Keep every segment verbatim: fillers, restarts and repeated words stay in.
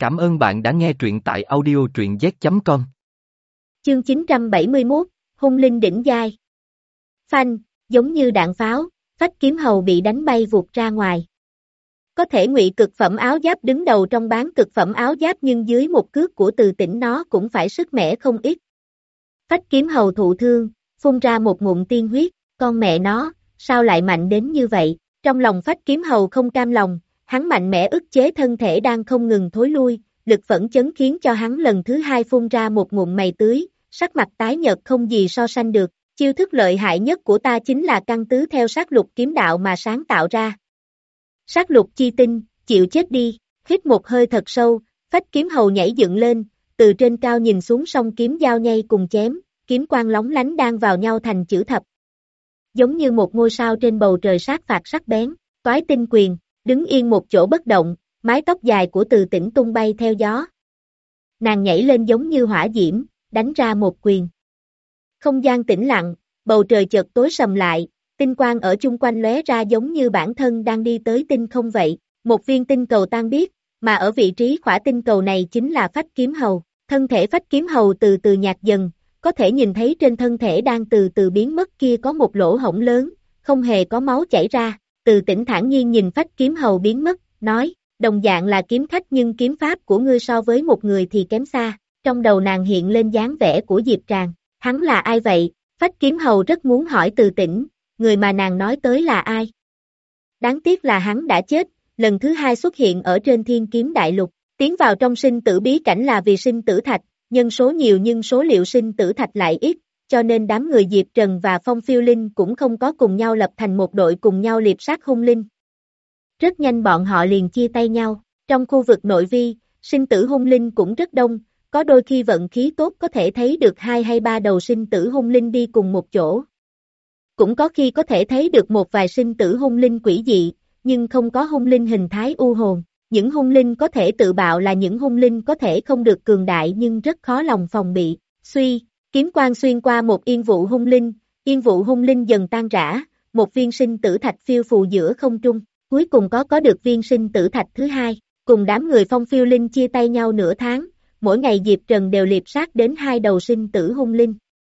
Cảm ơn bạn đã nghe truyện tại audio truyện z chấm com. Chương chín trăm bảy mươi mốt, Hung Linh đỉnh giai. Phanh, giống như đạn pháo, phách kiếm hầu bị đánh bay vụt ra ngoài. Có thể ngụy cực phẩm áo giáp đứng đầu trong bán cực phẩm áo giáp, nhưng dưới một cước của Từ Tĩnh nó cũng phải sức mẻ không ít. Phách kiếm hầu thụ thương, phun ra một ngụm tiên huyết, con mẹ nó, sao lại mạnh đến như vậy? Trong lòng phách kiếm hầu không cam lòng, hắn mạnh mẽ ức chế thân thể đang không ngừng thối lui, lực phẫn chấn khiến cho hắn lần thứ hai phun ra một ngụm mày tưới, sắc mặt tái nhợt không gì so sánh được. Chiêu thức lợi hại nhất của ta chính là căn cứ theo sát lục kiếm đạo mà sáng tạo ra. Sát lục chi tinh, chịu chết đi. Hít một hơi thật sâu, phách kiếm hầu nhảy dựng lên, từ trên cao nhìn xuống song kiếm giao nhay cùng chém, kiếm quang lóng lánh đang vào nhau thành chữ thập. Giống như một ngôi sao trên bầu trời sát phạt sắc bén, toái tinh quyền, đứng yên một chỗ bất động, mái tóc dài của Từ Tĩnh tung bay theo gió. Nàng nhảy lên giống như hỏa diễm, đánh ra một quyền. Không gian tĩnh lặng, bầu trời chợt tối sầm lại, tinh quang ở chung quanh lóe ra giống như bản thân đang đi tới tinh không vậy. Một viên tinh cầu tan biết, mà ở vị trí khỏa tinh cầu này chính là phách kiếm hầu. Thân thể phách kiếm hầu từ từ nhạt dần, có thể nhìn thấy trên thân thể đang từ từ biến mất kia có một lỗ hổng lớn, không hề có máu chảy ra. Từ Tĩnh thản nhiên nhìn phách kiếm hầu biến mất, nói, đồng dạng là kiếm khách nhưng kiếm pháp của ngươi so với một người thì kém xa. Trong đầu nàng hiện lên dáng vẻ của Diệp Tràng. Hắn là ai vậy? Phách kiếm hầu rất muốn hỏi Từ Tĩnh, người mà nàng nói tới là ai? Đáng tiếc là hắn đã chết, lần thứ hai xuất hiện ở trên Thiên Kiếm Đại Lục, tiến vào trong sinh tử bí cảnh là vì sinh tử thạch, nhân số nhiều nhưng số liệu sinh tử thạch lại ít, cho nên đám người Diệp Trần và Phong Phiêu Linh cũng không có cùng nhau lập thành một đội cùng nhau liệp sát hung linh. Rất nhanh bọn họ liền chia tay nhau, trong khu vực nội vi, sinh tử hung linh cũng rất đông, có đôi khi vận khí tốt có thể thấy được hai hay ba đầu sinh tử hung linh đi cùng một chỗ. Cũng có khi có thể thấy được một vài sinh tử hung linh quỷ dị, nhưng không có hung linh hình thái u hồn. Những hung linh có thể tự bạo là những hung linh có thể không được cường đại nhưng rất khó lòng phòng bị. Suy, kiếm quang xuyên qua một yên vụ hung linh, yên vụ hung linh dần tan rã, một viên sinh tử thạch phiêu phù giữa không trung, cuối cùng có có được viên sinh tử thạch thứ hai. Cùng đám người Phong Phiêu Linh chia tay nhau nửa tháng, mỗi ngày Diệp Trần đều liệp sát đến hai đầu sinh tử hung linh.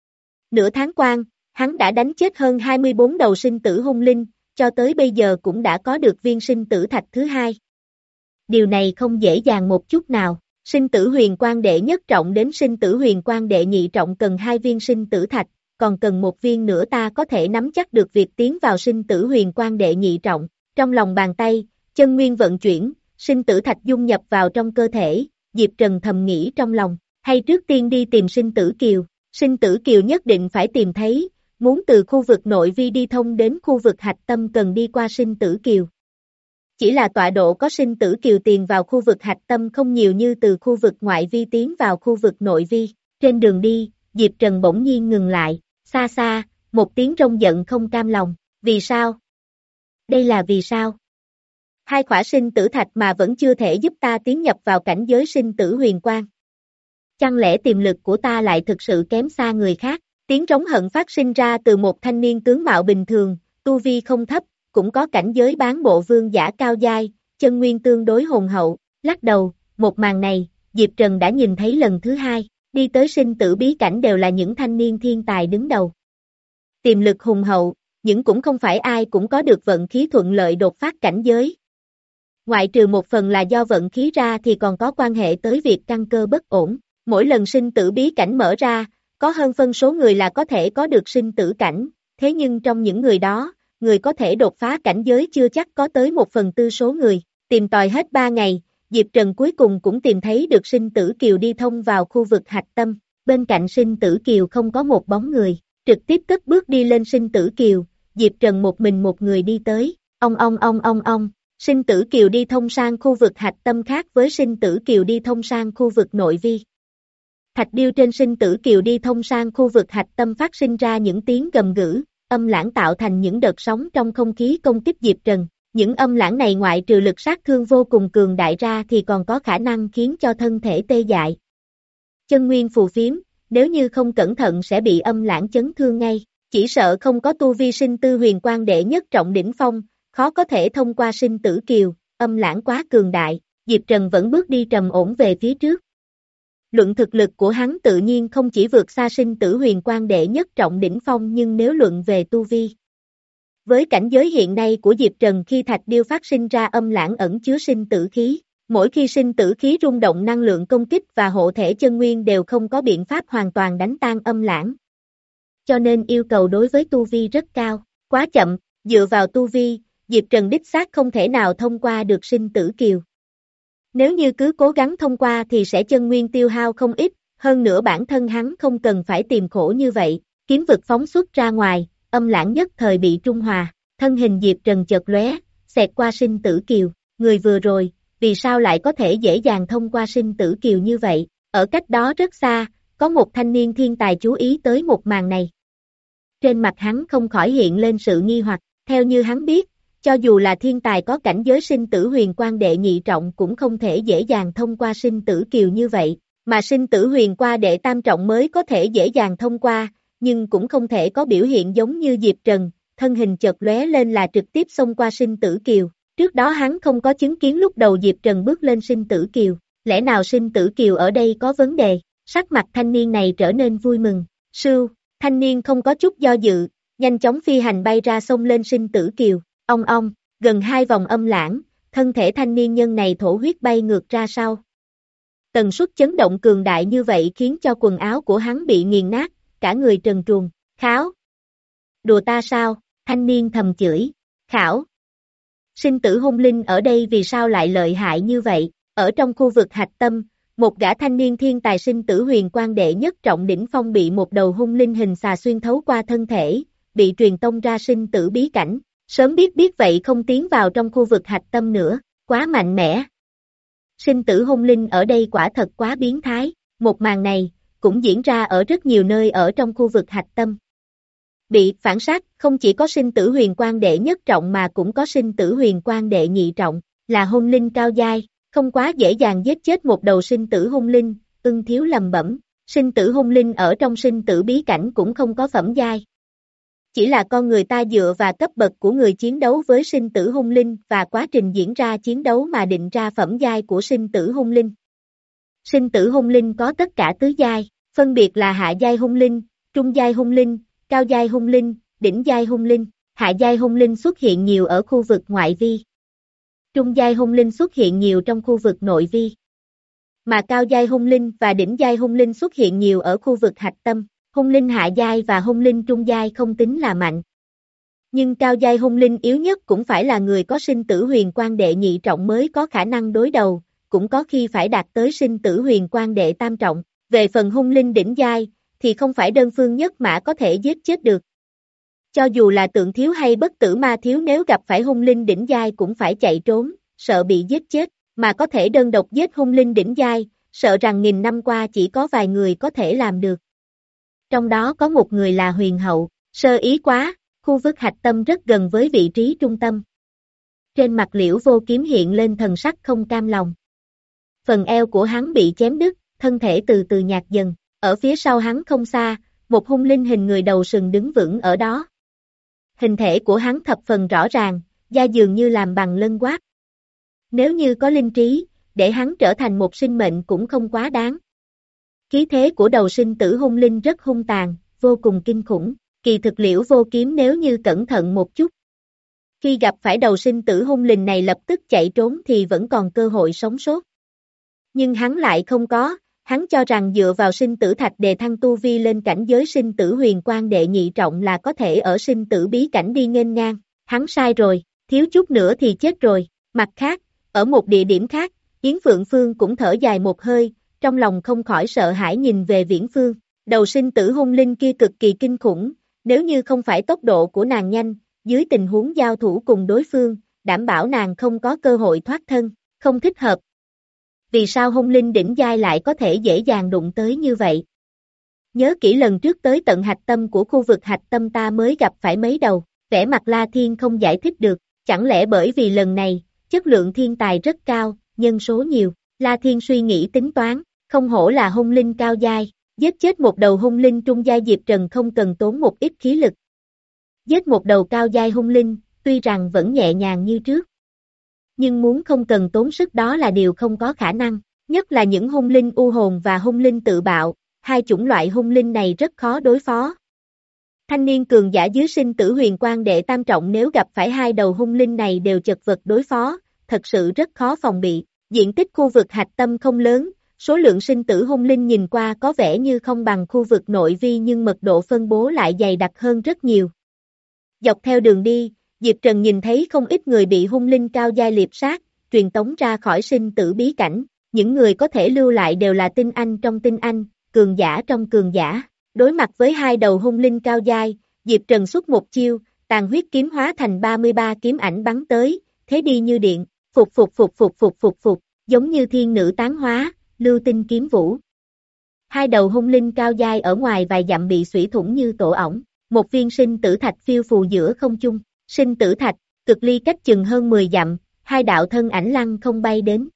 Nửa tháng qua, hắn đã đánh chết hơn hai mươi bốn đầu sinh tử hung linh, cho tới bây giờ cũng đã có được viên sinh tử thạch thứ hai. Điều này không dễ dàng một chút nào, sinh tử huyền quang đệ nhất trọng đến sinh tử huyền quang đệ nhị trọng cần hai viên sinh tử thạch, còn cần một viên nữa ta có thể nắm chắc được việc tiến vào sinh tử huyền quang đệ nhị trọng. Trong lòng bàn tay, chân nguyên vận chuyển, sinh tử thạch dung nhập vào trong cơ thể, Diệp Trần thầm nghĩ trong lòng, hay trước tiên đi tìm sinh tử kiều, sinh tử kiều nhất định phải tìm thấy, muốn từ khu vực nội vi đi thông đến khu vực hạch tâm cần đi qua sinh tử kiều. Chỉ là tọa độ có sinh tử kiều tiền vào khu vực hạch tâm không nhiều như từ khu vực ngoại vi tiến vào khu vực nội vi. Trên đường đi, Diệp Trần bỗng nhiên ngừng lại, xa xa, một tiếng rông giận không cam lòng, vì sao? Đây là vì sao? Hai khỏa sinh tử thạch mà vẫn chưa thể giúp ta tiến nhập vào cảnh giới sinh tử huyền quang. Chẳng lẽ tiềm lực của ta lại thực sự kém xa người khác? Tiếng trống hận phát sinh ra từ một thanh niên tướng mạo bình thường, tu vi không thấp, cũng có cảnh giới bán bộ vương giả cao giai, chân nguyên tương đối hùng hậu. Lắc đầu, một màn này, Diệp Trần đã nhìn thấy lần thứ hai, đi tới sinh tử bí cảnh đều là những thanh niên thiên tài đứng đầu. Tiềm lực hùng hậu, nhưng cũng không phải ai cũng có được vận khí thuận lợi đột phát cảnh giới. Ngoại trừ một phần là do vận khí ra thì còn có quan hệ tới việc căn cơ bất ổn. Mỗi lần sinh tử bí cảnh mở ra, có hơn phân số người là có thể có được sinh tử cảnh, thế nhưng trong những người đó, người có thể đột phá cảnh giới chưa chắc có tới một phần tư số người. Tìm tòi hết ba ngày, Diệp Trần cuối cùng cũng tìm thấy được sinh tử kiều đi thông vào khu vực hạch tâm. Bên cạnh sinh tử kiều không có một bóng người, trực tiếp cất bước đi lên sinh tử kiều, Diệp Trần một mình một người đi tới, ong ong ong ong ong. Sinh tử kiều đi thông sang khu vực hạch tâm khác với sinh tử kiều đi thông sang khu vực nội vi. Thạch điêu trên sinh tử kiều đi thông sang khu vực hạch tâm phát sinh ra những tiếng gầm gừ, âm lãng tạo thành những đợt sóng trong không khí công kích Diệp Trần. Những âm lãng này ngoại trừ lực sát thương vô cùng cường đại ra thì còn có khả năng khiến cho thân thể tê dại. Chân nguyên phù phiếm, nếu như không cẩn thận sẽ bị âm lãng chấn thương ngay, chỉ sợ không có tu vi sinh tư huyền quang đệ nhất trọng đỉnh phong, khó có thể thông qua sinh tử kiều, âm lãng quá cường đại. Diệp Trần vẫn bước đi trầm ổn về phía trước. Luận thực lực của hắn tự nhiên không chỉ vượt xa sinh tử huyền quan đệ nhất trọng đỉnh phong, nhưng nếu luận về tu vi, với cảnh giới hiện nay của Diệp Trần, khi thạch điêu phát sinh ra âm lãng ẩn chứa sinh tử khí, mỗi khi sinh tử khí rung động, năng lượng công kích và hộ thể chân nguyên đều không có biện pháp hoàn toàn đánh tan âm lãng. Cho nên yêu cầu đối với tu vi rất cao, quá chậm, dựa vào tu vi, Diệp Trần đích xác không thể nào thông qua được sinh tử kiều. Nếu như cứ cố gắng thông qua thì sẽ chân nguyên tiêu hao không ít, hơn nữa bản thân hắn không cần phải tìm khổ như vậy, kiếm vực phóng xuất ra ngoài, âm lãng nhất thời bị trung hòa, thân hình Diệp Trần chợt lóe, xẹt qua sinh tử kiều, người vừa rồi, vì sao lại có thể dễ dàng thông qua sinh tử kiều như vậy, ở cách đó rất xa, có một thanh niên thiên tài chú ý tới một màn này. Trên mặt hắn không khỏi hiện lên sự nghi hoặc, theo như hắn biết, cho dù là thiên tài có cảnh giới sinh tử huyền quan đệ nhị trọng cũng không thể dễ dàng thông qua sinh tử kiều như vậy, mà sinh tử huyền qua đệ tam trọng mới có thể dễ dàng thông qua, nhưng cũng không thể có biểu hiện giống như Diệp Trần, thân hình chợt lóe lên là trực tiếp xông qua sinh tử kiều. Trước đó hắn không có chứng kiến lúc đầu Diệp Trần bước lên sinh tử kiều, lẽ nào sinh tử kiều ở đây có vấn đề, sắc mặt thanh niên này trở nên vui mừng, sưu, thanh niên không có chút do dự, nhanh chóng phi hành bay ra xông lên sinh tử kiều, ong ong, gần hai vòng âm lãng, thân thể thanh niên nhân này thổ huyết bay ngược ra sau. Tần suất chấn động cường đại như vậy khiến cho quần áo của hắn bị nghiền nát, cả người trần truồng, kháo. Đùa ta sao, thanh niên thầm chửi, khảo. Sinh tử hung linh ở đây vì sao lại lợi hại như vậy, ở trong khu vực hạch tâm, một gã thanh niên thiên tài sinh tử huyền quan đệ nhất trọng đỉnh phong bị một đầu hung linh hình xà xuyên thấu qua thân thể, bị truyền tông ra sinh tử bí cảnh, sớm biết biết vậy không tiến vào trong khu vực hạch tâm nữa, quá mạnh mẽ. Sinh tử hung linh ở đây quả thật quá biến thái, một màn này, cũng diễn ra ở rất nhiều nơi ở trong khu vực hạch tâm. Bị phản sát, không chỉ có sinh tử huyền quan đệ nhất trọng mà cũng có sinh tử huyền quan đệ nhị trọng, là hung linh cao giai, không quá dễ dàng giết chết một đầu sinh tử hung linh, ưng thiếu lầm bẩm, sinh tử hung linh ở trong sinh tử bí cảnh cũng không có phẩm giai. Chỉ là con người ta dựa vào cấp bậc của người chiến đấu với sinh tử hung linh và quá trình diễn ra chiến đấu mà định ra phẩm giai của sinh tử hung linh. Sinh tử hung linh có tất cả tứ giai, phân biệt là hạ giai hung linh, trung giai hung linh, cao giai hung linh, đỉnh giai hung linh. Hạ giai hung linh xuất hiện nhiều ở khu vực ngoại vi. Trung giai hung linh xuất hiện nhiều trong khu vực nội vi. Mà cao giai hung linh và đỉnh giai hung linh xuất hiện nhiều ở khu vực hạch tâm. Hung linh hạ giai và hung linh trung giai không tính là mạnh. Nhưng cao giai hung linh yếu nhất cũng phải là người có sinh tử huyền quan đệ nhị trọng mới có khả năng đối đầu, cũng có khi phải đạt tới sinh tử huyền quan đệ tam trọng. Về phần hung linh đỉnh giai, thì không phải đơn phương nhất mã có thể giết chết được. Cho dù là tượng thiếu hay bất tử ma thiếu nếu gặp phải hung linh đỉnh giai cũng phải chạy trốn, sợ bị giết chết, mà có thể đơn độc giết hung linh đỉnh giai, sợ rằng nghìn năm qua chỉ có vài người có thể làm được. Trong đó có một người là huyền hậu, sơ ý quá, khu vực hạch tâm rất gần với vị trí trung tâm. Trên mặt Liễu Vô Kiếm hiện lên thần sắc không cam lòng. Phần eo của hắn bị chém đứt, thân thể từ từ nhạt dần, ở phía sau hắn không xa, một hung linh hình người đầu sừng đứng vững ở đó. Hình thể của hắn thập phần rõ ràng, da dường như làm bằng lân quát. Nếu như có linh trí, để hắn trở thành một sinh mệnh cũng không quá đáng. Khí thế của đầu sinh tử hung linh rất hung tàn, vô cùng kinh khủng, kỳ thực Liễu Vô Kiếm nếu như cẩn thận một chút. Khi gặp phải đầu sinh tử hung linh này lập tức chạy trốn thì vẫn còn cơ hội sống sót. Nhưng hắn lại không có, hắn cho rằng dựa vào sinh tử thạch đề thăng tu vi lên cảnh giới sinh tử huyền quan đệ nhị trọng là có thể ở sinh tử bí cảnh đi nghênh ngang, hắn sai rồi, thiếu chút nữa thì chết rồi. Mặt khác, ở một địa điểm khác, Yến Phượng Phương cũng thở dài một hơi, trong lòng không khỏi sợ hãi nhìn về Viễn Phương, đầu sinh tử hung linh kia cực kỳ kinh khủng, nếu như không phải tốc độ của nàng nhanh, dưới tình huống giao thủ cùng đối phương, đảm bảo nàng không có cơ hội thoát thân, không thích hợp. Vì sao hung linh đỉnh giai lại có thể dễ dàng đụng tới như vậy? Nhớ kỹ lần trước tới tận hạch tâm của khu vực hạch tâm ta mới gặp phải mấy đầu, vẻ mặt La Thiên không giải thích được, chẳng lẽ bởi vì lần này, chất lượng thiên tài rất cao, nhân số nhiều, La Thiên suy nghĩ tính toán, không hổ là hung linh cao giai, giết chết một đầu hung linh trung giai Diệp Trần không cần tốn một ít khí lực. Giết một đầu cao giai hung linh, tuy rằng vẫn nhẹ nhàng như trước. nhưng muốn không cần tốn sức đó là điều không có khả năng, nhất là những hung linh u hồn và hung linh tự bạo, hai chủng loại hung linh này rất khó đối phó. Thanh niên cường giả dưới sinh tử huyền quang đệ tam trọng nếu gặp phải hai đầu hung linh này đều chật vật đối phó, thật sự rất khó phòng bị. Diện tích khu vực hạch tâm không lớn, số lượng sinh tử hung linh nhìn qua có vẻ như không bằng khu vực nội vi nhưng mật độ phân bố lại dày đặc hơn rất nhiều. Dọc theo đường đi, Diệp Trần nhìn thấy không ít người bị hung linh cao giai liệp sát, truyền tống ra khỏi sinh tử bí cảnh. Những người có thể lưu lại đều là tinh anh trong tinh anh, cường giả trong cường giả. Đối mặt với hai đầu hung linh cao giai, Diệp Trần xuất một chiêu, tàn huyết kiếm hóa thành ba mươi ba kiếm ảnh bắn tới, thế đi như điện, phục phục phục phục phục phục phục, giống như thiên nữ tán hóa, lưu tinh kiếm vũ. Hai đầu hung linh cao giai ở ngoài vài dặm bị xủy thủng như tổ ỏng, một viên sinh tử thạch phiêu phù giữa không trung, sinh tử thạch, cực ly cách chừng hơn mười dặm, hai đạo thân ảnh lăng không bay đến.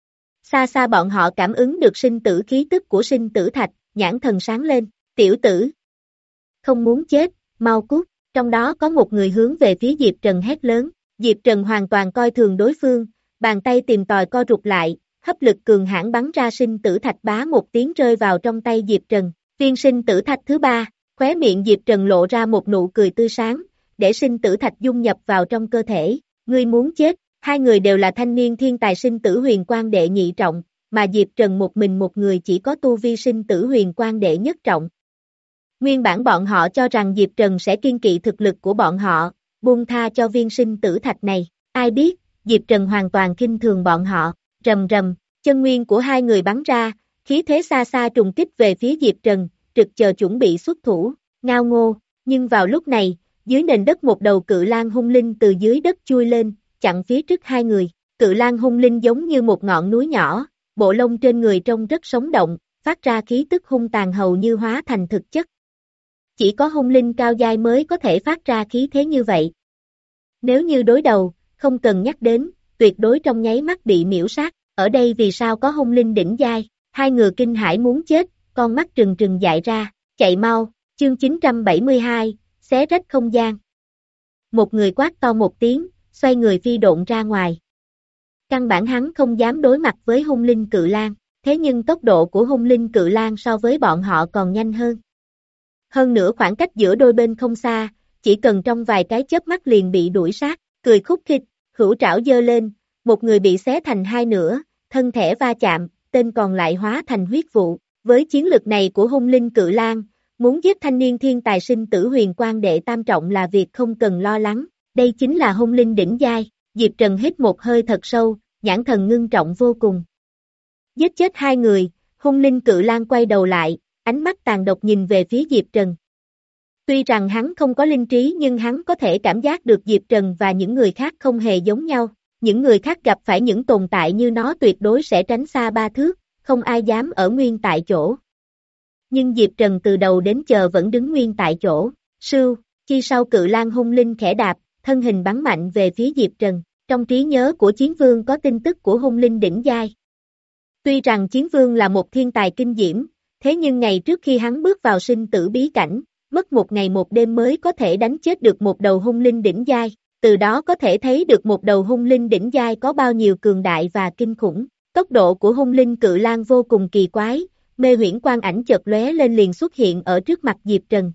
Xa xa bọn họ cảm ứng được sinh tử khí tức của sinh tử thạch, nhãn thần sáng lên, tiểu tử. Không muốn chết, mau cút, trong đó có một người hướng về phía Diệp Trần hét lớn, Diệp Trần hoàn toàn coi thường đối phương, bàn tay tìm tòi co rụt lại, hấp lực cường hãn bắn ra sinh tử thạch bá một tiếng rơi vào trong tay Diệp Trần, viên sinh tử thạch thứ ba, khóe miệng Diệp Trần lộ ra một nụ cười tươi sáng, để sinh tử thạch dung nhập vào trong cơ thể, ngươi muốn chết, hai người đều là thanh niên thiên tài sinh tử huyền quang đệ nhị trọng, mà Diệp Trần một mình một người chỉ có tu vi sinh tử huyền quang đệ nhất trọng. Nguyên bản bọn họ cho rằng Diệp Trần sẽ kiên kỵ thực lực của bọn họ, buông tha cho viên sinh tử thạch này, ai biết, Diệp Trần hoàn toàn khinh thường bọn họ, rầm rầm, chân nguyên của hai người bắn ra, khí thế xa xa trùng kích về phía Diệp Trần, trực chờ chuẩn bị xuất thủ, ngao ngô, nhưng vào lúc này, dưới nền đất một đầu cự lang hung linh từ dưới đất chui lên, chặn phía trước hai người, cự lang hung linh giống như một ngọn núi nhỏ, bộ lông trên người trông rất sống động, phát ra khí tức hung tàn hầu như hóa thành thực chất. Chỉ có hung linh cao giai mới có thể phát ra khí thế như vậy. Nếu như đối đầu, không cần nhắc đến, tuyệt đối trong nháy mắt bị miễu sát, ở đây vì sao có hung linh đỉnh giai, hai người kinh hãi muốn chết, con mắt trừng trừng dại ra, chạy mau, chương chín trăm bảy mươi hai, xé rách không gian. Một người quát to một tiếng, xoay người phi độn ra ngoài. Căn bản hắn không dám đối mặt với hung linh cự lang, thế nhưng tốc độ của hung linh cự lang so với bọn họ còn nhanh hơn. Hơn nữa khoảng cách giữa đôi bên không xa, chỉ cần trong vài cái chớp mắt liền bị đuổi sát, cười khúc khích, hữu trảo giơ lên, một người bị xé thành hai nửa, thân thể va chạm, tên còn lại hóa thành huyết vụ. Với chiến lực này của hung linh cự lang, muốn giết thanh niên thiên tài sinh tử huyền quang đệ tam trọng là việc không cần lo lắng, đây chính là hung linh đỉnh giai. Diệp Trần hít một hơi thật sâu, nhãn thần ngưng trọng vô cùng. Giết chết hai người, hung linh cự lang quay đầu lại, ánh mắt tàn độc nhìn về phía Diệp Trần. Tuy rằng hắn không có linh trí nhưng hắn có thể cảm giác được Diệp Trần và những người khác không hề giống nhau. Những người khác gặp phải những tồn tại như nó tuyệt đối sẽ tránh xa ba thước, không ai dám ở nguyên tại chỗ. Nhưng Diệp Trần từ đầu đến giờ vẫn đứng nguyên tại chỗ, sưu, chi sau cự lang hung linh khẽ đạp, thân hình bắn mạnh về phía Diệp Trần. Trong trí nhớ của Chiến Vương có tin tức của hung linh đỉnh giai. Tuy rằng Chiến Vương là một thiên tài kinh diễm, thế nhưng ngày trước khi hắn bước vào sinh tử bí cảnh, mất một ngày một đêm mới có thể đánh chết được một đầu hung linh đỉnh giai, từ đó có thể thấy được một đầu hung linh đỉnh giai có bao nhiêu cường đại và kinh khủng. Tốc độ của hung linh cự lang vô cùng kỳ quái, mê huyễn quang ảnh chợt lóe lên liền xuất hiện ở trước mặt Diệp Trần.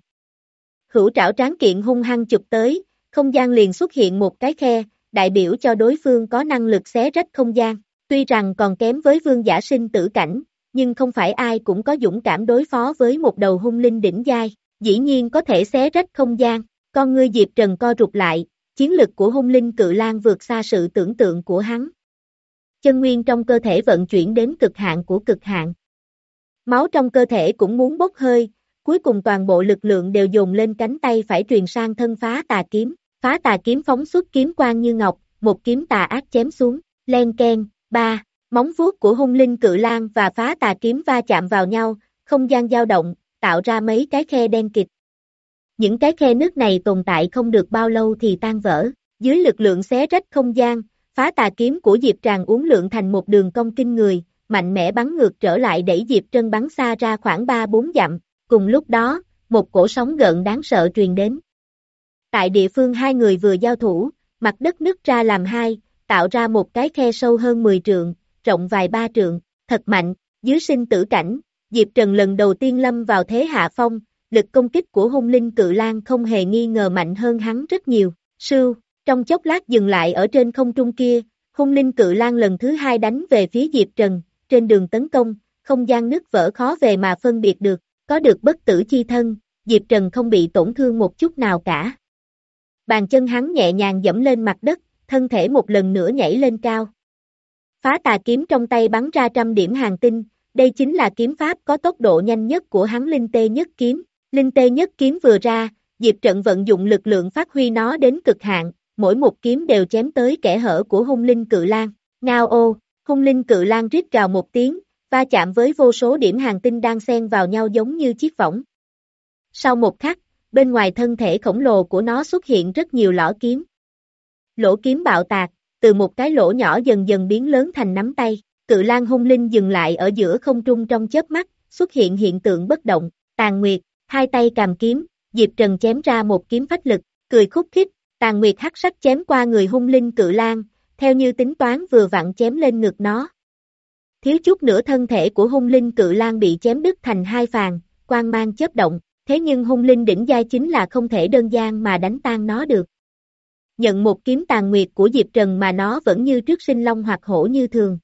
Hữu trảo tráng kiện hung hăng chụp tới, không gian liền xuất hiện một cái khe, đại biểu cho đối phương có năng lực xé rách không gian. Tuy rằng còn kém với vương giả sinh tử cảnh, nhưng không phải ai cũng có dũng cảm đối phó với một đầu hung linh đỉnh giai, dĩ nhiên có thể xé rách không gian. Con ngươi Diệp Trần co rụt lại, chiến lực của hung linh cự lang vượt xa sự tưởng tượng của hắn. Chân nguyên trong cơ thể vận chuyển đến cực hạn của cực hạn. Máu trong cơ thể cũng muốn bốc hơi, cuối cùng toàn bộ lực lượng đều dồn lên cánh tay phải truyền sang thân phá tà kiếm. Phá tà kiếm phóng xuất kiếm quang như ngọc, một kiếm tà ác chém xuống, len keng, ba, móng vuốt của hung linh cự lang và phá tà kiếm va chạm vào nhau, không gian dao động, tạo ra mấy cái khe đen kịt. Những cái khe nước này tồn tại không được bao lâu thì tan vỡ, dưới lực lượng xé rách không gian, phá tà kiếm của Diệp Tràng uốn lượn thành một đường cong kinh người, mạnh mẽ bắn ngược trở lại đẩy Diệp Trân bắn xa ra khoảng ba bốn dặm, cùng lúc đó, một cổ sóng gợn đáng sợ truyền đến. Tại địa phương hai người vừa giao thủ, mặt đất nứt ra làm hai, tạo ra một cái khe sâu hơn mười trượng, rộng vài ba trượng, thật mạnh, dưới sinh tử cảnh, Diệp Trần lần đầu tiên lâm vào thế hạ phong, lực công kích của hung linh cự lang không hề nghi ngờ mạnh hơn hắn rất nhiều, sưu, trong chốc lát dừng lại ở trên không trung kia, hung linh cự lang lần thứ hai đánh về phía Diệp Trần, trên đường tấn công, không gian nứt vỡ khó về mà phân biệt được, có được bất tử chi thân, Diệp Trần không bị tổn thương một chút nào cả. Bàn chân hắn nhẹ nhàng dẫm lên mặt đất, thân thể một lần nữa nhảy lên cao. Phá tà kiếm trong tay bắn ra trăm điểm hàng tinh, đây chính là kiếm pháp có tốc độ nhanh nhất của hắn Linh Tê Nhất Kiếm. Linh Tê Nhất Kiếm vừa ra, Diệp Trận vận dụng lực lượng phát huy nó đến cực hạn, mỗi một kiếm đều chém tới kẽ hở của hung linh cự lang. Ngao ô, hung linh cự lang rít gào một tiếng, va chạm với vô số điểm hàng tinh đang xen vào nhau giống như chiếc võng. Sau một khắc, bên ngoài thân thể khổng lồ của nó xuất hiện rất nhiều lỗ kiếm. Lỗ kiếm bạo tạc, từ một cái lỗ nhỏ dần dần biến lớn thành nắm tay, cự lang hung linh dừng lại ở giữa không trung trong chớp mắt, xuất hiện hiện tượng bất động, Tàn Nguyệt, hai tay cầm kiếm, Diệp Trần chém ra một kiếm phách lực, cười khúc khích, Tàn Nguyệt hắc sắc chém qua người hung linh cự lang, theo như tính toán vừa vặn chém lên ngực nó. Thiếu chút nữa thân thể của hung linh cự lang bị chém đứt thành hai phàn, quang mang chớp động, thế nhưng hung linh đỉnh giai chính là không thể đơn giản mà đánh tan nó được. Nhận một kiếm Tàn Nguyệt của Diệp Trần mà nó vẫn như trước sinh long hoặc hổ như thường.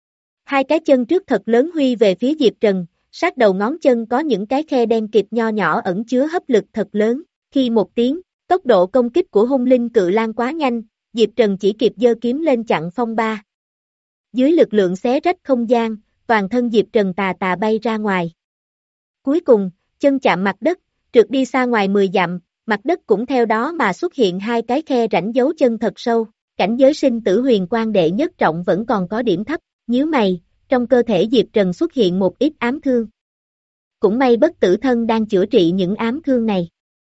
Hai cái chân trước thật lớn huy về phía Diệp Trần, sát đầu ngón chân có những cái khe đen kịt nho nhỏ ẩn chứa hấp lực thật lớn, khi một tiếng, tốc độ công kích của hung linh cự lang quá nhanh, Diệp Trần chỉ kịp giơ kiếm lên chặn phong ba. Dưới lực lượng xé rách không gian, toàn thân Diệp Trần tà tà bay ra ngoài. Cuối cùng, chân chạm mặt đất, trượt đi xa ngoài mười dặm, mặt đất cũng theo đó mà xuất hiện hai cái khe rãnh dấu chân thật sâu, cảnh giới sinh tử huyền quan đệ nhất trọng vẫn còn có điểm thấp, nhíu mày, trong cơ thể Diệp Trần xuất hiện một ít ám thương. Cũng may bất tử thân đang chữa trị những ám thương này.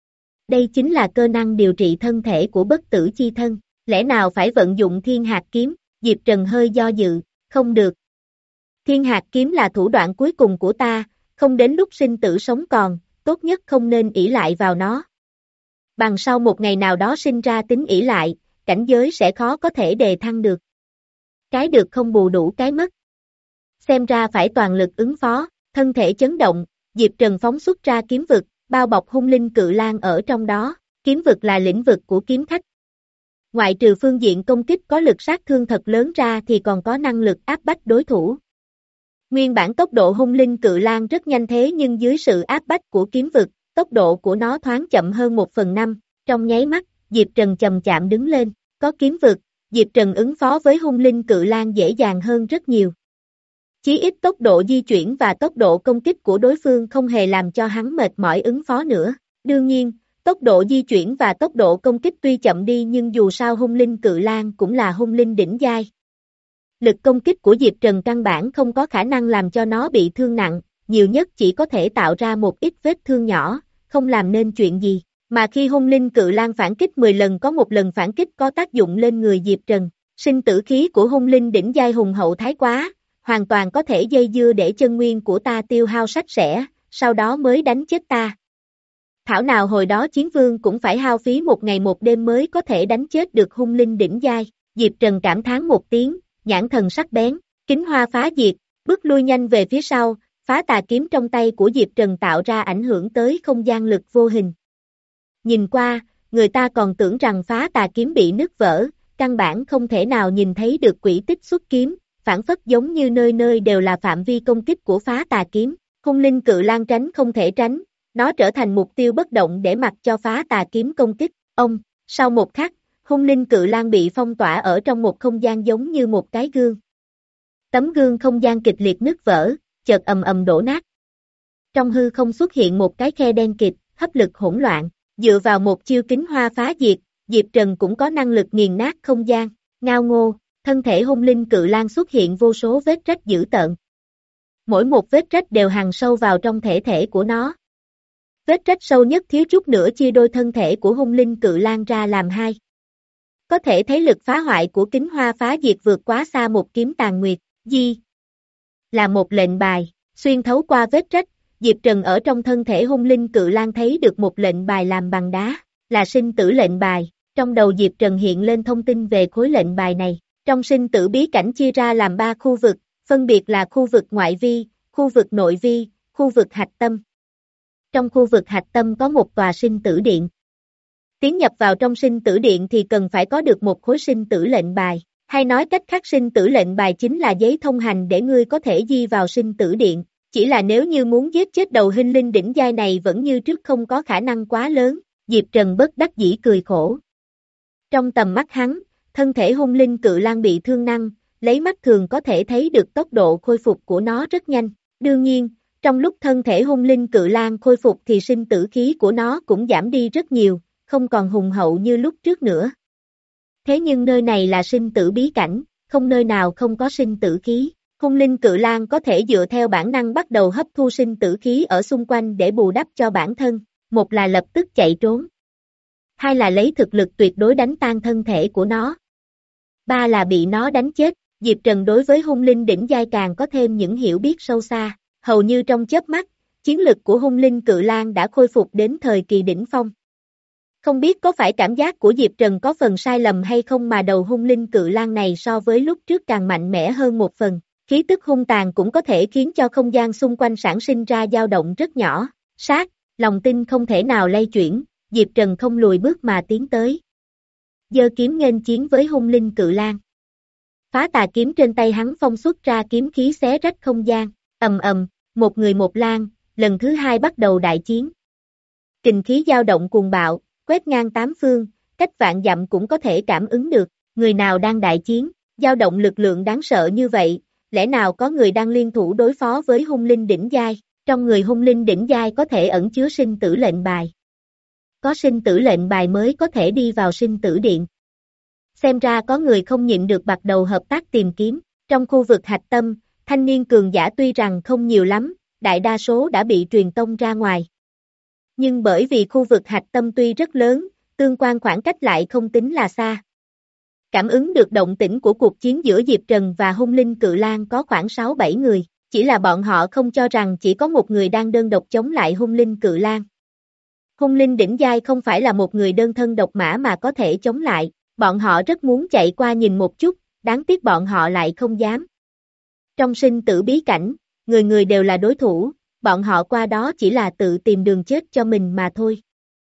Đây chính là cơ năng điều trị thân thể của bất tử chi thân, lẽ nào phải vận dụng thiên hạt kiếm, Diệp Trần hơi do dự, không được. Thiên hạt kiếm là thủ đoạn cuối cùng của ta, không đến lúc sinh tử sống còn, tốt nhất không nên ỷ lại vào nó. Bằng sau một ngày nào đó sinh ra tính ỷ lại, cảnh giới sẽ khó có thể đề thăng được. Cái được không bù đủ cái mất. Xem ra phải toàn lực ứng phó, thân thể chấn động, Diệp Trần phóng xuất ra kiếm vực, bao bọc hung linh cự lang ở trong đó, kiếm vực là lĩnh vực của kiếm khách. Ngoại trừ phương diện công kích có lực sát thương thật lớn ra thì còn có năng lực áp bách đối thủ. Nguyên bản tốc độ hung linh cự lang rất nhanh thế nhưng dưới sự áp bách của kiếm vực, tốc độ của nó thoáng chậm hơn một phần năm, trong nháy mắt, Diệp Trần chậm chạm đứng lên, có kiếm vực, Diệp Trần ứng phó với hung linh cự lang dễ dàng hơn rất nhiều. Chí ít tốc độ di chuyển và tốc độ công kích của đối phương không hề làm cho hắn mệt mỏi ứng phó nữa. Đương nhiên, tốc độ di chuyển và tốc độ công kích tuy chậm đi nhưng dù sao hung linh cự lang cũng là hung linh đỉnh giai. Lực công kích của Diệp Trần căn bản không có khả năng làm cho nó bị thương nặng, nhiều nhất chỉ có thể tạo ra một ít vết thương nhỏ, không làm nên chuyện gì. Mà khi hung linh cự lang phản kích mười lần có một lần phản kích có tác dụng lên người Diệp Trần, sinh tử khí của hung linh đỉnh giai hùng hậu thái quá, hoàn toàn có thể dây dưa để chân nguyên của ta tiêu hao sạch sẽ, sau đó mới đánh chết ta. Thảo nào hồi đó chiến vương cũng phải hao phí một ngày một đêm mới có thể đánh chết được hung linh đỉnh giai, Diệp Trần cảm thán một tiếng, nhãn thần sắc bén, kính hoa phá diệt, bước lui nhanh về phía sau, phá tà kiếm trong tay của Diệp Trần tạo ra ảnh hưởng tới không gian lực vô hình. Nhìn qua, người ta còn tưởng rằng phá tà kiếm bị nứt vỡ, căn bản không thể nào nhìn thấy được quỹ tích xuất kiếm, phản phất giống như nơi nơi đều là phạm vi công kích của phá tà kiếm, hung linh cự lang tránh không thể tránh, nó trở thành mục tiêu bất động để mặc cho phá tà kiếm công kích, ông, sau một khắc, hung linh cự lang bị phong tỏa ở trong một không gian giống như một cái gương. Tấm gương không gian kịch liệt nứt vỡ, chợt ầm ầm đổ nát. Trong hư không xuất hiện một cái khe đen kịt, hấp lực hỗn loạn, dựa vào một chiêu kính hoa phá diệt, Diệp Trần cũng có năng lực nghiền nát không gian, ngao ngô, thân thể hung linh cự lang xuất hiện vô số vết rách dữ tợn. Mỗi một vết rách đều hằn sâu vào trong thể thể của nó. Vết rách sâu nhất thiếu chút nữa chia đôi thân thể của hung linh cự lang ra làm hai. Có thể thấy lực phá hoại của kính hoa phá diệt vượt quá xa một kiếm tàn nguyệt, di. Là một lệnh bài, xuyên thấu qua vết rách, Diệp Trần ở trong thân thể hung linh cự lang thấy được một lệnh bài làm bằng đá, là sinh tử lệnh bài, trong đầu Diệp Trần hiện lên thông tin về khối lệnh bài này, Trong sinh tử bí cảnh chia ra làm ba khu vực, phân biệt là khu vực ngoại vi, khu vực nội vi, khu vực hạch tâm. Trong khu vực hạch tâm có một tòa sinh tử điện. Tiến nhập vào trong sinh tử điện thì cần phải có được một khối sinh tử lệnh bài, hay nói cách khác sinh tử lệnh bài chính là giấy thông hành để ngươi có thể di vào sinh tử điện, chỉ là nếu như muốn giết chết đầu hình linh đỉnh giai này vẫn như trước không có khả năng quá lớn, Diệp Trần bất đắc dĩ cười khổ. Trong tầm mắt hắn, thân thể hung linh cự lang bị thương năng, lấy mắt thường có thể thấy được tốc độ khôi phục của nó rất nhanh, đương nhiên, trong lúc thân thể hung linh cự lang khôi phục thì sinh tử khí của nó cũng giảm đi rất nhiều, không còn hùng hậu như lúc trước nữa. Thế nhưng nơi này là sinh tử bí cảnh, không nơi nào không có sinh tử khí. Hung linh cự lang có thể dựa theo bản năng bắt đầu hấp thu sinh tử khí ở xung quanh để bù đắp cho bản thân, một là lập tức chạy trốn, hai là lấy thực lực tuyệt đối đánh tan thân thể của nó, ba là bị nó đánh chết. Diệp Trần đối với hung linh đỉnh giai càng có thêm những hiểu biết sâu xa, hầu như trong chớp mắt, chiến lực của hung linh cự lang đã khôi phục đến thời kỳ đỉnh phong. Không biết có phải cảm giác của Diệp Trần có phần sai lầm hay không mà đầu hung linh cự lang này so với lúc trước càng mạnh mẽ hơn một phần. Khí tức hung tàn cũng có thể khiến cho không gian xung quanh sản sinh ra dao động rất nhỏ, sát, lòng tin không thể nào lay chuyển, Diệp Trần không lùi bước mà tiến tới. Giơ kiếm nghênh chiến với hung linh cự lang. Phá tà kiếm trên tay hắn phong xuất ra kiếm khí xé rách không gian, ầm ầm, một người một lang, lần thứ hai bắt đầu đại chiến. Kình khí dao động cuồng bạo, quét ngang tám phương, cách vạn dặm cũng có thể cảm ứng được, người nào đang đại chiến, dao động lực lượng đáng sợ như vậy. Lẽ nào có người đang liên thủ đối phó với hung linh đỉnh giai, trong người hung linh đỉnh giai có thể ẩn chứa sinh tử lệnh bài. Có sinh tử lệnh bài mới có thể đi vào sinh tử điện. Xem ra có người không nhịn được bắt đầu hợp tác tìm kiếm, trong khu vực hạch tâm, thanh niên cường giả tuy rằng không nhiều lắm, đại đa số đã bị truyền tông ra ngoài. Nhưng bởi vì khu vực hạch tâm tuy rất lớn, tương quan khoảng cách lại không tính là xa. Cảm ứng được động tĩnh của cuộc chiến giữa Diệp Trần và hung linh cự lang có khoảng sáu bảy người, chỉ là bọn họ không cho rằng chỉ có một người đang đơn độc chống lại hung linh cự lang. Hung linh đỉnh giai không phải là một người đơn thân độc mã mà có thể chống lại, bọn họ rất muốn chạy qua nhìn một chút, đáng tiếc bọn họ lại không dám. Trong sinh tử bí cảnh, người người đều là đối thủ, bọn họ qua đó chỉ là tự tìm đường chết cho mình mà thôi.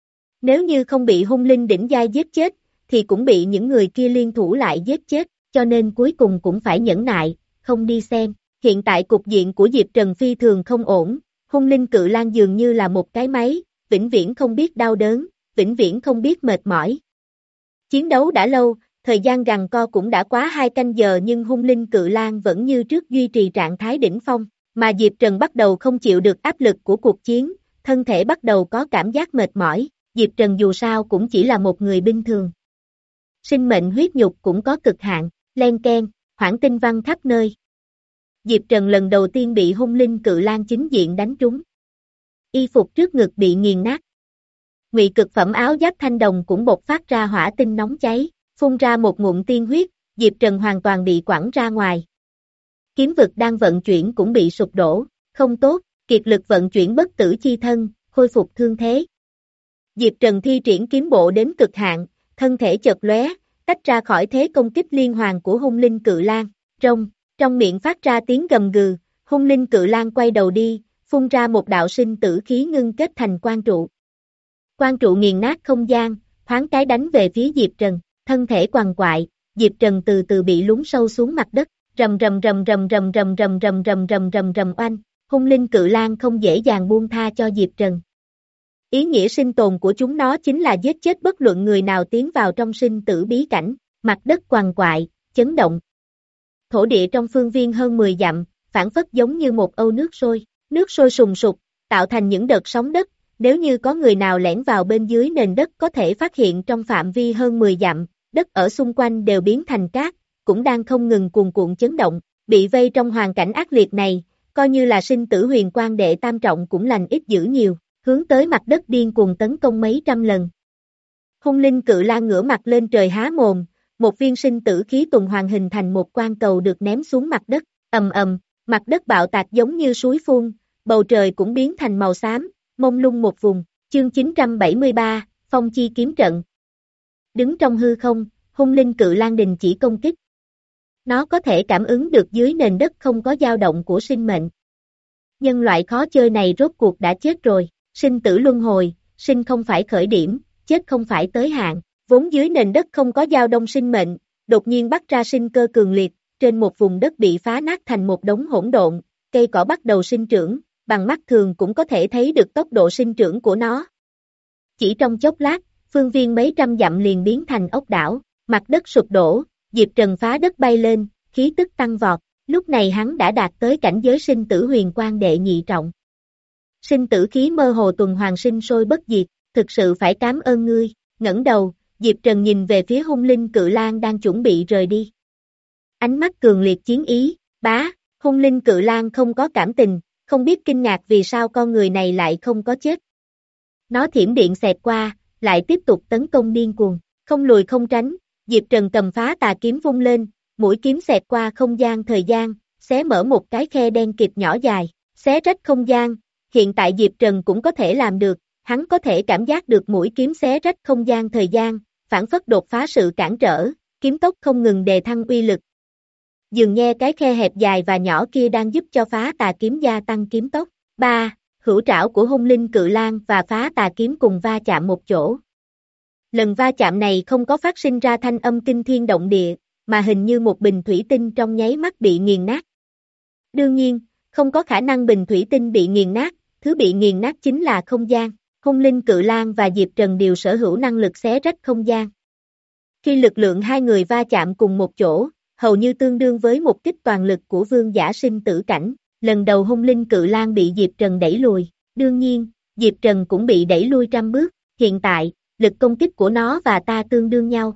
Nếu như không bị hung linh đỉnh giai giết chết, thì cũng bị những người kia liên thủ lại giết chết, cho nên cuối cùng cũng phải nhẫn nại, không đi xem. Hiện tại cục diện của Diệp Trần phi thường không ổn, hung linh cự lang dường như là một cái máy, vĩnh viễn không biết đau đớn, vĩnh viễn không biết mệt mỏi. Chiến đấu đã lâu, thời gian giằng co cũng đã quá hai canh giờ nhưng hung linh cự lang vẫn như trước duy trì trạng thái đỉnh phong, mà Diệp Trần bắt đầu không chịu được áp lực của cuộc chiến, thân thể bắt đầu có cảm giác mệt mỏi, Diệp Trần dù sao cũng chỉ là một người bình thường. Sinh mệnh huyết nhục cũng có cực hạn, len keng, hoảng tinh văng khắp nơi. Diệp Trần lần đầu tiên bị hung linh cự lang chính diện đánh trúng. Y phục trước ngực bị nghiền nát. Ngụy cực phẩm áo giáp thanh đồng cũng bộc phát ra hỏa tinh nóng cháy, phun ra một ngụm tiên huyết, Diệp Trần hoàn toàn bị quẳng ra ngoài. Kiếm vực đang vận chuyển cũng bị sụp đổ, không tốt, kiệt lực vận chuyển bất tử chi thân, khôi phục thương thế. Diệp Trần thi triển kiếm bộ đến cực hạn, thân thể chợt lóe, tách ra khỏi thế công kích liên hoàn của hung linh cự lang, rông, trong miệng phát ra tiếng gầm gừ, hung linh cự lang quay đầu đi, phun ra một đạo sinh tử khí ngưng kết thành quang trụ. Quang trụ nghiền nát không gian, thoáng cái đánh về phía Diệp Trần, thân thể quằn quại, Diệp Trần từ từ bị lún sâu xuống mặt đất, rầm rầm rầm rầm rầm rầm rầm rầm rầm rầm rầm rầm oanh, hung linh cự lang không dễ dàng buông tha cho Diệp Trần. Ý nghĩa sinh tồn của chúng nó chính là giết chết bất luận người nào tiến vào trong sinh tử bí cảnh, mặt đất quằn quại, chấn động. Thổ địa trong phương viên hơn mười dặm, phản phất giống như một âu nước sôi, nước sôi sùng sục, tạo thành những đợt sóng đất, nếu như có người nào lẻn vào bên dưới nền đất có thể phát hiện trong phạm vi hơn mười dặm, đất ở xung quanh đều biến thành cát, cũng đang không ngừng cuồn cuộn chấn động, bị vây trong hoàn cảnh ác liệt này, coi như là sinh tử huyền quang đệ tam trọng cũng lành ít dữ nhiều, hướng tới mặt đất điên cuồng tấn công mấy trăm lần. Hung linh cự lang ngửa mặt lên trời há mồm, một viên sinh tử khí tuần hoàn hình thành một quang cầu được ném xuống mặt đất, ầm ầm, mặt đất bạo tạc giống như suối phun, bầu trời cũng biến thành màu xám, mông lung một vùng, chương chín trăm bảy mươi ba, Phong chi kiếm trận. Đứng trong hư không, hung linh cự lang đình chỉ công kích. Nó có thể cảm ứng được dưới nền đất không có dao động của sinh mệnh. Nhân loại khó chơi này rốt cuộc đã chết rồi, sinh tử luân hồi, sinh không phải khởi điểm, chết không phải tới hạn, vốn dưới nền đất không có dao động sinh mệnh, đột nhiên bắt ra sinh cơ cường liệt, trên một vùng đất bị phá nát thành một đống hỗn độn, cây cỏ bắt đầu sinh trưởng, bằng mắt thường cũng có thể thấy được tốc độ sinh trưởng của nó. Chỉ trong chốc lát, phương viên mấy trăm dặm liền biến thành ốc đảo, mặt đất sụp đổ, Diệp Trần phá đất bay lên, khí tức tăng vọt, lúc này hắn đã đạt tới cảnh giới sinh tử huyền quang đệ nhị trọng. Sinh tử khí mơ hồ tuần hoàn sinh sôi bất diệt, thực sự phải cảm ơn ngươi, ngẩng đầu, Diệp Trần nhìn về phía hung linh cự lang đang chuẩn bị rời đi. Ánh mắt cường liệt chiến ý, bá, hung linh cự lang không có cảm tình, không biết kinh ngạc vì sao con người này lại không có chết. Nó thiểm điện xẹt qua, lại tiếp tục tấn công điên cuồng, không lùi không tránh, Diệp Trần cầm phá tà kiếm vung lên, mũi kiếm xẹt qua không gian thời gian, xé mở một cái khe đen kịt nhỏ dài, xé rách không gian, hiện tại Diệp Trần cũng có thể làm được, hắn có thể cảm giác được mũi kiếm xé rách không gian thời gian, phản phất đột phá sự cản trở, kiếm tốc không ngừng đề thăng uy lực. Dường nghe cái khe hẹp dài và nhỏ kia đang giúp cho phá tà kiếm gia tăng kiếm tốc. ba. Hữu trảo của hung linh cự lang và phá tà kiếm cùng va chạm một chỗ. Lần va chạm này không có phát sinh ra thanh âm kinh thiên động địa, mà hình như một bình thủy tinh trong nháy mắt bị nghiền nát. Đương nhiên, không có khả năng bình thủy tinh bị nghiền nát, thứ bị nghiền nát chính là không gian. Hung linh cự lang và Diệp Trần đều sở hữu năng lực xé rách không gian. Khi lực lượng hai người va chạm cùng một chỗ, hầu như tương đương với một kích toàn lực của vương giả sinh tử cảnh. Lần đầu hung linh cự lang bị Diệp Trần đẩy lùi, đương nhiên, Diệp Trần cũng bị đẩy lui trăm bước, hiện tại, lực công kích của nó và ta tương đương nhau.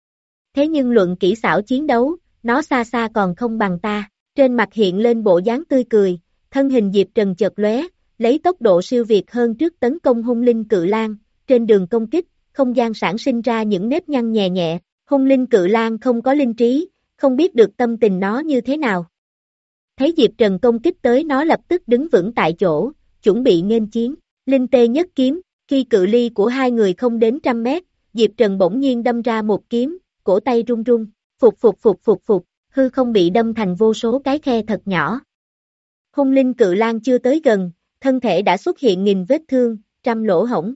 Thế nhưng luận kỹ xảo chiến đấu, nó xa xa còn không bằng ta, trên mặt hiện lên bộ dáng tươi cười, thân hình Diệp Trần chợt lóe, lấy tốc độ siêu việt hơn trước tấn công hung linh cự lang, trên đường công kích, không gian sản sinh ra những nếp nhăn nhẹ nhẹ, hung linh cự lang không có linh trí, không biết được tâm tình nó như thế nào. Thấy Diệp Trần công kích tới nó lập tức đứng vững tại chỗ, chuẩn bị nghênh chiến, linh tê nhất kiếm, khi cự ly của hai người không đến trăm mét, Diệp Trần bỗng nhiên đâm ra một kiếm, cổ tay run run, phục phục phục phục phục, hư không bị đâm thành vô số cái khe thật nhỏ. Hung linh cự lang chưa tới gần, thân thể đã xuất hiện nghìn vết thương, trăm lỗ hổng.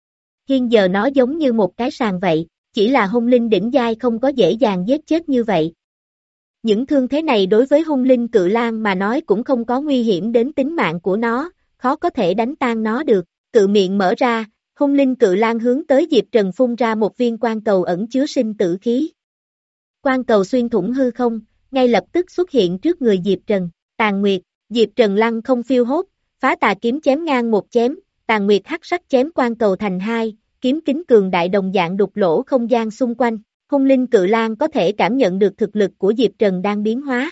Hiện giờ nó giống như một cái sàng vậy, chỉ là hung linh đỉnh giai không có dễ dàng giết chết như vậy. Những thương thế này đối với hung linh cự lang mà nói cũng không có nguy hiểm đến tính mạng của nó, khó có thể đánh tan nó được. Cự miệng mở ra, hung linh cự lang hướng tới Diệp Trần phun ra một viên quan cầu ẩn chứa sinh tử khí. Quan cầu xuyên thủng hư không, ngay lập tức xuất hiện trước người Diệp Trần. Tàn Nguyệt, Diệp Trần lăng không phiêu hốt, phá tà kiếm chém ngang một chém, Tàn Nguyệt hắc sắc chém quan cầu thành hai, kiếm kính cường đại đồng dạng đục lỗ không gian xung quanh. Hung linh cự lang có thể cảm nhận được thực lực của Diệp Trần đang biến hóa.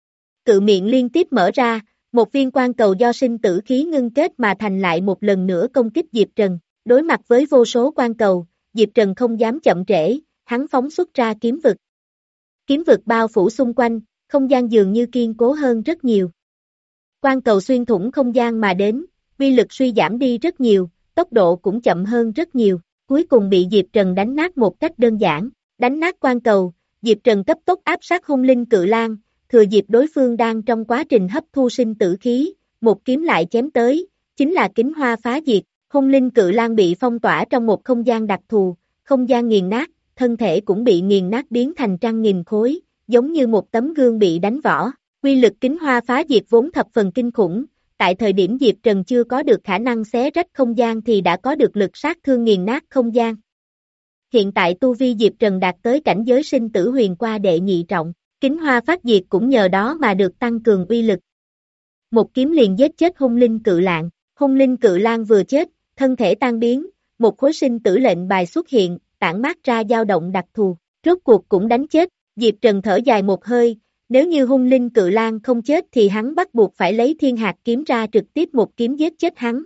Cự miệng liên tiếp mở ra, một viên quan cầu do sinh tử khí ngưng kết mà thành lại một lần nữa công kích Diệp Trần. Đối mặt với vô số quan cầu, Diệp Trần không dám chậm trễ, hắn phóng xuất ra kiếm vực. Kiếm vực bao phủ xung quanh, không gian dường như kiên cố hơn rất nhiều. Quan cầu xuyên thủng không gian mà đến, uy lực suy giảm đi rất nhiều, tốc độ cũng chậm hơn rất nhiều, cuối cùng bị Diệp Trần đánh nát một cách đơn giản. Đánh nát quan cầu, Diệp Trần cấp tốc áp sát hung linh cự lang, thừa dịp đối phương đang trong quá trình hấp thu sinh tử khí, một kiếm lại chém tới, chính là kính hoa phá diệt, hung linh cự lang bị phong tỏa trong một không gian đặc thù, không gian nghiền nát, thân thể cũng bị nghiền nát biến thành trăm nghìn khối, giống như một tấm gương bị đánh vỡ. Quy lực kính hoa phá diệt vốn thập phần kinh khủng, tại thời điểm Diệp Trần chưa có được khả năng xé rách không gian thì đã có được lực sát thương nghiền nát không gian. Hiện tại tu vi Diệp Trần đạt tới cảnh giới sinh tử huyền qua đệ nhị trọng, kính hoa phát diệt cũng nhờ đó mà được tăng cường uy lực. Một kiếm liền giết chết hung linh cự lạng, hung linh cự lang vừa chết, thân thể tan biến, một khối sinh tử lệnh bài xuất hiện, tản mát ra dao động đặc thù, rốt cuộc cũng đánh chết, Diệp Trần thở dài một hơi, nếu như hung linh cự lang không chết thì hắn bắt buộc phải lấy thiên hạt kiếm ra trực tiếp một kiếm giết chết hắn.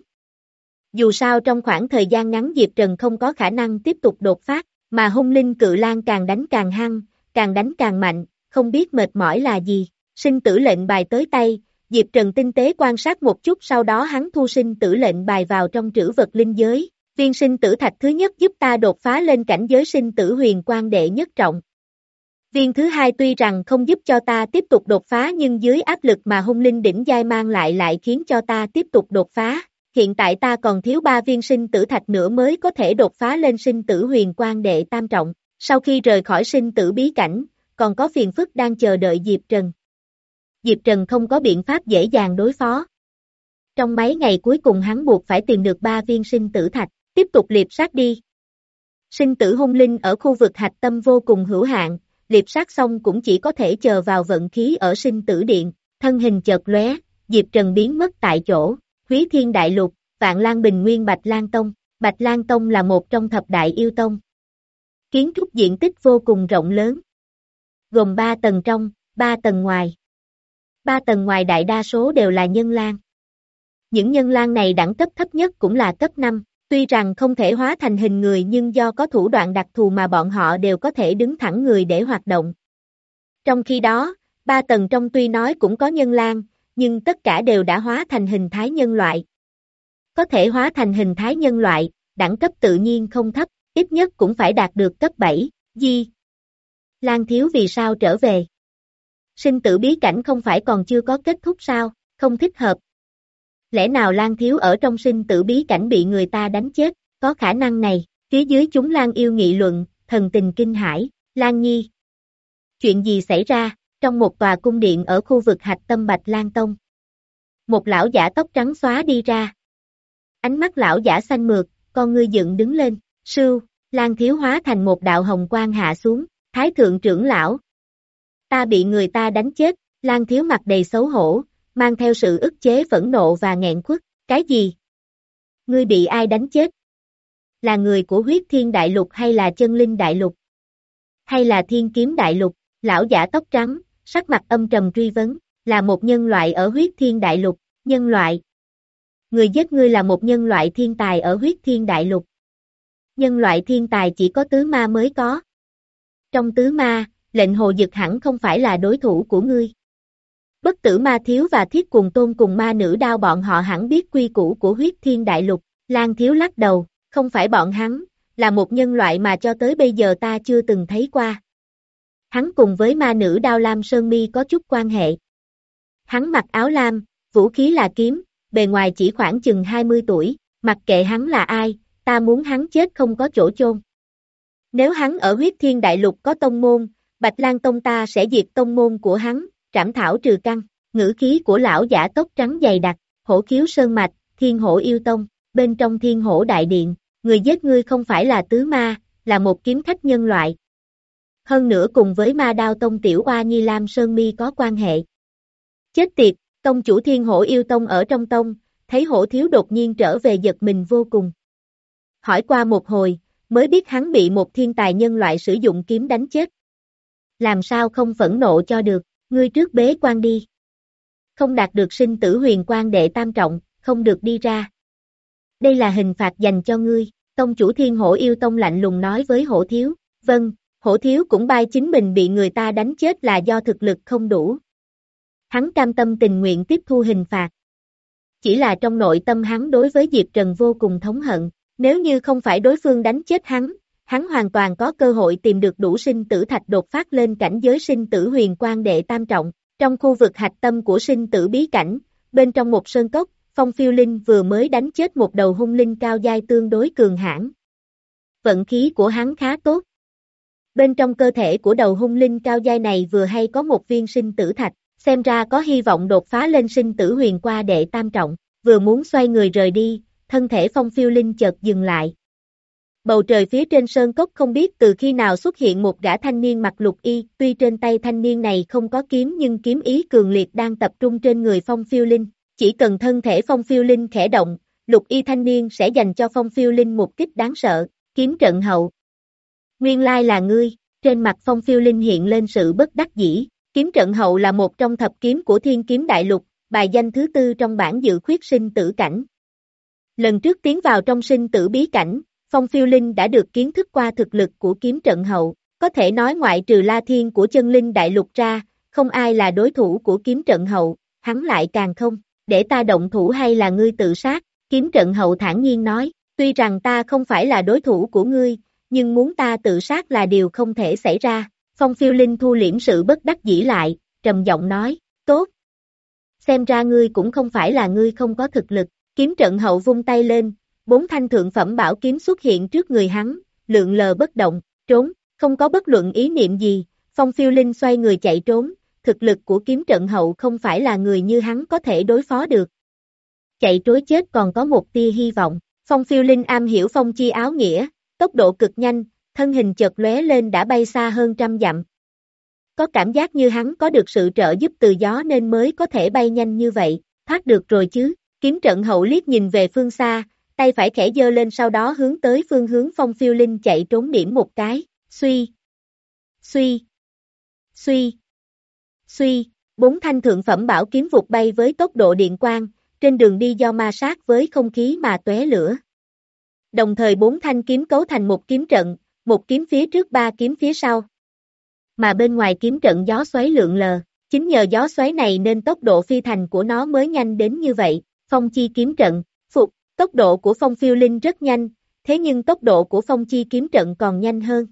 Dù sao trong khoảng thời gian ngắn Diệp Trần không có khả năng tiếp tục đột phát, mà hung linh cự lang càng đánh càng hăng, càng đánh càng mạnh, không biết mệt mỏi là gì. Sinh tử lệnh bài tới tay, Diệp Trần tinh tế quan sát một chút sau đó hắn thu sinh tử lệnh bài vào trong trữ vật linh giới. Viên sinh tử thạch thứ nhất giúp ta đột phá lên cảnh giới sinh tử huyền quang đệ nhất trọng. Viên thứ hai tuy rằng không giúp cho ta tiếp tục đột phá nhưng dưới áp lực mà hung linh đỉnh giai mang lại lại khiến cho ta tiếp tục đột phá. Hiện tại ta còn thiếu ba viên sinh tử thạch nữa mới có thể đột phá lên sinh tử huyền quan đệ tam trọng. Sau khi rời khỏi sinh tử bí cảnh, còn có phiền phức đang chờ đợi Diệp Trần. Diệp Trần không có biện pháp dễ dàng đối phó. Trong mấy ngày cuối cùng hắn buộc phải tìm được ba viên sinh tử thạch, tiếp tục liệp sát đi. Sinh tử hung linh ở khu vực hạch tâm vô cùng hữu hạn, liệp sát xong cũng chỉ có thể chờ vào vận khí ở sinh tử điện, thân hình chợt lóe, Diệp Trần biến mất tại chỗ. Húy Thiên Đại Lục, Vạn Lan Bình Nguyên Bạch Lan Tông. Bạch Lan Tông là một trong thập đại yêu tông. Kiến trúc diện tích vô cùng rộng lớn. Gồm ba tầng trong, ba tầng ngoài. Ba tầng ngoài đại đa số đều là nhân lang. Những nhân lang này đẳng cấp thấp nhất cũng là cấp năm, tuy rằng không thể hóa thành hình người nhưng do có thủ đoạn đặc thù mà bọn họ đều có thể đứng thẳng người để hoạt động. Trong khi đó, ba tầng trong tuy nói cũng có nhân lang, nhưng tất cả đều đã hóa thành hình thái nhân loại. Có thể hóa thành hình thái nhân loại, đẳng cấp tự nhiên không thấp, ít nhất cũng phải đạt được cấp bảy, Di. Lan Thiếu vì sao trở về? Sinh tử bí cảnh không phải còn chưa có kết thúc sao, không thích hợp. Lẽ nào Lan Thiếu ở trong sinh tử bí cảnh bị người ta đánh chết, có khả năng này, phía dưới chúng Lan yêu nghị luận, thần tình kinh hãi, Lan Nhi. Chuyện gì xảy ra, trong một tòa cung điện ở khu vực hạch tâm Bạch Lan Tông. Một lão giả tóc trắng xóa đi ra. Ánh mắt lão giả xanh mượt, con ngươi dựng đứng lên, sưu, Lan Thiếu hóa thành một đạo hồng quang hạ xuống, Thái thượng trưởng lão. Ta bị người ta đánh chết, Lan Thiếu mặt đầy xấu hổ, mang theo sự ức chế phẫn nộ và nghẹn khuất, cái gì? Ngươi bị ai đánh chết? Là người của Huyết Thiên Đại Lục hay là Chân Linh Đại Lục? Hay là Thiên Kiếm Đại Lục? Lão giả tóc trắng, sắc mặt âm trầm truy vấn, là một nhân loại ở Huyết Thiên Đại Lục, nhân loại. Người giết ngươi là một nhân loại thiên tài ở Huyết Thiên Đại Lục. Nhân loại thiên tài chỉ có tứ ma mới có. Trong tứ ma, lệnh hồ dực hẳn không phải là đối thủ của ngươi. Bất tử ma thiếu và thiết cùng tôn cùng ma nữ đao bọn họ hẳn biết quy củ của Huyết Thiên Đại Lục. Lan Thiếu lắc đầu, không phải bọn hắn, là một nhân loại mà cho tới bây giờ ta chưa từng thấy qua. Hắn cùng với ma nữ đao lam sơn mi có chút quan hệ. Hắn mặc áo lam, vũ khí là kiếm, bề ngoài chỉ khoảng chừng hai mươi tuổi, mặc kệ hắn là ai, ta muốn hắn chết không có chỗ chôn. Nếu hắn ở Huyết Thiên Đại Lục có tông môn, Bạch Lan Tông ta sẽ diệt tông môn của hắn, trảm thảo trừ căn. Ngữ khí của lão giả tóc trắng dày đặc, hổ khiếu sơn mạch, Thiên Hổ yêu tông, bên trong Thiên Hổ đại điện, người giết ngươi không phải là tứ ma, là một kiếm khách nhân loại. Hơn nữa cùng với ma đao tông tiểu oa nhi lam sơn mi có quan hệ. Chết tiệt, tông chủ Thiên Hổ yêu tông ở trong tông, thấy hổ thiếu đột nhiên trở về giật mình vô cùng. Hỏi qua một hồi, mới biết hắn bị một thiên tài nhân loại sử dụng kiếm đánh chết. Làm sao không phẫn nộ cho được, ngươi trước bế quan đi. Không đạt được sinh tử huyền quan đệ tam trọng, không được đi ra. Đây là hình phạt dành cho ngươi, tông chủ Thiên Hổ yêu tông lạnh lùng nói với hổ thiếu. Vâng, hổ thiếu cũng bai chính mình bị người ta đánh chết là do thực lực không đủ. Hắn cam tâm tình nguyện tiếp thu hình phạt. Chỉ là trong nội tâm hắn đối với Diệp Trần vô cùng thống hận, nếu như không phải đối phương đánh chết hắn, hắn hoàn toàn có cơ hội tìm được đủ sinh tử thạch đột phát lên cảnh giới sinh tử huyền quan đệ tam trọng. Trong khu vực hạch tâm của sinh tử bí cảnh, bên trong một sơn cốc, Phong Phiêu Linh vừa mới đánh chết một đầu hung linh cao giai tương đối cường hãn. Vận khí của hắn khá tốt. Bên trong cơ thể của đầu hung linh cao giai này vừa hay có một viên sinh tử thạch, xem ra có hy vọng đột phá lên sinh tử huyền qua đệ tam trọng, vừa muốn xoay người rời đi, thân thể Phong Phiêu Linh chợt dừng lại. Bầu trời phía trên sơn cốc không biết từ khi nào xuất hiện một gã thanh niên mặc lục y, tuy trên tay thanh niên này không có kiếm nhưng kiếm ý cường liệt đang tập trung trên người Phong Phiêu Linh, chỉ cần thân thể Phong Phiêu Linh khẽ động, lục y thanh niên sẽ dành cho Phong Phiêu Linh một kích đáng sợ, kiếm trận hậu. Nguyên lai là ngươi, trên mặt Phong Phiêu Linh hiện lên sự bất đắc dĩ, kiếm trận hậu là một trong thập kiếm của Thiên Kiếm Đại Lục, bài danh thứ tư trong bảng dự khuyết sinh tử cảnh. Lần trước tiến vào trong sinh tử bí cảnh, Phong Phiêu Linh đã được kiến thức qua thực lực của kiếm trận hậu, có thể nói ngoại trừ La Thiên của Chân Linh Đại Lục ra, không ai là đối thủ của kiếm trận hậu, hắn lại càng không, để ta động thủ hay là ngươi tự sát, kiếm trận hậu thản nhiên nói, tuy rằng ta không phải là đối thủ của ngươi, nhưng muốn ta tự sát là điều không thể xảy ra, Phong Phiêu Linh thu liễm sự bất đắc dĩ lại, trầm giọng nói, tốt. Xem ra ngươi cũng không phải là ngươi không có thực lực, kiếm trận hậu vung tay lên, bốn thanh thượng phẩm bảo kiếm xuất hiện trước người hắn, lượn lờ bất động, trốn, không có bất luận ý niệm gì, Phong Phiêu Linh xoay người chạy trốn, thực lực của kiếm trận hậu không phải là người như hắn có thể đối phó được. Chạy trối chết còn có một tia hy vọng, Phong Phiêu Linh am hiểu phong chi áo nghĩa, tốc độ cực nhanh, thân hình chợt lóe lên đã bay xa hơn trăm dặm. Có cảm giác như hắn có được sự trợ giúp từ gió nên mới có thể bay nhanh như vậy, thoát được rồi chứ, kiếm trận hậu liếc nhìn về phương xa, tay phải khẽ giơ lên sau đó hướng tới phương hướng Phong Phiêu Linh chạy trốn điểm một cái, suy, suy, suy, suy, bốn thanh thượng phẩm bảo kiếm vụt bay với tốc độ điện quang, trên đường đi do ma sát với không khí mà tóe lửa. Đồng thời bốn thanh kiếm cấu thành một kiếm trận, một kiếm phía trước ba kiếm phía sau. Mà bên ngoài kiếm trận gió xoáy lượn lờ, chính nhờ gió xoáy này nên tốc độ phi thành của nó mới nhanh đến như vậy, phong chi kiếm trận, phục, tốc độ của Phong Phiêu Linh rất nhanh, thế nhưng tốc độ của phong chi kiếm trận còn nhanh hơn.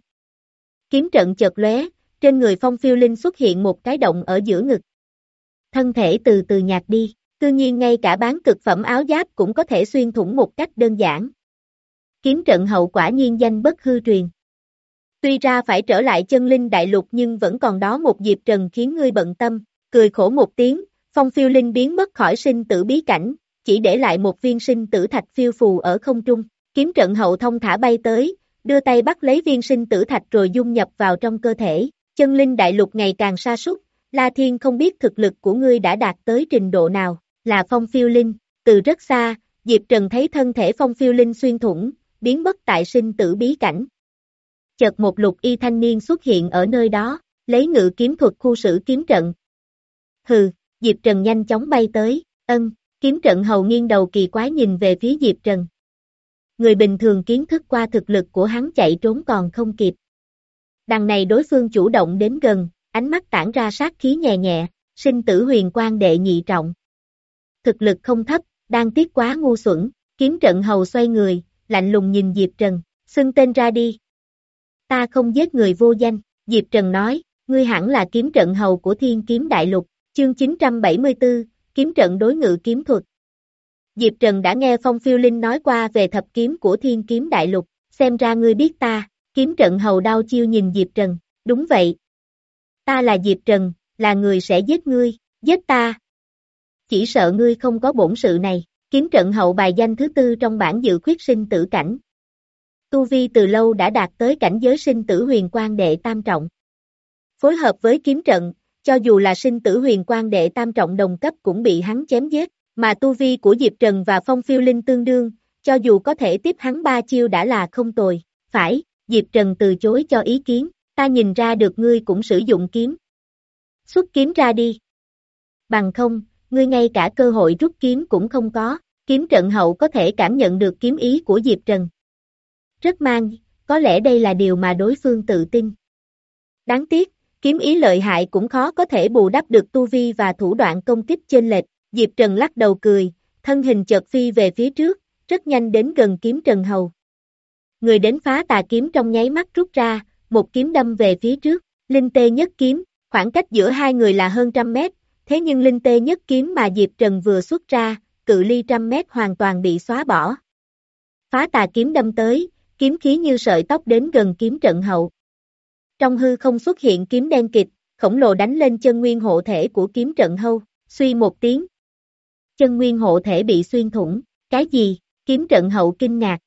Kiếm trận chợt lóe, trên người Phong Phiêu Linh xuất hiện một cái động ở giữa ngực. Thân thể từ từ nhạt đi, tự nhiên ngay cả bán cực phẩm áo giáp cũng có thể xuyên thủng một cách đơn giản. Kiếm trận hậu quả nhiên danh bất hư truyền. Tuy ra phải trở lại chân linh đại lục nhưng vẫn còn đó một Diệp Trần khiến ngươi bận tâm, cười khổ một tiếng, Phong Phiêu Linh biến mất khỏi sinh tử bí cảnh, chỉ để lại một viên sinh tử thạch phiêu phù ở không trung, kiếm trận hậu thông thả bay tới, đưa tay bắt lấy viên sinh tử thạch rồi dung nhập vào trong cơ thể, chân linh đại lục ngày càng sa sút, La Thiên không biết thực lực của ngươi đã đạt tới trình độ nào, là Phong Phiêu Linh, từ rất xa, Diệp Trần thấy thân thể Phong Phiêu Linh xuyên thủng, biến mất tại sinh tử bí cảnh. Chợt một lục y thanh niên xuất hiện ở nơi đó, lấy ngự kiếm thuật khu xử kiếm trận. Hừ, Diệp Trần nhanh chóng bay tới, ân, kiếm trận hầu nghiêng đầu kỳ quái nhìn về phía Diệp Trần. Người bình thường kiến thức qua thực lực của hắn chạy trốn còn không kịp. Đằng này đối phương chủ động đến gần, ánh mắt tản ra sát khí nhẹ nhẹ, sinh tử huyền quang đệ nhị trọng. Thực lực không thấp, đang tiếc quá ngu xuẩn, kiếm trận hầu xoay người, lạnh lùng nhìn Diệp Trần, xưng tên ra đi. Ta không giết người vô danh, Diệp Trần nói, ngươi hẳn là kiếm trận hầu của Thiên Kiếm Đại Lục, chương chín trăm bảy mươi tư, kiếm trận đối ngự kiếm thuật. Diệp Trần đã nghe Phong Phiêu Linh nói qua về thập kiếm của Thiên Kiếm Đại Lục, xem ra ngươi biết ta, kiếm trận hầu đau chiêu nhìn Diệp Trần, đúng vậy. Ta là Diệp Trần, là người sẽ giết ngươi, giết ta. Chỉ sợ ngươi không có bổn sự này, kiếm trận hậu bài danh thứ tư trong bảng dự khuyết sinh tử cảnh. Tu vi từ lâu đã đạt tới cảnh giới sinh tử huyền quang đệ tam trọng. Phối hợp với kiếm trận, cho dù là sinh tử huyền quang đệ tam trọng đồng cấp cũng bị hắn chém giết, mà tu vi của Diệp Trần và Phong Phiêu Linh tương đương, cho dù có thể tiếp hắn ba chiêu đã là không tồi. Phải, Diệp Trần từ chối cho ý kiến, ta nhìn ra được ngươi cũng sử dụng kiếm. Xuất kiếm ra đi. Bằng không, ngươi ngay cả cơ hội rút kiếm cũng không có, kiếm trận hậu có thể cảm nhận được kiếm ý của Diệp Trần. Rất mang, có lẽ đây là điều mà đối phương tự tin. Đáng tiếc, kiếm ý lợi hại cũng khó có thể bù đắp được tu vi và thủ đoạn công kích chênh lệch. Diệp Trần lắc đầu cười, thân hình chợt phi về phía trước, rất nhanh đến gần kiếm trận hầu. Người đến phá tà kiếm trong nháy mắt rút ra, một kiếm đâm về phía trước, linh tê nhất kiếm, khoảng cách giữa hai người là hơn trăm mét, thế nhưng linh tê nhất kiếm mà Diệp Trần vừa xuất ra, cự ly trăm mét hoàn toàn bị xóa bỏ. Phá tà kiếm đâm tới, kiếm khí như sợi tóc đến gần kiếm trận hậu. Trong hư không xuất hiện kiếm đen kịt, khổng lồ đánh lên chân nguyên hộ thể của kiếm trận hậu, suy một tiếng. Chân nguyên hộ thể bị xuyên thủng, cái gì, kiếm trận hậu kinh ngạc.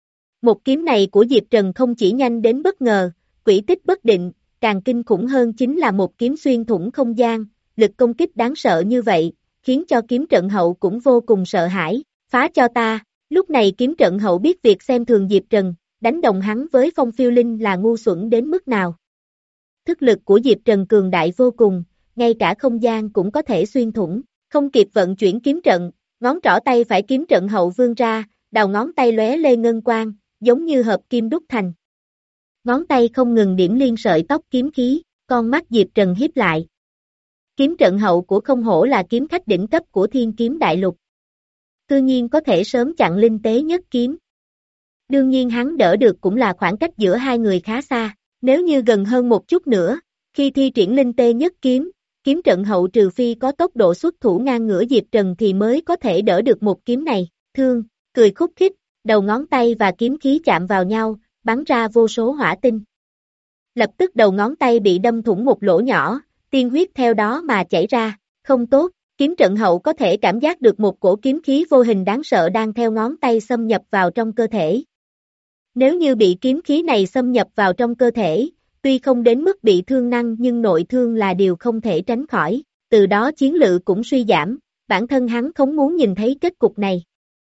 Một kiếm này của Diệp Trần không chỉ nhanh đến bất ngờ, quỹ tích bất định, càng kinh khủng hơn chính là một kiếm xuyên thủng không gian, lực công kích đáng sợ như vậy, khiến cho kiếm trận hậu cũng vô cùng sợ hãi, phá cho ta, lúc này kiếm trận hậu biết việc xem thường Diệp Trần, đánh đồng hắn với Phong Phiêu Linh là ngu xuẩn đến mức nào. Thức lực của Diệp Trần cường đại vô cùng, ngay cả không gian cũng có thể xuyên thủng, không kịp vận chuyển kiếm trận, ngón trỏ tay phải kiếm trận hậu vươn ra, đầu ngón tay lóe lên ngân quang, giống như hợp kim đúc thành. Ngón tay không ngừng điểm liên sợi tóc kiếm khí, con mắt Diệp Trần híp lại. Kiếm trận hậu của không hổ là kiếm khách đỉnh cấp của Thiên Kiếm Đại Lục. Tự nhiên có thể sớm chặn linh tế nhất kiếm. Đương nhiên hắn đỡ được cũng là khoảng cách giữa hai người khá xa, nếu như gần hơn một chút nữa, Khi thi triển linh tê nhất kiếm, kiếm trận hậu trừ phi có tốc độ xuất thủ ngang ngửa Diệp Trần thì mới có thể đỡ được một kiếm này. Thương, cười khúc khích, đầu ngón tay và kiếm khí chạm vào nhau, bắn ra vô số hỏa tinh. Lập tức đầu ngón tay bị đâm thủng một lỗ nhỏ, tiên huyết theo đó mà chảy ra. Không tốt, kiếm trận hậu có thể cảm giác được một cổ kiếm khí vô hình đáng sợ đang theo ngón tay xâm nhập vào trong cơ thể. Nếu như bị kiếm khí này xâm nhập vào trong cơ thể, tuy không đến mức bị thương năng nhưng nội thương là điều không thể tránh khỏi, từ đó chiến lự cũng suy giảm, bản thân hắn không muốn nhìn thấy kết cục này.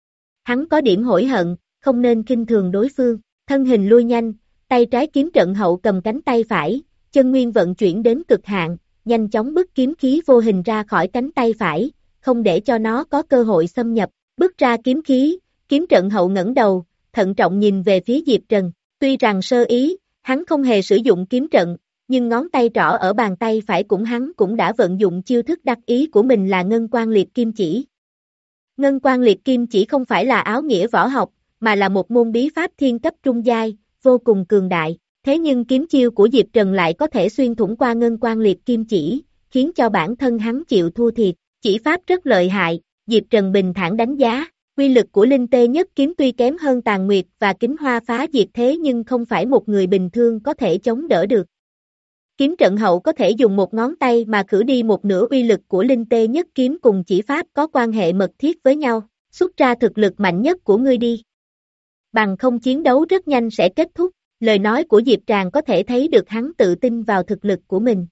Hắn có điểm hối hận, không nên khinh thường đối phương, thân hình lui nhanh, tay trái kiếm trận hậu cầm cánh tay phải, chân nguyên vận chuyển đến cực hạn, nhanh chóng bức kiếm khí vô hình ra khỏi cánh tay phải, không để cho nó có cơ hội xâm nhập, bức ra kiếm khí, kiếm trận hậu ngẩng đầu, thận trọng nhìn về phía Diệp Trần, tuy rằng sơ ý, hắn không hề sử dụng kiếm trận, nhưng ngón tay trỏ ở bàn tay phải cũng hắn cũng đã vận dụng chiêu thức đặc ý của mình là Ngân Quan Liệt Kim Chỉ. Ngân Quan Liệt Kim Chỉ không phải là áo nghĩa võ học, mà là một môn bí pháp thiên cấp trung giai, vô cùng cường đại. Thế nhưng kiếm chiêu của Diệp Trần lại có thể xuyên thủng qua Ngân Quan Liệt Kim Chỉ, khiến cho bản thân hắn chịu thua thiệt. Chỉ pháp rất lợi hại, Diệp Trần bình thản đánh giá. Quy lực của linh tê nhất kiếm tuy kém hơn Tàn Nguyệt và Kính Hoa Phá Diệt thế nhưng không phải một người bình thường có thể chống đỡ được. Kiếm trận hậu có thể dùng một ngón tay mà khử đi một nửa uy lực của linh tê nhất kiếm cùng chỉ pháp có quan hệ mật thiết với nhau, xuất ra thực lực mạnh nhất của ngươi đi. Bằng không chiến đấu rất nhanh sẽ kết thúc, lời nói của Diệp Tràng có thể thấy được hắn tự tin vào thực lực của mình.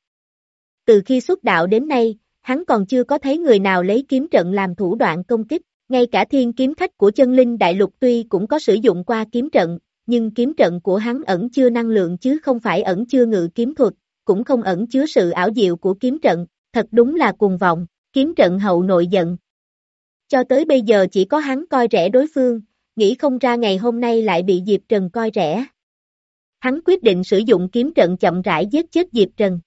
Từ khi xuất đạo đến nay, hắn còn chưa có thấy người nào lấy kiếm trận làm thủ đoạn công kích. Ngay cả thiên kiếm khách của chân linh đại lục tuy cũng có sử dụng qua kiếm trận, nhưng kiếm trận của hắn ẩn chứa năng lượng chứ không phải ẩn chứa ngự kiếm thuật, cũng không ẩn chứa sự ảo diệu của kiếm trận, thật đúng là cuồng vọng, kiếm trận hậu nội giận. Cho tới bây giờ chỉ có hắn coi rẻ đối phương, nghĩ không ra ngày hôm nay lại bị Diệp Trần coi rẻ. Hắn quyết định sử dụng kiếm trận chậm rãi giết chết Diệp Trần.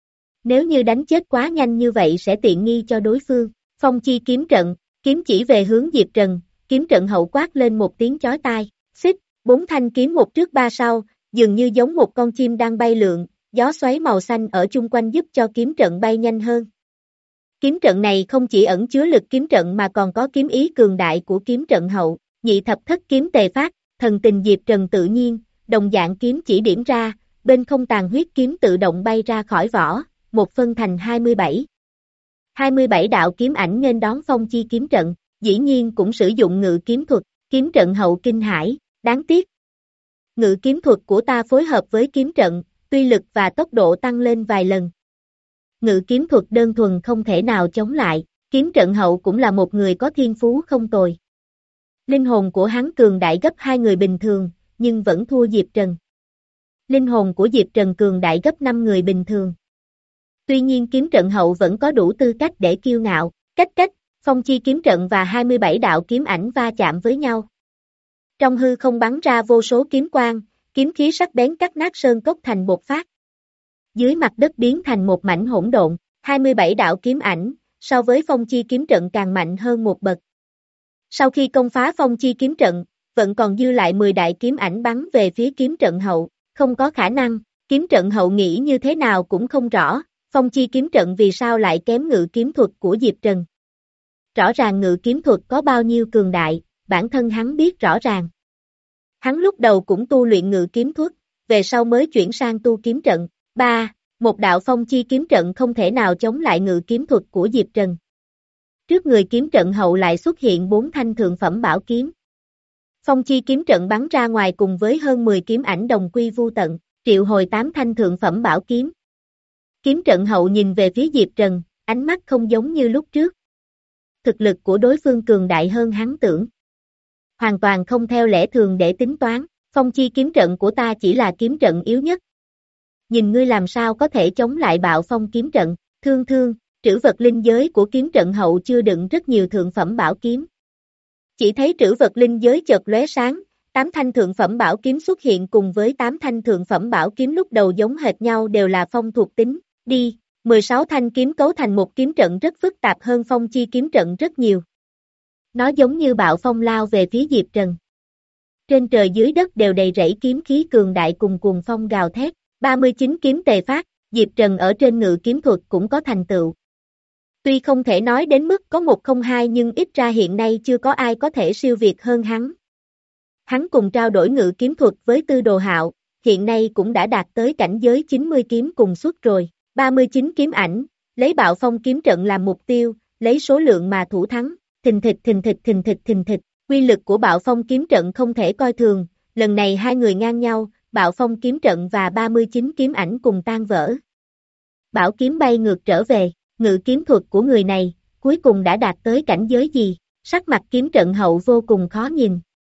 Nếu như đánh chết quá nhanh như vậy sẽ tiện nghi cho đối phương, phong chi kiếm trận. Kiếm chỉ về hướng Diệp Trần, kiếm trận hậu quát lên một tiếng chói tai, xích, bốn thanh kiếm một trước ba sau, dường như giống một con chim đang bay lượn, gió xoáy màu xanh ở chung quanh giúp cho kiếm trận bay nhanh hơn. Kiếm trận này không chỉ ẩn chứa lực kiếm trận mà còn có kiếm ý cường đại của kiếm trận hậu, nhị thập thất kiếm tề phát, thần tình Diệp Trần tự nhiên, đồng dạng kiếm chỉ điểm ra, bên không tàn huyết kiếm tự động bay ra khỏi vỏ, một phân thành hai mươi bảy. hai mươi bảy đạo kiếm ảnh nghênh đón phong chi kiếm trận, dĩ nhiên cũng sử dụng ngự kiếm thuật, kiếm trận hậu kinh hải, đáng tiếc. Ngự kiếm thuật của ta phối hợp với kiếm trận, tuy lực và tốc độ tăng lên vài lần. Ngự kiếm thuật đơn thuần không thể nào chống lại, kiếm trận hậu cũng là một người có thiên phú không tồi. Linh hồn của hắn cường đại gấp hai người bình thường, nhưng vẫn thua Diệp Trần. Linh hồn của Diệp Trần cường đại gấp năm người bình thường. Tuy nhiên kiếm trận hậu vẫn có đủ tư cách để kiêu ngạo, cách cách, phong chi kiếm trận và hai mươi bảy đạo kiếm ảnh va chạm với nhau. Trong hư không bắn ra vô số kiếm quang, kiếm khí sắc bén cắt nát sơn cốc thành bột phát. Dưới mặt đất biến thành một mảnh hỗn độn, hai mươi bảy đạo kiếm ảnh, so với phong chi kiếm trận càng mạnh hơn một bậc. Sau khi công phá phong chi kiếm trận, vẫn còn dư lại mười đại kiếm ảnh bắn về phía kiếm trận hậu, không có khả năng, kiếm trận hậu nghĩ như thế nào cũng không rõ. Phong chi kiếm trận vì sao lại kém ngự kiếm thuật của Diệp Trần. Rõ ràng ngự kiếm thuật có bao nhiêu cường đại, bản thân hắn biết rõ ràng. Hắn lúc đầu cũng tu luyện ngự kiếm thuật, về sau mới chuyển sang tu kiếm trận. ba. Một đạo phong chi kiếm trận không thể nào chống lại ngự kiếm thuật của Diệp Trần. Trước người kiếm trận hậu lại xuất hiện bốn thanh thượng phẩm bảo kiếm. Phong chi kiếm trận bắn ra ngoài cùng với hơn mười kiếm ảnh đồng quy vu tận, triệu hồi tám thanh thượng phẩm bảo kiếm. Kiếm trận hậu nhìn về phía Diệp Trần, ánh mắt không giống như lúc trước. Thực lực của đối phương cường đại hơn hắn tưởng. Hoàn toàn không theo lẽ thường để tính toán, phong chi kiếm trận của ta chỉ là kiếm trận yếu nhất. Nhìn ngươi làm sao có thể chống lại bạo phong kiếm trận, thương thương, trữ vật linh giới của kiếm trận hậu chưa đựng rất nhiều thượng phẩm bảo kiếm. Chỉ thấy trữ vật linh giới chợt lóe sáng, tám thanh thượng phẩm bảo kiếm xuất hiện cùng với tám thanh thượng phẩm bảo kiếm lúc đầu giống hệt nhau đều là phong thuộc tính. Đi, mười sáu thanh kiếm cấu thành một kiếm trận rất phức tạp hơn phong chi kiếm trận rất nhiều. Nó giống như bạo phong lao về phía Diệp Trần. Trên trời dưới đất đều đầy rẫy kiếm khí cường đại cùng cuồng phong gào thét, ba mươi chín kiếm tề phát, Diệp Trần ở trên ngự kiếm thuật cũng có thành tựu. Tuy không thể nói đến mức có một không hai nhưng ít ra hiện nay chưa có ai có thể siêu việt hơn hắn. Hắn cùng trao đổi ngự kiếm thuật với Tư Đồ Hạo, hiện nay cũng đã đạt tới cảnh giới chín mươi kiếm cùng suất rồi. ba mươi chín kiếm ảnh, lấy Bạo Phong kiếm trận làm mục tiêu, lấy số lượng mà thủ thắng, thình thịch thình thịch thình thịch thình thịch, uy lực của Bạo Phong kiếm trận không thể coi thường, lần này hai người ngang nhau, Bạo Phong kiếm trận và ba mươi chín kiếm ảnh cùng tan vỡ. Bảo kiếm bay ngược trở về, ngự kiếm thuật của người này, cuối cùng đã đạt tới cảnh giới gì, sắc mặt kiếm trận hậu vô cùng khó nhìn.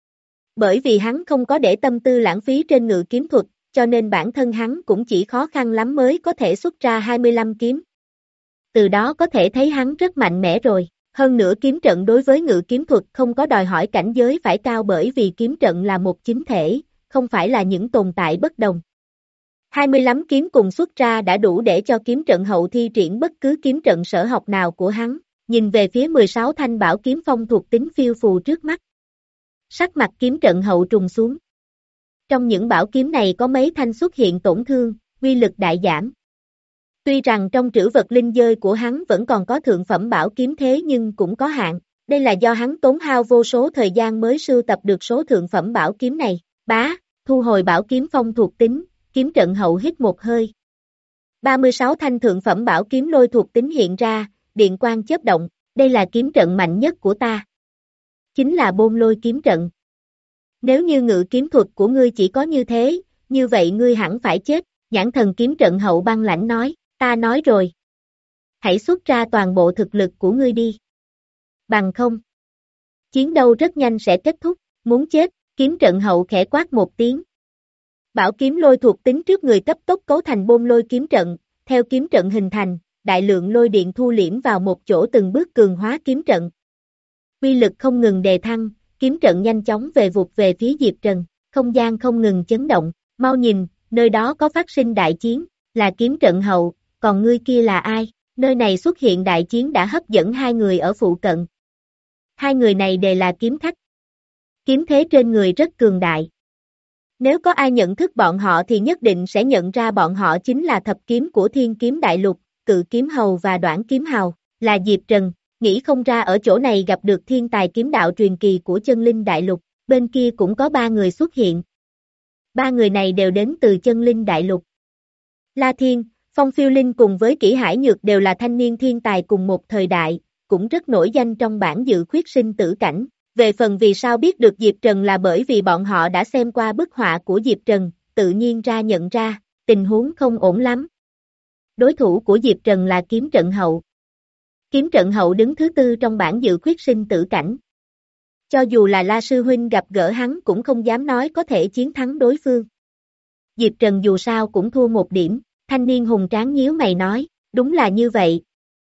Bởi vì hắn không có để tâm tư lãng phí trên ngự kiếm thuật, cho nên bản thân hắn cũng chỉ khó khăn lắm mới có thể xuất ra hai mươi lăm kiếm. Từ đó có thể thấy hắn rất mạnh mẽ rồi, hơn nữa kiếm trận đối với ngự kiếm thuật không có đòi hỏi cảnh giới phải cao bởi vì kiếm trận là một chính thể, không phải là những tồn tại bất đồng. hai mươi lăm kiếm cùng xuất ra đã đủ để cho kiếm trận hậu thi triển bất cứ kiếm trận sở học nào của hắn, nhìn về phía mười sáu thanh bảo kiếm phong thuộc tính phiêu phù trước mắt. Sắc mặt kiếm trận hậu trùng xuống. Trong những bảo kiếm này có mấy thanh xuất hiện tổn thương, uy lực đại giảm. Tuy rằng trong trữ vật linh dơi của hắn vẫn còn có thượng phẩm bảo kiếm thế nhưng cũng có hạn, đây là do hắn tốn hao vô số thời gian mới sưu tập được số thượng phẩm bảo kiếm này. Bá, thu hồi bảo kiếm phong thuộc tính, kiếm trận hậu hít một hơi. ba mươi sáu thanh thượng phẩm bảo kiếm lôi thuộc tính hiện ra, điện quang chớp động, đây là kiếm trận mạnh nhất của ta. Chính là Bôn Lôi kiếm trận. Nếu như ngự kiếm thuật của ngươi chỉ có như thế, như vậy ngươi hẳn phải chết, Nhãn Thần kiếm trận hậu băng lãnh nói, ta nói rồi. Hãy xuất ra toàn bộ thực lực của ngươi đi. Bằng không. Chiến đấu rất nhanh sẽ kết thúc, muốn chết, kiếm trận hậu khẽ quát một tiếng. Bảo kiếm lôi thuộc tính trước người cấp tốc cấu thành Bôn Lôi kiếm trận, theo kiếm trận hình thành, đại lượng lôi điện thu liễm vào một chỗ từng bước cường hóa kiếm trận. Uy lực không ngừng đề thăng, kiếm trận nhanh chóng về vụt về phía Diệp Trần, không gian không ngừng chấn động, mau nhìn, nơi đó có phát sinh đại chiến, là kiếm trận hậu, còn ngươi kia là ai? Nơi này xuất hiện đại chiến đã hấp dẫn hai người ở phụ cận. Hai người này đều là kiếm khách. Kiếm thế trên người rất cường đại. Nếu có ai nhận thức bọn họ thì nhất định sẽ nhận ra bọn họ chính là thập kiếm của Thiên Kiếm Đại Lục, Cự Kiếm Hầu và Đoản Kiếm Hào, là Diệp Trần, nghĩ không ra ở chỗ này gặp được thiên tài kiếm đạo truyền kỳ của Chân Linh Đại Lục, bên kia cũng có ba người xuất hiện. Ba người này đều đến từ Chân Linh Đại Lục. La Thiên, Phong Phiêu Linh cùng với Kỷ Hải Nhược đều là thanh niên thiên tài cùng một thời đại, cũng rất nổi danh trong bảng dự khuyết sinh tử cảnh. Về phần vì sao biết được Diệp Trần là bởi vì bọn họ đã xem qua bức họa của Diệp Trần, tự nhiên ra nhận ra, tình huống không ổn lắm. Đối thủ của Diệp Trần là kiếm trận hậu. Kiếm trận hậu đứng thứ tư trong bảng dự khuyết sinh tử cảnh. Cho dù là La Sư Huynh gặp gỡ hắn cũng không dám nói có thể chiến thắng đối phương. Diệp Trần dù sao cũng thua một điểm, thanh niên hùng tráng nhíu mày nói, đúng là như vậy.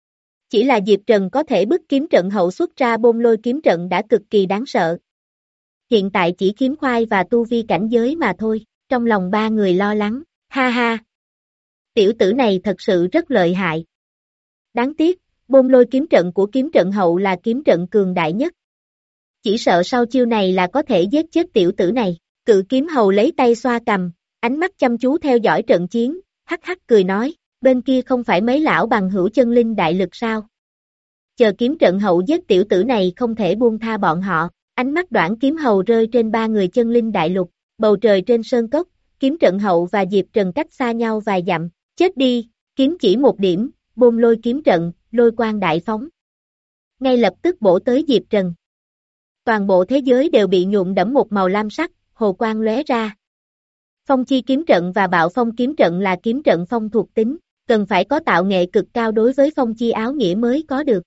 Chỉ là Diệp Trần có thể bức kiếm trận hậu xuất ra Bôn Lôi kiếm trận đã cực kỳ đáng sợ. Hiện tại chỉ kiếm khoai và tu vi cảnh giới mà thôi, trong lòng ba người lo lắng, ha ha. Tiểu tử này thật sự rất lợi hại. Đáng tiếc, Bôn Lôi kiếm trận của kiếm trận hậu là kiếm trận cường đại nhất. Chỉ sợ sau chiêu này là có thể giết chết tiểu tử này. Cự Kiếm Hầu lấy tay xoa cằm, ánh mắt chăm chú theo dõi trận chiến, hắc hắc cười nói, bên kia không phải mấy lão bằng hữu Chân Linh Đại Lực sao? Chờ kiếm trận hậu giết tiểu tử này không thể buông tha bọn họ. Ánh mắt Đoản Kiếm Hầu rơi trên ba người Chân Linh Đại Lục, bầu trời trên sơn cốc, kiếm trận hậu và Diệp Trần cách xa nhau vài dặm, chết đi, kiếm chỉ một điểm, Bôn Lôi kiếm trận, lôi quang đại phóng. Ngay lập tức bổ tới Diệp Trần. Toàn bộ thế giới đều bị nhuộm đẫm một màu lam sắc, hồ quang lóe ra. Phong chi kiếm trận và bạo phong kiếm trận là kiếm trận phong thuộc tính, cần phải có tạo nghệ cực cao đối với phong chi áo nghĩa mới có được.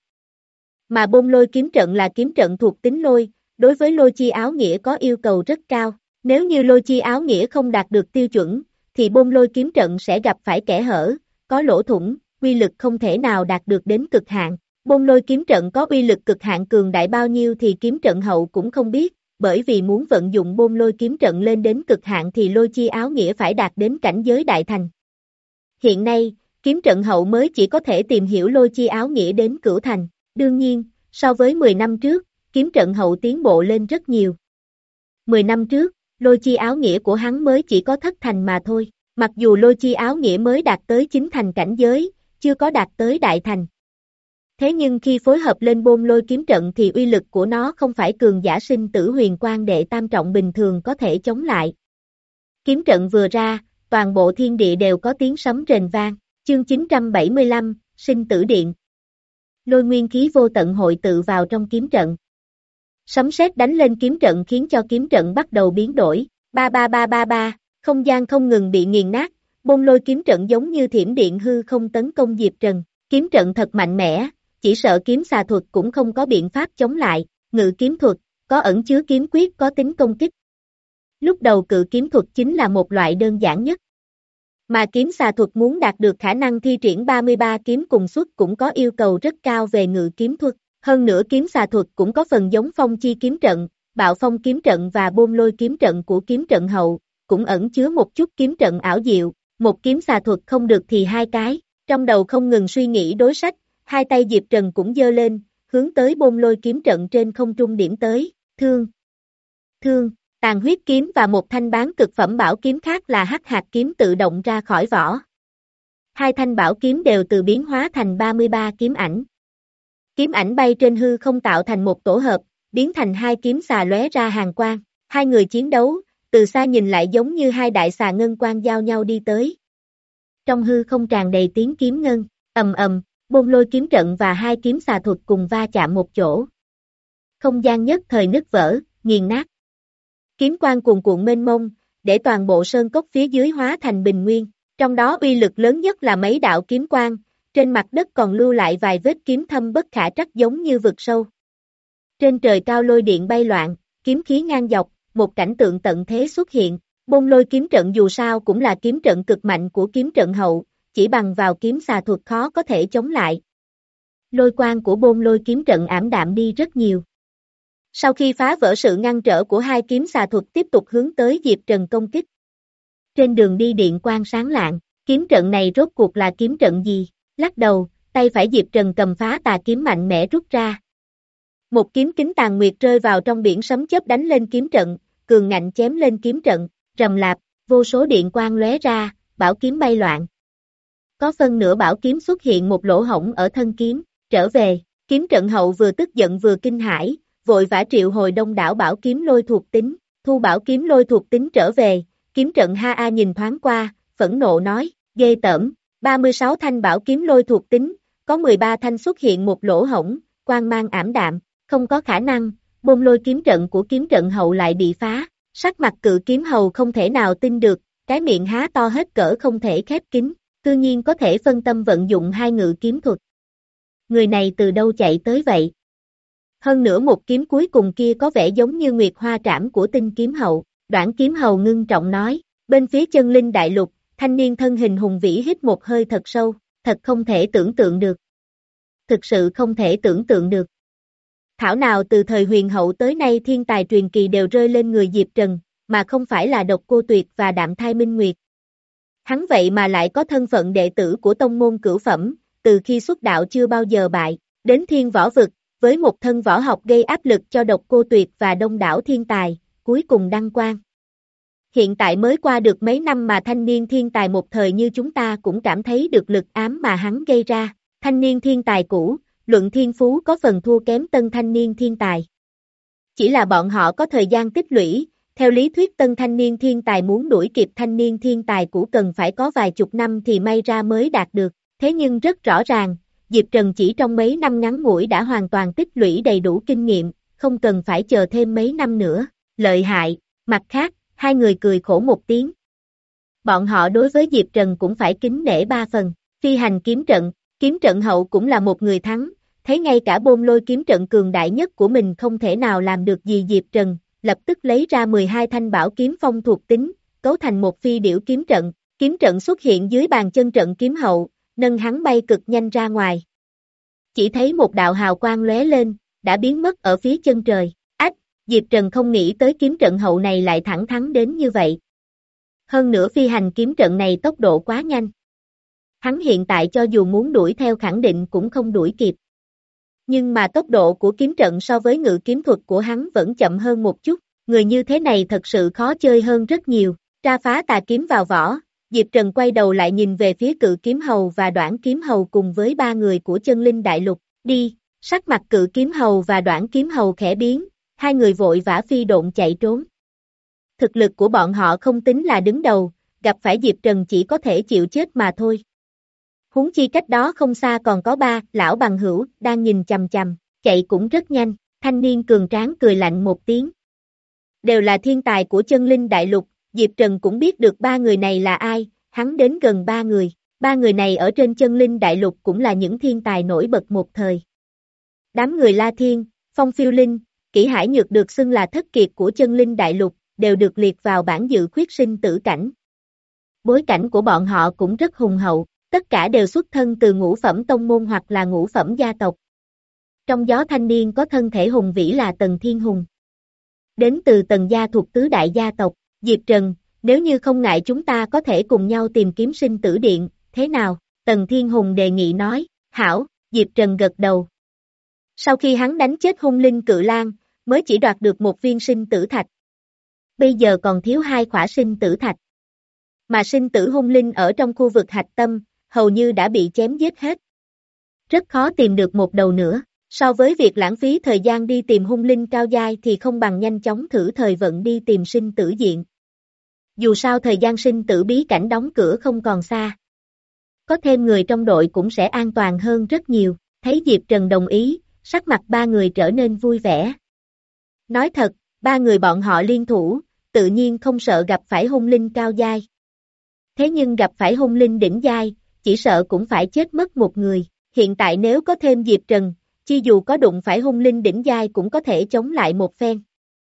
Mà Bôn Lôi kiếm trận là kiếm trận thuộc tính lôi, đối với lôi chi áo nghĩa có yêu cầu rất cao. Nếu như lôi chi áo nghĩa không đạt được tiêu chuẩn, thì Bôn Lôi kiếm trận sẽ gặp phải kẽ hở, có lỗ thủng, uy lực không thể nào đạt được đến cực hạn. Bôn Lôi kiếm trận có uy lực cực hạn cường đại bao nhiêu thì kiếm trận hậu cũng không biết, bởi vì muốn vận dụng Bôn Lôi kiếm trận lên đến cực hạn thì lôi chi áo nghĩa phải đạt đến cảnh giới đại thành. Hiện nay, kiếm trận hậu mới chỉ có thể tìm hiểu lôi chi áo nghĩa đến cửu thành. Đương nhiên, so với mười năm trước, kiếm trận hậu tiến bộ lên rất nhiều. mười năm trước, lôi chi áo nghĩa của hắn mới chỉ có thất thành mà thôi. Mặc dù lôi chi áo nghĩa mới đạt tới chín thành cảnh giới, chưa có đạt tới đại thành. Thế nhưng khi phối hợp lên bôn lôi kiếm trận thì uy lực của nó không phải cường giả sinh tử huyền quang đệ tam trọng bình thường có thể chống lại. Kiếm trận vừa ra, toàn bộ thiên địa đều có tiếng sấm rền vang. Chương chín trăm bảy mươi lăm, Sinh tử điện. Lôi nguyên khí vô tận hội tụ vào trong kiếm trận. Sấm sét đánh lên kiếm trận khiến cho kiếm trận bắt đầu biến đổi. Ba ba ba ba ba, không gian không ngừng bị nghiền nát, bôn lôi kiếm trận giống như thiểm điện hư không tấn công Diệp Trần. Kiếm trận thật mạnh mẽ, chỉ sợ kiếm xà thuật cũng không có biện pháp chống lại. Ngự kiếm thuật, có ẩn chứa kiếm quyết có tính công kích. Lúc đầu cự kiếm thuật chính là một loại đơn giản nhất. Mà kiếm xà thuật muốn đạt được khả năng thi triển ba mươi ba kiếm cùng suất cũng có yêu cầu rất cao về ngự kiếm thuật. Hơn nữa kiếm xà thuật cũng có phần giống phong chi kiếm trận, bạo phong kiếm trận và bôn lôi kiếm trận của kiếm trận hậu, cũng ẩn chứa một chút kiếm trận ảo diệu. Một kiếm xà thuật không được thì hai cái, trong đầu không ngừng suy nghĩ đối sách, hai tay Diệp Trần cũng giơ lên, hướng tới bôn lôi kiếm trận trên không trung điểm tới, thương, thương. Tàn huyết kiếm và một thanh bán cực phẩm bảo kiếm khác là hắc hạt kiếm tự động ra khỏi vỏ. Hai thanh bảo kiếm đều từ biến hóa thành ba mươi ba kiếm ảnh. Kiếm ảnh bay trên hư không tạo thành một tổ hợp, biến thành hai kiếm xà lóe ra hàn quang. Hai người chiến đấu, từ xa nhìn lại giống như hai đại xà ngân quang giao nhau đi tới. Trong hư không tràn đầy tiếng kiếm ngân, ầm ầm, bôn lôi kiếm trận và hai kiếm xà thuật cùng va chạm một chỗ. Không gian nhất thời nứt vỡ, nghiền nát. Kiếm quang cuồn cuộn mênh mông, để toàn bộ sơn cốc phía dưới hóa thành bình nguyên, trong đó uy lực lớn nhất là mấy đạo kiếm quang, trên mặt đất còn lưu lại vài vết kiếm thâm bất khả trắc giống như vực sâu. Trên trời cao lôi điện bay loạn, kiếm khí ngang dọc, một cảnh tượng tận thế xuất hiện, bôn lôi kiếm trận dù sao cũng là kiếm trận cực mạnh của kiếm trận hậu, chỉ bằng vào kiếm xà thuật khó có thể chống lại. Lôi quang của bôn lôi kiếm trận ảm đạm đi rất nhiều. Sau khi phá vỡ sự ngăn trở của hai kiếm xà thuật tiếp tục hướng tới Diệp Trần công kích. Trên đường đi điện quang sáng lạng, kiếm trận này rốt cuộc là kiếm trận gì? Lắc đầu, tay phải Diệp Trần cầm phá tà kiếm mạnh mẽ rút ra. Một kiếm kính tàn nguyệt rơi vào trong biển sấm chớp đánh lên kiếm trận, cường ngạnh chém lên kiếm trận, rầm lạp, vô số điện quang lóe ra, bảo kiếm bay loạn. Có phân nửa bảo kiếm xuất hiện một lỗ hổng ở thân kiếm, trở về, kiếm trận hậu vừa tức giận vừa kinh hãi, vội vã triệu hồi đông đảo bảo kiếm lôi thuộc tính, thu bảo kiếm lôi thuộc tính trở về, kiếm trận ha a nhìn thoáng qua, phẫn nộ nói, ghê tởm, ba mươi sáu thanh bảo kiếm lôi thuộc tính, có mười ba thanh xuất hiện một lỗ hổng, quang mang ảm đạm, không có khả năng, bôn lôi kiếm trận của kiếm trận hậu lại bị phá, sắc mặt cự kiếm hầu không thể nào tin được, cái miệng há to hết cỡ không thể khép kín, tự nhiên có thể phân tâm vận dụng hai ngự kiếm thuật. Người này từ đâu chạy tới vậy? Hơn nữa một kiếm cuối cùng kia có vẻ giống như nguyệt hoa trảm của tinh kiếm hậu, Đoản kiếm hầu ngưng trọng nói, bên phía chân linh đại lục, thanh niên thân hình hùng vĩ hít một hơi thật sâu, thật không thể tưởng tượng được. Thực sự không thể tưởng tượng được. Thảo nào từ thời huyền hậu tới nay thiên tài truyền kỳ đều rơi lên người Diệp Trần, mà không phải là Độc Cô Tuyệt và Đạm Thai Minh Nguyệt. Hắn vậy mà lại có thân phận đệ tử của tông môn cửu phẩm, từ khi xuất đạo chưa bao giờ bại, đến thiên võ vực, với một thân võ học gây áp lực cho Độc Cô Tuyệt và đông đảo thiên tài, cuối cùng đăng quang. Hiện tại mới qua được mấy năm mà thanh niên thiên tài một thời như chúng ta cũng cảm thấy được lực ám mà hắn gây ra, thanh niên thiên tài cũ, luận thiên phú có phần thua kém tân thanh niên thiên tài. Chỉ là bọn họ có thời gian tích lũy, theo lý thuyết tân thanh niên thiên tài muốn đuổi kịp thanh niên thiên tài cũ cần phải có vài chục năm thì may ra mới đạt được, thế nhưng rất rõ ràng, Diệp Trần chỉ trong mấy năm ngắn ngủi đã hoàn toàn tích lũy đầy đủ kinh nghiệm, không cần phải chờ thêm mấy năm nữa, lợi hại, mặt khác, hai người cười khổ một tiếng. Bọn họ đối với Diệp Trần cũng phải kính nể ba phần, phi hành kiếm trận, kiếm trận hậu cũng là một người thắng, thấy ngay cả bôn lôi kiếm trận cường đại nhất của mình không thể nào làm được gì Diệp Trần, lập tức lấy ra mười hai thanh bảo kiếm phong thuộc tính, cấu thành một phi điểu kiếm trận, kiếm trận xuất hiện dưới bàn chân trận kiếm hậu, nâng hắn bay cực nhanh ra ngoài. Chỉ thấy một đạo hào quang lóe lên, đã biến mất ở phía chân trời, ách, Diệp Trần không nghĩ tới kiếm trận hậu này lại thẳng thắn đến như vậy. Hơn nữa phi hành kiếm trận này tốc độ quá nhanh. Hắn hiện tại cho dù muốn đuổi theo khẳng định cũng không đuổi kịp. Nhưng mà tốc độ của kiếm trận so với ngự kiếm thuật của hắn vẫn chậm hơn một chút, người như thế này thật sự khó chơi hơn rất nhiều, tra phá tà kiếm vào vỏ, Diệp Trần quay đầu lại nhìn về phía Cự Kiếm Hầu và Đoản Kiếm Hầu cùng với ba người của Chân Linh Đại Lục, đi, sắc mặt Cự Kiếm Hầu và Đoản Kiếm Hầu khẽ biến, hai người vội vã phi độn chạy trốn. Thực lực của bọn họ không tính là đứng đầu, gặp phải Diệp Trần chỉ có thể chịu chết mà thôi. Huống chi cách đó không xa còn có ba, lão bằng hữu, đang nhìn chằm chằm, chạy cũng rất nhanh, thanh niên cường tráng cười lạnh một tiếng. Đều là thiên tài của Chân Linh Đại Lục, Diệp Trần cũng biết được ba người này là ai, hắn đến gần ba người, ba người này ở trên Chân Linh Đại Lục cũng là những thiên tài nổi bật một thời. Đám người La Thiên, Phong Phiêu Linh, Kỷ Hải Nhược được xưng là thất kiệt của Chân Linh Đại Lục, đều được liệt vào bảng dự khuyết sinh tử cảnh. Bối cảnh của bọn họ cũng rất hùng hậu, tất cả đều xuất thân từ ngũ phẩm tông môn hoặc là ngũ phẩm gia tộc. Trong gió thanh niên có thân thể hùng vĩ là Tần Thiên Hùng. Đến từ Tần gia thuộc tứ đại gia tộc, Diệp Trần, nếu như không ngại chúng ta có thể cùng nhau tìm kiếm sinh tử điện, thế nào? Tần Thiên Hùng đề nghị nói, hảo, Diệp Trần gật đầu. Sau khi hắn đánh chết hung linh cự lang, mới chỉ đoạt được một viên sinh tử thạch. Bây giờ còn thiếu hai khỏa sinh tử thạch. Mà sinh tử hung linh ở trong khu vực hạch tâm, hầu như đã bị chém giết hết. Rất khó tìm được một đầu nữa, so với việc lãng phí thời gian đi tìm hung linh cao giai thì không bằng nhanh chóng thử thời vận đi tìm sinh tử diện. Dù sao thời gian sinh tử bí cảnh đóng cửa không còn xa. Có thêm người trong đội cũng sẽ an toàn hơn rất nhiều, thấy Diệp Trần đồng ý, sắc mặt ba người trở nên vui vẻ. Nói thật, ba người bọn họ liên thủ, tự nhiên không sợ gặp phải hung linh cao giai. Thế nhưng gặp phải hung linh đỉnh giai, chỉ sợ cũng phải chết mất một người, hiện tại nếu có thêm Diệp Trần, chi dù có đụng phải hung linh đỉnh giai cũng có thể chống lại một phen.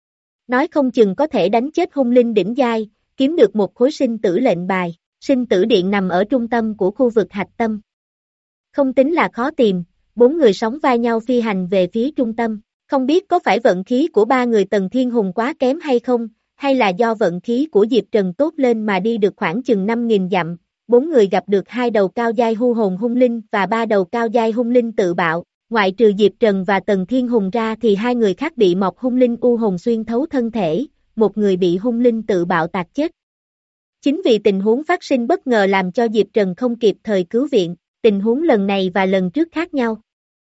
Nói không chừng có thể đánh chết hung linh đỉnh giai, kiếm được một khối sinh tử lệnh bài, sinh tử điện nằm ở trung tâm của khu vực hạch tâm. Không tính là khó tìm, bốn người sóng vai nhau phi hành về phía trung tâm, không biết có phải vận khí của ba người Tần Thiên Hùng quá kém hay không, hay là do vận khí của Diệp Trần tốt lên mà đi được khoảng chừng năm nghìn dặm, bốn người gặp được hai đầu cao giai hu hồn hung linh và ba đầu cao giai hung linh tự bạo, ngoại trừ Diệp Trần và Tần Thiên Hùng ra thì hai người khác bị một hung linh u hồn xuyên thấu thân thể, một người bị hung linh tự bạo tạt chết. Chính vì tình huống phát sinh bất ngờ làm cho Diệp Trần không kịp thời cứu viện, tình huống lần này và lần trước khác nhau.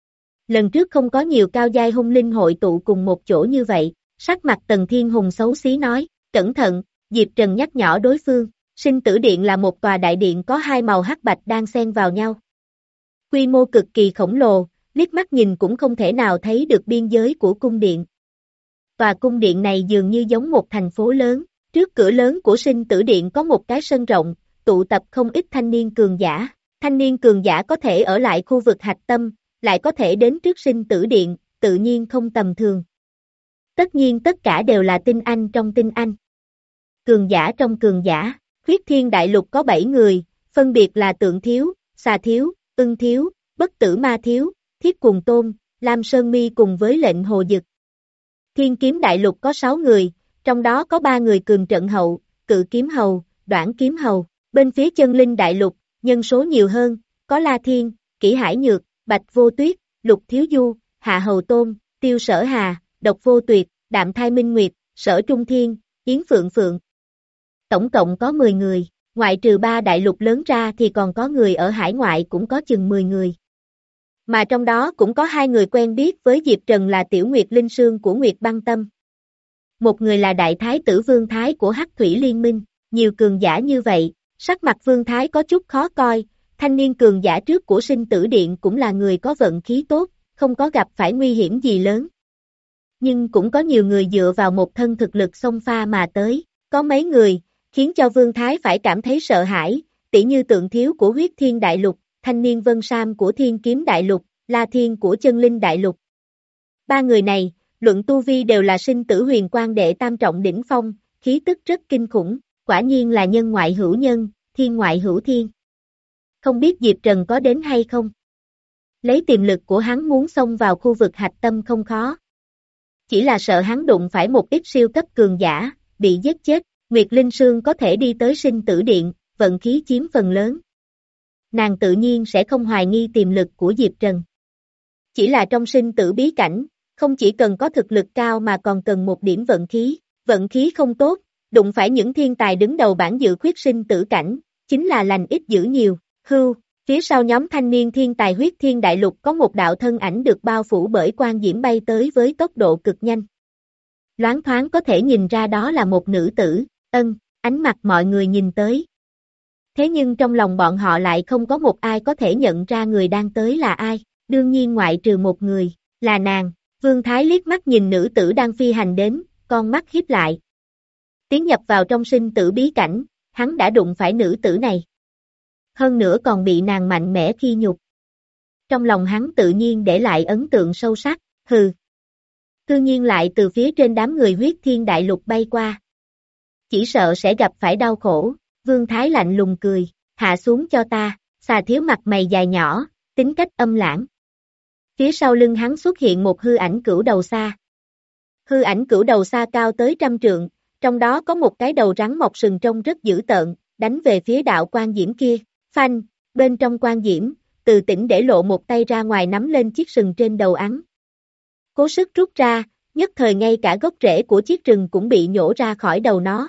Lần trước không có nhiều cao giai hung linh hội tụ cùng một chỗ như vậy, sắc mặt Tần Thiên Hùng xấu xí nói, cẩn thận, Diệp Trần nhắc nhở đối phương, sinh tử điện là một tòa đại điện có hai màu hắc bạch đang xen vào nhau. Quy mô cực kỳ khổng lồ, liếc mắt nhìn cũng không thể nào thấy được biên giới của cung điện. Tòa cung điện này dường như giống một thành phố lớn, trước cửa lớn của sinh tử điện có một cái sân rộng, tụ tập không ít thanh niên cường giả. Thanh niên cường giả có thể ở lại khu vực hạch tâm, lại có thể đến trước sinh tử điện, tự nhiên không tầm thường. Tất nhiên tất cả đều là tinh anh trong tinh anh. Cường giả trong cường giả, Huyết Thiên Đại Lục có bảy người, phân biệt là Tượng Thiếu, Xà Thiếu, Ưng Thiếu, Bất Tử Ma Thiếu, Thiết Cuồng Tôn, Lam Sơn Mi cùng với Lệnh Hồ Dực. Thiên Kiếm Đại Lục có sáu người, trong đó có ba người cường trận hậu, Cự Kiếm Hầu, Đoản Kiếm Hầu. Bên phía Chân Linh Đại Lục, nhân số nhiều hơn, có La Thiên, Kỷ Hải Nhược, Bạch Vô Tuyết, Lục Thiếu Du, Hạ Hầu Tôn, Tiêu Sở Hà, Độc Vô Tuyệt, Đạm Thai Minh Nguyệt, Sở Trung Thiên, Yến Phượng Phượng. Tổng cộng có mười người, ngoại trừ ba đại lục lớn ra thì còn có người ở hải ngoại cũng có chừng mười người. Mà trong đó cũng có hai người quen biết với Diệp Trần là Tiểu Nguyệt Linh Sương của Nguyệt Băng Tâm. Một người là Đại Thái tử Vương Thái của Hắc Thủy Liên Minh, nhiều cường giả như vậy, sắc mặt Vương Thái có chút khó coi, thanh niên cường giả trước của sinh tử điện cũng là người có vận khí tốt, không có gặp phải nguy hiểm gì lớn. Nhưng cũng có nhiều người dựa vào một thân thực lực xông pha mà tới, có mấy người, khiến cho Vương Thái phải cảm thấy sợ hãi, tỉ như Tượng Thiếu của Huyết Thiên Đại Lục, thanh niên Vân Sam của Thiên Kiếm Đại Lục, La Thiên của Chân Linh Đại Lục. Ba người này, luận tu vi đều là sinh tử huyền quang đệ tam trọng đỉnh phong, khí tức rất kinh khủng, quả nhiên là nhân ngoại hữu nhân, thiên ngoại hữu thiên. Không biết Diệp Trần có đến hay không? Lấy tiềm lực của hắn muốn xông vào khu vực hạch tâm không khó. Chỉ là sợ hắn đụng phải một ít siêu cấp cường giả, bị giết chết, Nguyệt Linh Sương có thể đi tới sinh tử điện, vận khí chiếm phần lớn. Nàng tự nhiên sẽ không hoài nghi tiềm lực của Diệp Trần. Chỉ là trong sinh tử bí cảnh, không chỉ cần có thực lực cao mà còn cần một điểm vận khí, vận khí không tốt, đụng phải những thiên tài đứng đầu bảng dự khuyết sinh tử cảnh, chính là lành ít dữ nhiều, hưu, phía sau nhóm thanh niên thiên tài huyết thiên đại lục có một đạo thân ảnh được bao phủ bởi quang diễm bay tới với tốc độ cực nhanh. Loáng thoáng có thể nhìn ra đó là một nữ tử, ân, ánh mặt mọi người nhìn tới. Thế nhưng trong lòng bọn họ lại không có một ai có thể nhận ra người đang tới là ai, đương nhiên ngoại trừ một người, là nàng. Vương Thái liếc mắt nhìn nữ tử đang phi hành đến, con mắt híp lại. Tiến nhập vào trong sinh tử bí cảnh, hắn đã đụng phải nữ tử này. Hơn nữa còn bị nàng mạnh mẽ khi nhục. Trong lòng hắn tự nhiên để lại ấn tượng sâu sắc, hừ. Cư nhiên lại từ phía trên đám người huyết thiên đại lục bay qua. Chỉ sợ sẽ gặp phải đau khổ, Vương Thái lạnh lùng cười, hạ xuống cho ta, xà thiếu mặt mày dài nhỏ, tính cách âm lãng. Phía sau lưng hắn xuất hiện một hư ảnh cửu đầu xa. Hư ảnh cửu đầu xa cao tới trăm trượng, trong đó có một cái đầu rắn mọc sừng trông rất dữ tợn, đánh về phía đạo quan diễm kia, phanh, bên trong quan diễm, Từ Tĩnh để lộ một tay ra ngoài nắm lên chiếc sừng trên đầu hắn. Cố sức rút ra, nhất thời ngay cả gốc rễ của chiếc rừng cũng bị nhổ ra khỏi đầu nó.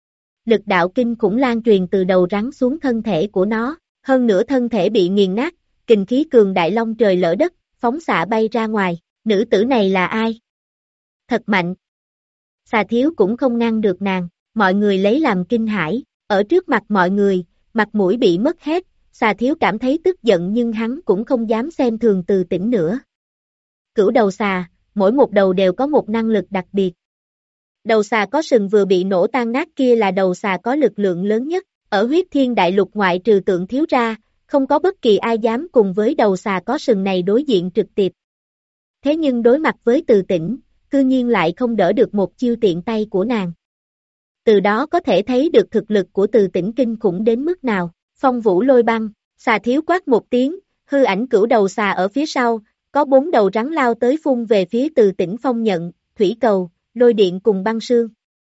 Lực đạo kinh khủng lan truyền từ đầu rắn xuống thân thể của nó, hơn nữa thân thể bị nghiền nát, kình khí cường đại long trời lỡ đất, phóng xạ bay ra ngoài, nữ tử này là ai? Thật mạnh. Xà thiếu cũng không ngăn được nàng, mọi người lấy làm kinh hãi, ở trước mặt mọi người, mặt mũi bị mất hết, xà thiếu cảm thấy tức giận nhưng hắn cũng không dám xem thường Từ Tĩnh nữa. Cửu đầu xà, mỗi một đầu đều có một năng lực đặc biệt. Đầu xà có sừng vừa bị nổ tan nát kia là đầu xà có lực lượng lớn nhất, ở huyết thiên đại lục ngoại trừ Tượng Thiếu ra, không có bất kỳ ai dám cùng với đầu xà có sừng này đối diện trực tiếp. Thế nhưng đối mặt với Từ Tĩnh, cư nhiên lại không đỡ được một chiêu tiện tay của nàng. Từ đó có thể thấy được thực lực của Từ Tĩnh kinh khủng đến mức nào, phong vũ lôi băng, xà thiếu quát một tiếng, hư ảnh cửu đầu xà ở phía sau, có bốn đầu rắn lao tới phun về phía Từ Tĩnh phong nhận, thủy cầu, lôi điện cùng băng sương.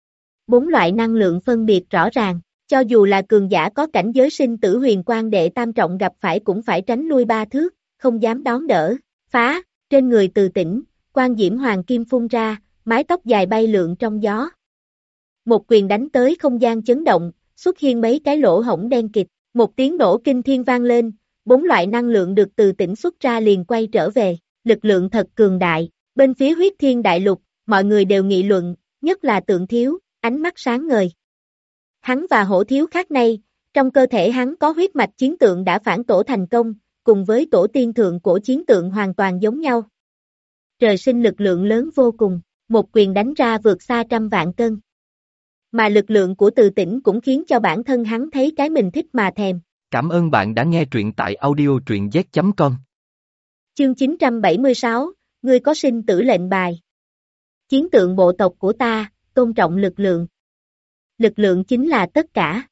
Bốn loại năng lượng phân biệt rõ ràng, cho dù là cường giả có cảnh giới sinh tử huyền quang đệ tam trọng gặp phải cũng phải tránh lui ba thước, không dám đón đỡ, phá, trên người Từ Tĩnh, quang diễm hoàng kim phun ra, mái tóc dài bay lượn trong gió. Một quyền đánh tới không gian chấn động, xuất hiện mấy cái lỗ hổng đen kịt, một tiếng nổ kinh thiên vang lên, bốn loại năng lượng được Từ Tĩnh xuất ra liền quay trở về, lực lượng thật cường đại, bên phía huyết thiên đại lục, mọi người đều nghị luận, nhất là Tượng Thiếu, ánh mắt sáng ngời. Hắn và Hổ Thiếu khác nay, trong cơ thể hắn có huyết mạch chiến tượng đã phản tổ thành công, cùng với tổ tiên thượng cổ chiến tượng hoàn toàn giống nhau. Trời sinh lực lượng lớn vô cùng, một quyền đánh ra vượt xa trăm vạn cân. Mà lực lượng của Từ Tĩnh cũng khiến cho bản thân hắn thấy cái mình thích mà thèm. Cảm ơn bạn đã nghe truyện tại audio truyện z chấm com. Chương chín trăm bảy mươi sáu, ngươi có sinh tử lệnh bài. Chiến tượng bộ tộc của ta, tôn trọng lực lượng. Lực lượng chính là tất cả.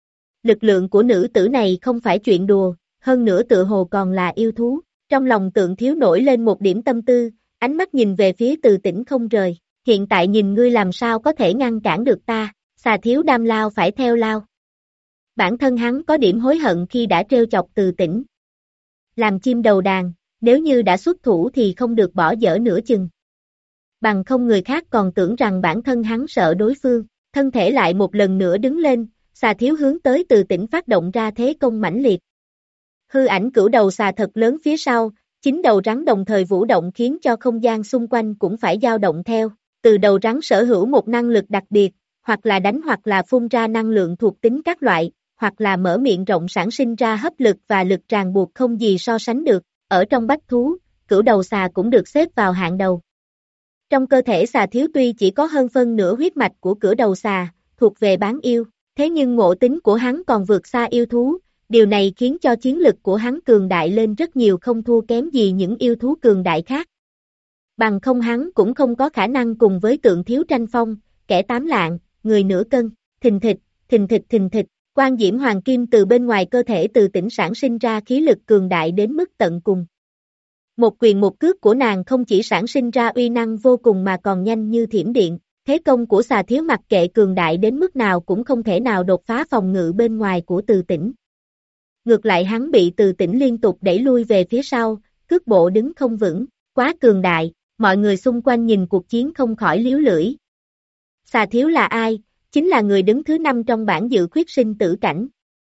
Lực lượng của nữ tử này không phải chuyện đùa, hơn nữa tựa hồ còn là yêu thú. Trong lòng Tượng Thiếu nổi lên một điểm tâm tư, ánh mắt nhìn về phía Từ Tĩnh không rời. Hiện tại nhìn ngươi làm sao có thể ngăn cản được ta, xà thiếu đam lao phải theo lao. Bản thân hắn có điểm hối hận khi đã trêu chọc Từ Tĩnh. Làm chim đầu đàn, nếu như đã xuất thủ thì không được bỏ dở nửa chừng. Bằng không người khác còn tưởng rằng bản thân hắn sợ đối phương, thân thể lại một lần nữa đứng lên, xà thiếu hướng tới Từ Tĩnh phát động ra thế công mãnh liệt. Hư ảnh cửu đầu xà thật lớn phía sau, chín đầu rắn đồng thời vũ động khiến cho không gian xung quanh cũng phải dao động theo. Từ đầu rắn sở hữu một năng lực đặc biệt, hoặc là đánh hoặc là phun ra năng lượng thuộc tính các loại, hoặc là mở miệng rộng sản sinh ra hấp lực và lực ràng buộc không gì so sánh được. Ở trong bách thú, cửu đầu xà cũng được xếp vào hạng đầu. Trong cơ thể xà thiếu tuy chỉ có hơn phân nửa huyết mạch của cửu đầu xà, thuộc về bán yêu, thế nhưng ngộ tính của hắn còn vượt xa yêu thú, điều này khiến cho chiến lực của hắn cường đại lên rất nhiều không thua kém gì những yêu thú cường đại khác. Bằng không hắn cũng không có khả năng cùng với Tượng Thiếu tranh phong, kẻ tám lạng, người nửa cân, thình thịch, thình thịch thình thịch, quang diễm hoàng kim từ bên ngoài cơ thể Từ Tĩnh sản sinh ra khí lực cường đại đến mức tận cùng. Một quyền một cước của nàng không chỉ sản sinh ra uy năng vô cùng mà còn nhanh như thiểm điện, thế công của xà thiếu mặc kệ cường đại đến mức nào cũng không thể nào đột phá phòng ngự bên ngoài của Từ Tĩnh. Ngược lại hắn bị Từ Tĩnh liên tục đẩy lui về phía sau, cước bộ đứng không vững, quá cường đại. Mọi người xung quanh nhìn cuộc chiến không khỏi liếu lưỡi. Xà thiếu là ai? Chính là người đứng thứ năm trong bảng dự khuyết sinh tử cảnh.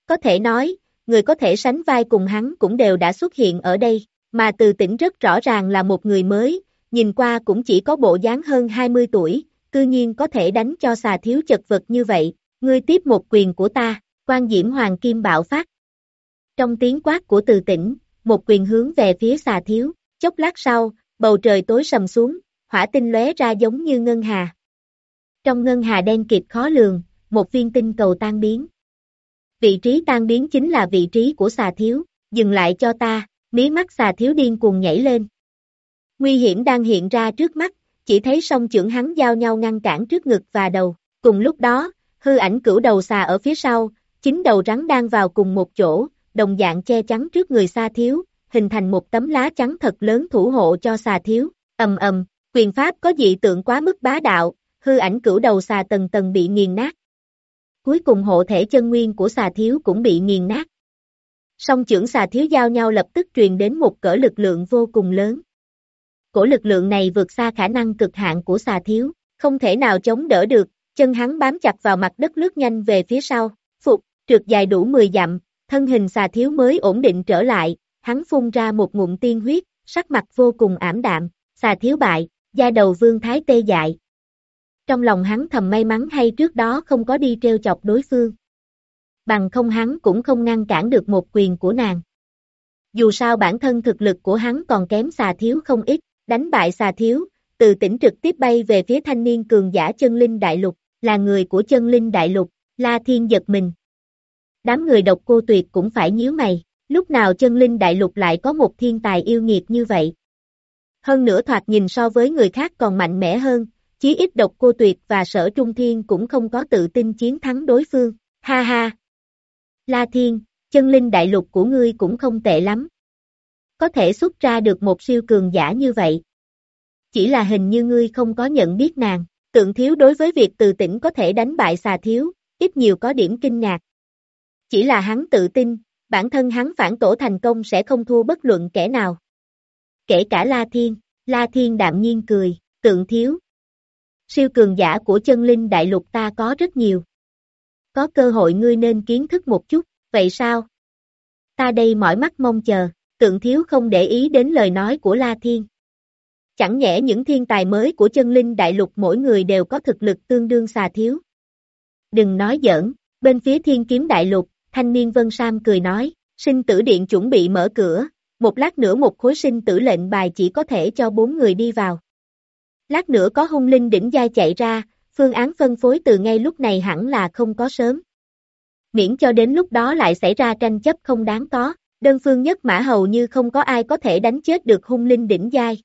Có thể nói, người có thể sánh vai cùng hắn cũng đều đã xuất hiện ở đây, mà Từ Tĩnh rất rõ ràng là một người mới, nhìn qua cũng chỉ có bộ dáng hơn hai mươi tuổi, cư nhiên có thể đánh cho Xà Thiếu chật vật như vậy, ngươi tiếp một quyền của ta, Quan Diễm Hoàng Kim bạo phát. Trong tiếng quát của Từ Tĩnh, một quyền hướng về phía Xà Thiếu, chốc lát sau, bầu trời tối sầm xuống, hỏa tinh lóe ra giống như ngân hà. Trong ngân hà đen kịt khó lường, một viên tinh cầu tan biến. Vị trí tan biến chính là vị trí của Xà Thiếu, dừng lại cho ta, mí mắt Xà Thiếu điên cuồng nhảy lên. Nguy hiểm đang hiện ra trước mắt, chỉ thấy song chưởng hắn giao nhau ngăn cản trước ngực và đầu, cùng lúc đó, hư ảnh cửu đầu xà ở phía sau, chính đầu rắn đang vào cùng một chỗ, đồng dạng che chắn trước người Xà Thiếu, hình thành một tấm lá chắn thật lớn thủ hộ cho Xà Thiếu, ầm ầm, quyền pháp có dị tượng quá mức bá đạo, hư ảnh cửu đầu xà tầng tầng bị nghiền nát. Cuối cùng hộ thể chân nguyên của Xà Thiếu cũng bị nghiền nát. Song chưởng Xà Thiếu giao nhau lập tức truyền đến một cỡ lực lượng vô cùng lớn. Cổ lực lượng này vượt xa khả năng cực hạn của Xà Thiếu, không thể nào chống đỡ được, chân hắn bám chặt vào mặt đất lướt nhanh về phía sau, phục, trượt dài đủ mười dặm, thân hình Xà Thiếu mới ổn định trở lại, hắn phun ra một ngụm tiên huyết, sắc mặt vô cùng ảm đạm, Xà Thiếu bại, da đầu Vương Thái tê dại. Trong lòng hắn thầm may mắn hay trước đó không có đi treo chọc đối phương. Bằng không hắn cũng không ngăn cản được một quyền của nàng. Dù sao bản thân thực lực của hắn còn kém Xà Thiếu không ít, đánh bại Xà Thiếu, Từ Tĩnh trực tiếp bay về phía thanh niên cường giả chân linh đại lục, là người của chân linh đại lục, La Thiên giật mình. Đám người Độc Cô Tuyệt cũng phải nhíu mày, lúc nào chân linh đại lục lại có một thiên tài yêu nghiệt như vậy. Hơn nữa thoạt nhìn so với người khác còn mạnh mẽ hơn, chí ít Độc Cô Tuyệt và Sở Trung Thiên cũng không có tự tin chiến thắng đối phương, ha ha. La Thiên, chân linh đại lục của ngươi cũng không tệ lắm. Có thể xuất ra được một siêu cường giả như vậy. Chỉ là hình như ngươi không có nhận biết nàng, Tượng Thiếu đối với việc Từ Tĩnh có thể đánh bại Xà Thiếu, ít nhiều có điểm kinh ngạc. Chỉ là hắn tự tin, bản thân hắn phản tổ thành công sẽ không thua bất luận kẻ nào. Kể cả La Thiên, La Thiên đạm nhiên cười, Tượng Thiếu. Siêu cường giả của chân linh đại lục ta có rất nhiều. Có cơ hội ngươi nên kiến thức một chút, vậy sao? Ta đây mỏi mắt mong chờ, Tượng Thiếu không để ý đến lời nói của La Thiên. Chẳng nhẽ những thiên tài mới của chân linh đại lục mỗi người đều có thực lực tương đương Xà Thiếu. Đừng nói giỡn, bên phía thiên kiếm đại lục, thanh niên Vân Sam cười nói, sinh tử điện chuẩn bị mở cửa, một lát nữa một khối sinh tử lệnh bài chỉ có thể cho bốn người đi vào. Lát nữa có hung linh đỉnh giai chạy ra, phương án phân phối từ ngay lúc này hẳn là không có sớm. Miễn cho đến lúc đó lại xảy ra tranh chấp không đáng có, đơn phương nhất mã hầu như không có ai có thể đánh chết được hung linh đỉnh giai.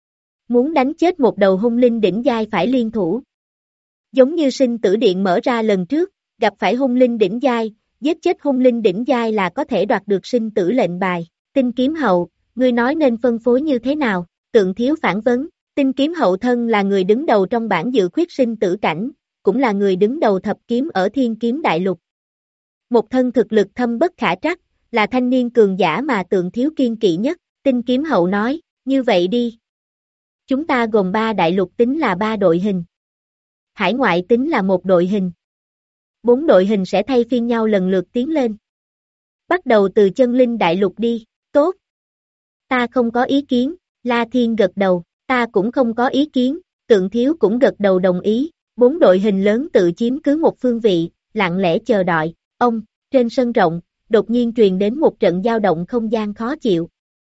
Muốn đánh chết một đầu hung linh đỉnh giai phải liên thủ. Giống như sinh tử điện mở ra lần trước, gặp phải hung linh đỉnh giai, giết chết hung linh đỉnh giai là có thể đoạt được sinh tử lệnh bài. Tinh kiếm hậu, ngươi nói nên phân phối như thế nào? Tượng Thiếu phản vấn. Tinh kiếm hậu thân là người đứng đầu trong bảng dự khuyết sinh tử cảnh, cũng là người đứng đầu thập kiếm ở thiên kiếm đại lục. Một thân thực lực thâm bất khả trắc, là thanh niên cường giả mà Tượng Thiếu kiên kỵ nhất. Tinh kiếm hậu nói, như vậy đi. Chúng ta gồm ba đại lục tính là ba đội hình. Hải ngoại tính là một đội hình. Bốn đội hình sẽ thay phiên nhau lần lượt tiến lên. Bắt đầu từ chân linh đại lục đi, tốt. Ta không có ý kiến, La Thiên gật đầu. Ta cũng không có ý kiến, Tượng Thiếu cũng gật đầu đồng ý, bốn đội hình lớn tự chiếm cứ một phương vị, lặng lẽ chờ đợi, ông, trên sân rộng, đột nhiên truyền đến một trận dao động không gian khó chịu.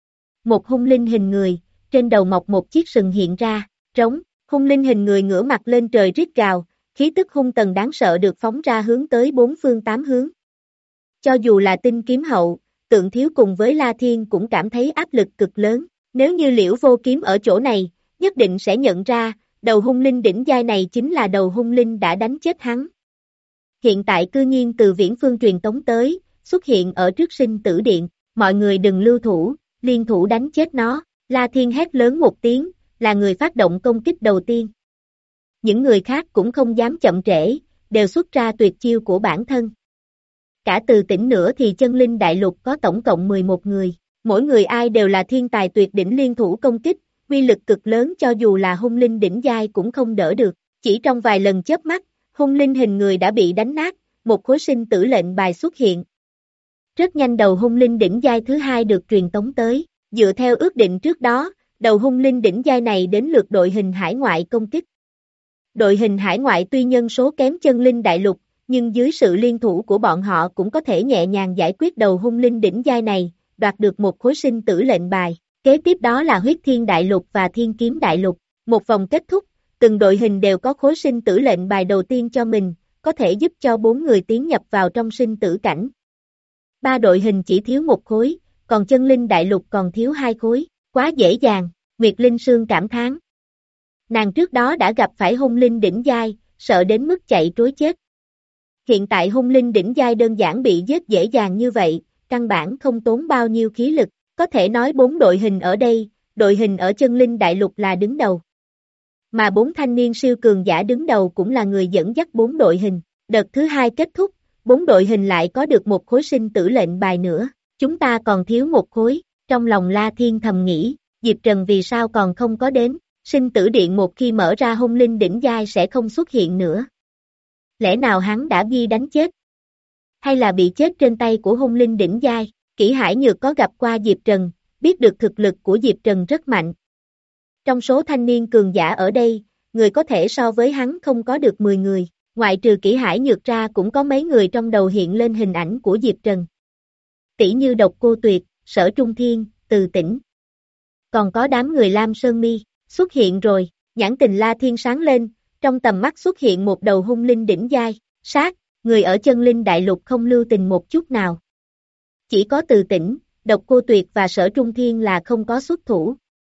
Một hung linh hình người, trên đầu mọc một chiếc sừng hiện ra, trống, hung linh hình người ngửa mặt lên trời rít gào, khí tức hung tần đáng sợ được phóng ra hướng tới bốn phương tám hướng. Cho dù là Tinh kiếm hậu, Tượng Thiếu cùng với La Thiên cũng cảm thấy áp lực cực lớn. Nếu như Liễu Vô Kiếm ở chỗ này, nhất định sẽ nhận ra, đầu hung linh đỉnh giai này chính là đầu hung linh đã đánh chết hắn. Hiện tại cư nhiên từ viễn phương truyền tống tới, xuất hiện ở trước sinh tử điện, mọi người đừng lưu thủ, liên thủ đánh chết nó, La Thiên hét lớn một tiếng, là người phát động công kích đầu tiên. Những người khác cũng không dám chậm trễ, đều xuất ra tuyệt chiêu của bản thân. Cả Từ Tĩnh nữa thì chân linh đại lục có tổng cộng mười một người. Mỗi người ai đều là thiên tài tuyệt đỉnh liên thủ công kích, uy lực cực lớn cho dù là hung linh đỉnh giai cũng không đỡ được. Chỉ trong vài lần chớp mắt, hung linh hình người đã bị đánh nát, một khối sinh tử lệnh bài xuất hiện. Rất nhanh đầu hung linh đỉnh giai thứ hai được truyền tống tới, dựa theo ước định trước đó, đầu hung linh đỉnh giai này đến lượt đội hình hải ngoại công kích. Đội hình hải ngoại tuy nhân số kém chân linh đại lục, nhưng dưới sự liên thủ của bọn họ cũng có thể nhẹ nhàng giải quyết đầu hung linh đỉnh giai này, đoạt được một khối sinh tử lệnh bài. Kế tiếp đó là huyết thiên đại lục và thiên kiếm đại lục. Một vòng kết thúc, từng đội hình đều có khối sinh tử lệnh bài đầu tiên cho mình, có thể giúp cho bốn người tiến nhập vào trong sinh tử cảnh. Ba đội hình chỉ thiếu một khối, còn chân linh đại lục còn thiếu hai khối, quá dễ dàng, Nguyệt Linh Sương cảm thán. Nàng trước đó đã gặp phải hung linh đỉnh giai, sợ đến mức chạy trối chết. Hiện tại hung linh đỉnh giai đơn giản bị giết dễ dàng như vậy, căn bản không tốn bao nhiêu khí lực, có thể nói bốn đội hình ở đây, đội hình ở chân linh đại lục là đứng đầu. Mà bốn thanh niên siêu cường giả đứng đầu cũng là người dẫn dắt bốn đội hình, đợt thứ hai kết thúc, bốn đội hình lại có được một khối sinh tử lệnh bài nữa, chúng ta còn thiếu một khối, trong lòng La Thiên thầm nghĩ, Diệp Trần vì sao còn không có đến, sinh tử điện một khi mở ra hung linh đỉnh giai sẽ không xuất hiện nữa. Lẽ nào hắn đã ghi đánh chết? Hay là bị chết trên tay của hung linh đỉnh giai? Kỷ Hải Nhược có gặp qua Diệp Trần, biết được thực lực của Diệp Trần rất mạnh. Trong số thanh niên cường giả ở đây, người có thể so với hắn không có được mười người, ngoại trừ Kỷ Hải Nhược ra cũng có mấy người trong đầu hiện lên hình ảnh của Diệp Trần. Tỷ như Độc Cô Tuyệt, Sở Trung Thiên, Từ Tĩnh. Còn có đám người Lam Sơn Mi, xuất hiện rồi, nhãn tình La Thiên sáng lên, trong tầm mắt xuất hiện một đầu hung linh đỉnh giai, sát, người ở chân linh đại lục không lưu tình một chút nào. Chỉ có Từ Tĩnh, Độc Cô Tuyệt và Sở Trung Thiên là không có xuất thủ.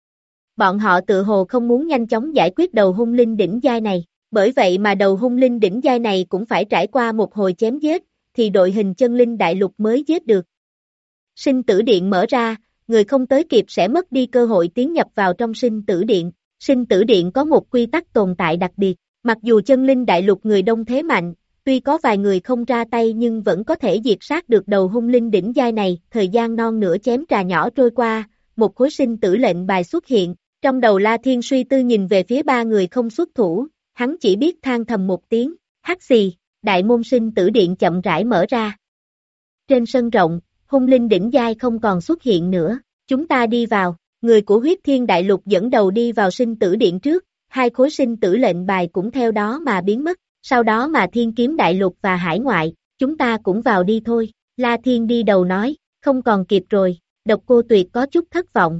Bọn họ tự hồ không muốn nhanh chóng giải quyết đầu hung linh đỉnh giai này, bởi vậy mà đầu hung linh đỉnh giai này cũng phải trải qua một hồi chém giết, thì đội hình chân linh đại lục mới giết được. Sinh tử điện mở ra, người không tới kịp sẽ mất đi cơ hội tiến nhập vào trong sinh tử điện. Sinh tử điện có một quy tắc tồn tại đặc biệt, mặc dù chân linh đại lục người đông thế mạnh, tuy có vài người không ra tay nhưng vẫn có thể diệt sát được đầu hung linh đỉnh giai này. Thời gian non nửa chén trà nhỏ trôi qua, một khối sinh tử lệnh bài xuất hiện, trong đầu La Thiên suy tư nhìn về phía ba người không xuất thủ, hắn chỉ biết than thầm một tiếng, hắc xì, đại môn sinh tử điện chậm rãi mở ra. Trên sân rộng, hung linh đỉnh giai không còn xuất hiện nữa, chúng ta đi vào, người của huyết thiên đại lục dẫn đầu đi vào sinh tử điện trước, hai khối sinh tử lệnh bài cũng theo đó mà biến mất, sau đó mà thiên kiếm đại lục và hải ngoại, chúng ta cũng vào đi thôi, La Thiên đi đầu nói, không còn kịp rồi, Độc Cô Tuyệt có chút thất vọng.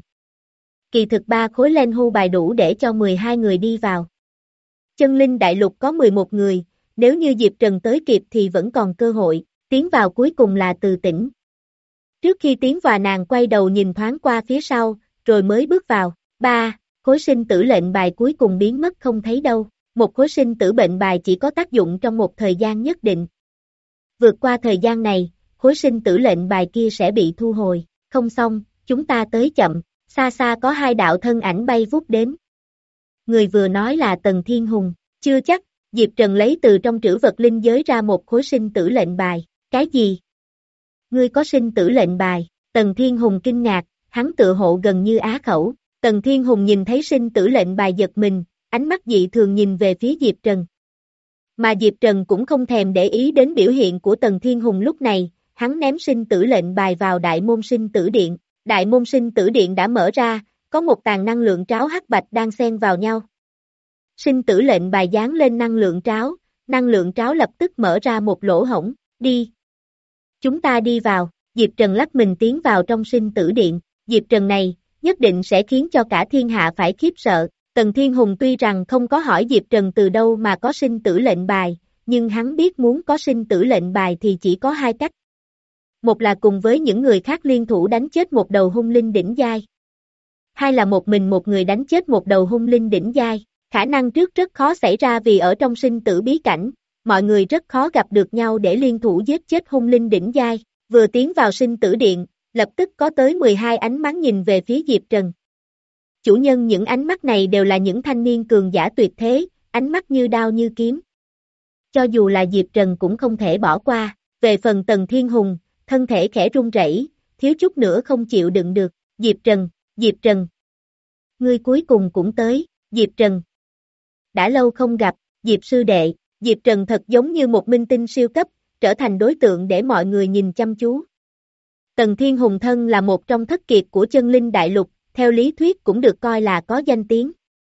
Kỳ thực ba khối len hô bài đủ để cho mười hai người đi vào. Chân linh đại lục có mười một người, nếu như Diệp Trần tới kịp thì vẫn còn cơ hội, tiến vào cuối cùng là Từ Tĩnh. Trước khi tiến vào nàng quay đầu nhìn thoáng qua phía sau, rồi mới bước vào, ba, khối sinh tử lệnh bài cuối cùng biến mất không thấy đâu, một khối sinh tử bệnh bài chỉ có tác dụng trong một thời gian nhất định. Vượt qua thời gian này, khối sinh tử lệnh bài kia sẽ bị thu hồi, không xong, chúng ta tới chậm, xa xa có hai đạo thân ảnh bay vút đến. Người vừa nói là Tần Thiên Hùng, chưa chắc, Diệp Trần lấy từ trong trữ vật linh giới ra một khối sinh tử lệnh bài, cái gì? Ngươi có sinh tử lệnh bài, Tần Thiên Hùng kinh ngạc, hắn tự hộ gần như á khẩu, Tần Thiên Hùng nhìn thấy sinh tử lệnh bài giật mình, ánh mắt dị thường nhìn về phía Diệp Trần. Mà Diệp Trần cũng không thèm để ý đến biểu hiện của Tần Thiên Hùng lúc này, hắn ném sinh tử lệnh bài vào đại môn sinh tử điện, đại môn sinh tử điện đã mở ra, có một tàn năng lượng tráo hắc bạch đang xen vào nhau. Sinh tử lệnh bài dán lên năng lượng tráo, năng lượng tráo lập tức mở ra một lỗ hổng, đi. Chúng ta đi vào, Diệp Trần lách mình tiến vào trong sinh tử điện, Diệp Trần này, nhất định sẽ khiến cho cả thiên hạ phải khiếp sợ. Tần Thiên Hùng tuy rằng không có hỏi Diệp Trần từ đâu mà có sinh tử lệnh bài, nhưng hắn biết muốn có sinh tử lệnh bài thì chỉ có hai cách. Một là cùng với những người khác liên thủ đánh chết một đầu hung linh đỉnh giai. Hai là một mình một người đánh chết một đầu hung linh đỉnh giai. Khả năng trước rất khó xảy ra vì ở trong sinh tử bí cảnh, mọi người rất khó gặp được nhau để liên thủ giết chết hung linh đỉnh giai. Vừa tiến vào sinh tử điện, lập tức có tới mười hai ánh mắt nhìn về phía Diệp Trần. Chủ nhân những ánh mắt này đều là những thanh niên cường giả tuyệt thế, ánh mắt như đao như kiếm. Cho dù là Diệp Trần cũng không thể bỏ qua, về phần Tần Thiên Hùng, thân thể khẽ run rẩy, thiếu chút nữa không chịu đựng được, Diệp Trần, Diệp Trần. Ngươi cuối cùng cũng tới, Diệp Trần. Đã lâu không gặp, Diệp sư đệ, Diệp Trần thật giống như một minh tinh siêu cấp, trở thành đối tượng để mọi người nhìn chăm chú. Tần Thiên Hùng thân là một trong thất kiệt của chân linh đại lục, theo lý thuyết cũng được coi là có danh tiếng.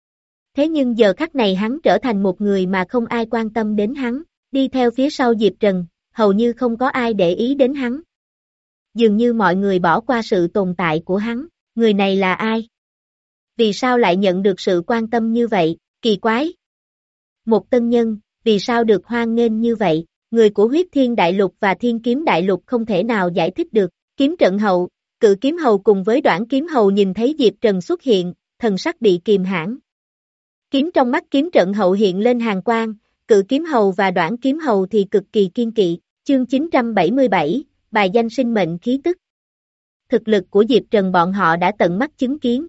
Thế nhưng giờ khắc này hắn trở thành một người mà không ai quan tâm đến hắn, đi theo phía sau Diệp Trần, hầu như không có ai để ý đến hắn. Dường như mọi người bỏ qua sự tồn tại của hắn, người này là ai? Vì sao lại nhận được sự quan tâm như vậy, kỳ quái? Một tân nhân, vì sao được hoan nghênh như vậy? Người của huyết thiên đại lục và thiên kiếm đại lục không thể nào giải thích được. Kiếm trận hậu, cự kiếm hầu cùng với đoạn kiếm hầu nhìn thấy Diệp Trần xuất hiện, thần sắc bị kìm hãm. Kiếm trong mắt kiếm trận hậu hiện lên hàn quang, cự kiếm hầu và đoạn kiếm hầu thì cực kỳ kiên kỵ. Chương chín trăm bảy mươi bảy, bài danh sinh mệnh khí tức. Thực lực của Diệp Trần bọn họ đã tận mắt chứng kiến.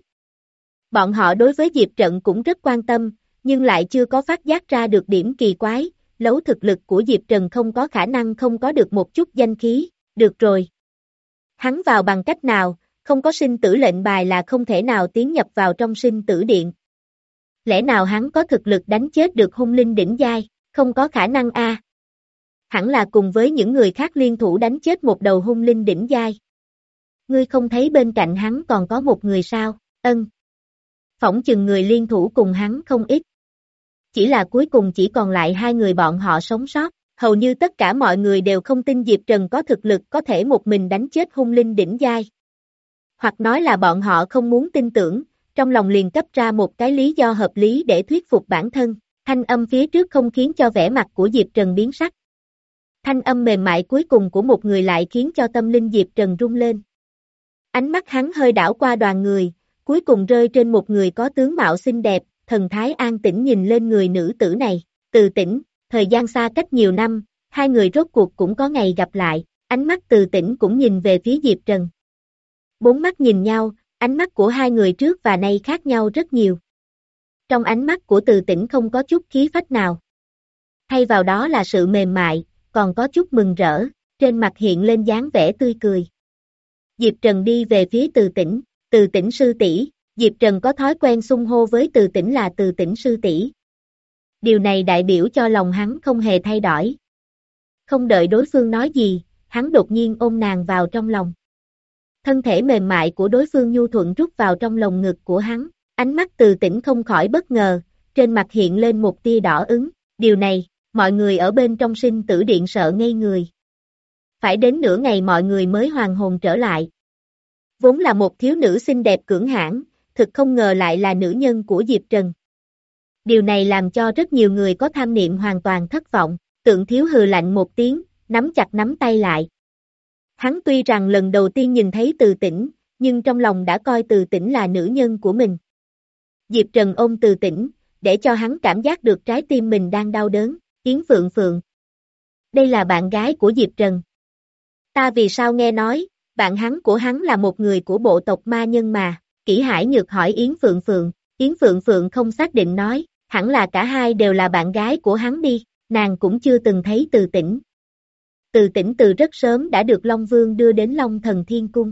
Bọn họ đối với Diệp Trần cũng rất quan tâm, nhưng lại chưa có phát giác ra được điểm kỳ quái, lấu thực lực của Diệp Trần không có khả năng không có được một chút danh khí, được rồi. Hắn vào bằng cách nào, không có sinh tử lệnh bài là không thể nào tiến nhập vào trong sinh tử điện. Lẽ nào hắn có thực lực đánh chết được hung linh đỉnh giai, không có khả năng a. À. Hẳn là cùng với những người khác liên thủ đánh chết một đầu hung linh đỉnh giai. Ngươi không thấy bên cạnh hắn còn có một người sao, ân. Phỏng chừng người liên thủ cùng hắn không ít. Chỉ là cuối cùng chỉ còn lại hai người bọn họ sống sót, hầu như tất cả mọi người đều không tin Diệp Trần có thực lực có thể một mình đánh chết hung linh đỉnh giai. Hoặc nói là bọn họ không muốn tin tưởng, trong lòng liền cấp ra một cái lý do hợp lý để thuyết phục bản thân, thanh âm phía trước không khiến cho vẻ mặt của Diệp Trần biến sắc. Thanh âm mềm mại cuối cùng của một người lại khiến cho tâm linh Diệp Trần rung lên. Ánh mắt hắn hơi đảo qua đoàn người, cuối cùng rơi trên một người có tướng mạo xinh đẹp, thần thái an tĩnh nhìn lên người nữ tử này, Từ Tĩnh, thời gian xa cách nhiều năm, hai người rốt cuộc cũng có ngày gặp lại, ánh mắt Từ Tĩnh cũng nhìn về phía Diệp Trần. Bốn mắt nhìn nhau, ánh mắt của hai người trước và nay khác nhau rất nhiều. Trong ánh mắt của Từ Tĩnh không có chút khí phách nào. Thay vào đó là sự mềm mại, còn có chút mừng rỡ, trên mặt hiện lên dáng vẻ tươi cười. Diệp Trần đi về phía Từ Tĩnh, Từ Tĩnh sư tỷ. Diệp Trần có thói quen xưng hô với Từ Tĩnh là Từ Tĩnh sư tỷ. Điều này đại biểu cho lòng hắn không hề thay đổi. Không đợi đối phương nói gì, hắn đột nhiên ôm nàng vào trong lòng. Thân thể mềm mại của đối phương nhu thuận rút vào trong lồng ngực của hắn, ánh mắt Từ Tĩnh không khỏi bất ngờ, trên mặt hiện lên một tia đỏ ứng. Điều này, mọi người ở bên trong sinh tử điện sợ ngây người. Phải đến nửa ngày mọi người mới hoàn hồn trở lại. Vốn là một thiếu nữ xinh đẹp cưỡng hãn, thực không ngờ lại là nữ nhân của Diệp Trần. Điều này làm cho rất nhiều người có tham niệm hoàn toàn thất vọng, Tượng Thiếu hừ lạnh một tiếng, nắm chặt nắm tay lại. Hắn tuy rằng lần đầu tiên nhìn thấy Từ Tĩnh, nhưng trong lòng đã coi Từ Tĩnh là nữ nhân của mình. Diệp Trần ôm Từ Tĩnh, để cho hắn cảm giác được trái tim mình đang đau đớn, Yến Phượng Phượng. Đây là bạn gái của Diệp Trần. Ta vì sao nghe nói, bạn hắn của hắn là một người của bộ tộc ma nhân mà, Kỷ Hải Nhược hỏi Yến Phượng Phượng, Yến Phượng Phượng không xác định nói, hẳn là cả hai đều là bạn gái của hắn đi, nàng cũng chưa từng thấy Từ Tĩnh. Từ Tĩnh từ rất sớm đã được Long Vương đưa đến Long Thần Thiên Cung.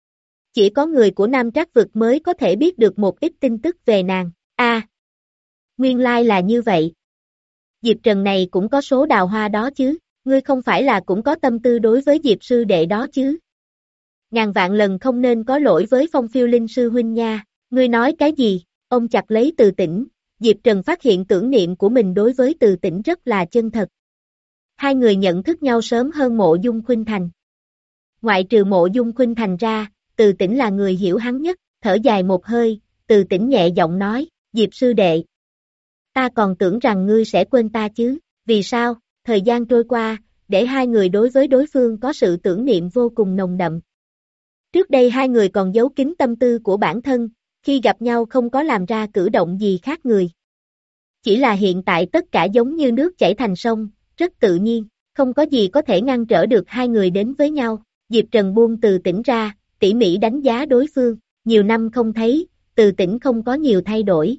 Chỉ có người của Nam Trác Vực mới có thể biết được một ít tin tức về nàng, a à, nguyên lai là như vậy. Diệp Trần này cũng có số đào hoa đó chứ, ngươi không phải là cũng có tâm tư đối với Diệp sư đệ đó chứ. Ngàn vạn lần không nên có lỗi với Phong Phiêu Linh sư huynh nha, ngươi nói cái gì, ôm chặt lấy Từ Tĩnh, Diệp Trần phát hiện tưởng niệm của mình đối với Từ Tĩnh rất là chân thật. Hai người nhận thức nhau sớm hơn Mộ Dung Khuynh Thành. Ngoại trừ Mộ Dung Khuynh Thành ra, Từ Tĩnh là người hiểu hắn nhất, thở dài một hơi, Từ Tĩnh nhẹ giọng nói, Diệp sư đệ. Ta còn tưởng rằng ngươi sẽ quên ta chứ, vì sao, thời gian trôi qua, để hai người đối với đối phương có sự tưởng niệm vô cùng nồng đậm. Trước đây hai người còn giấu kín tâm tư của bản thân, khi gặp nhau không có làm ra cử động gì khác người. Chỉ là hiện tại tất cả giống như nước chảy thành sông, rất tự nhiên, không có gì có thể ngăn trở được hai người đến với nhau. Diệp Trần buông Từ Tĩnh ra, tỉ mỉ đánh giá đối phương, nhiều năm không thấy, Từ Tĩnh không có nhiều thay đổi.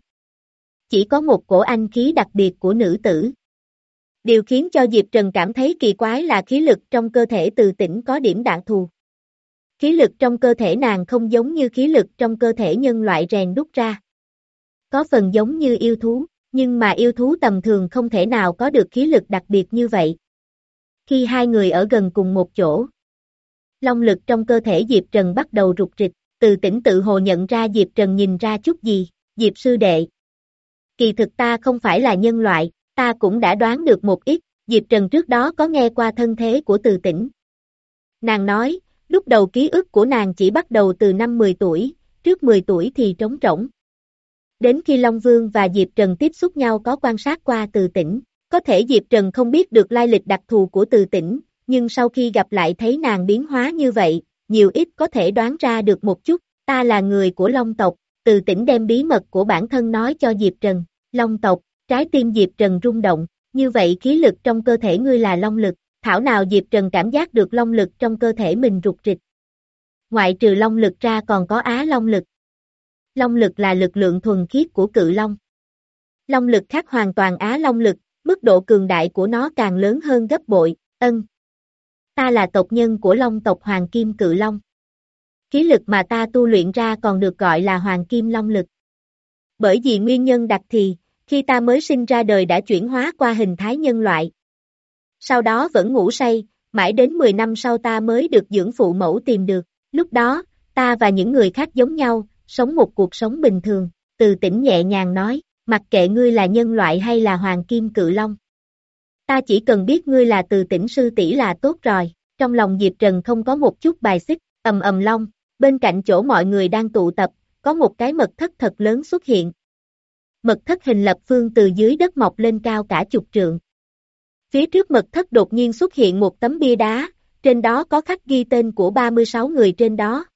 Chỉ có một cổ anh khí đặc biệt của nữ tử. Điều khiến cho Diệp Trần cảm thấy kỳ quái là khí lực trong cơ thể Từ Tĩnh có điểm đặc thù. Khí lực trong cơ thể nàng không giống như khí lực trong cơ thể nhân loại rèn đúc ra. Có phần giống như yêu thú, nhưng mà yêu thú tầm thường không thể nào có được khí lực đặc biệt như vậy. Khi hai người ở gần cùng một chỗ, Long lực trong cơ thể Diệp Trần bắt đầu rục rịch, Từ Tĩnh tự hồ nhận ra Diệp Trần nhìn ra chút gì, Diệp sư đệ. Kỳ thực ta không phải là nhân loại, ta cũng đã đoán được một ít, Diệp Trần trước đó có nghe qua thân thế của Từ Tĩnh. Nàng nói, lúc đầu ký ức của nàng chỉ bắt đầu từ năm mười tuổi, trước mười tuổi thì trống rỗng. Đến khi Long Vương và Diệp Trần tiếp xúc nhau có quan sát qua Từ Tĩnh, có thể Diệp Trần không biết được lai lịch đặc thù của Từ Tĩnh, nhưng sau khi gặp lại thấy nàng biến hóa như vậy, nhiều ít có thể đoán ra được một chút, ta là người của Long tộc, Từ Tĩnh đem bí mật của bản thân nói cho Diệp Trần, Long tộc, trái tim Diệp Trần rung động, như vậy khí lực trong cơ thể ngươi là long lực, thảo nào Diệp Trần cảm giác được long lực trong cơ thể mình rục rịch. Ngoại trừ long lực ra còn có á long lực. Long lực là lực lượng thuần khiết của cự long. Long lực khác hoàn toàn á long lực, mức độ cường đại của nó càng lớn hơn gấp bội, ân. Ta là tộc nhân của long tộc Hoàng Kim Cự Long. Khí lực mà ta tu luyện ra còn được gọi là Hoàng Kim Long lực. Bởi vì nguyên nhân đặc thì, khi ta mới sinh ra đời đã chuyển hóa qua hình thái nhân loại. Sau đó vẫn ngủ say, mãi đến mười năm sau ta mới được dưỡng phụ mẫu tìm được. Lúc đó, ta và những người khác giống nhau, sống một cuộc sống bình thường. Từ Tĩnh nhẹ nhàng nói, mặc kệ ngươi là nhân loại hay là Hoàng Kim Cự Long. Ta chỉ cần biết ngươi là Từ Tĩnh sư tỷ là tốt rồi. Trong lòng Diệp Trần không có một chút bài xích, ầm ầm long, bên cạnh chỗ mọi người đang tụ tập, có một cái mật thất thật lớn xuất hiện. Mật thất hình lập phương từ dưới đất mọc lên cao cả chục trượng. Phía trước mật thất đột nhiên xuất hiện một tấm bia đá, trên đó có khắc ghi tên của ba mươi sáu người trên đó.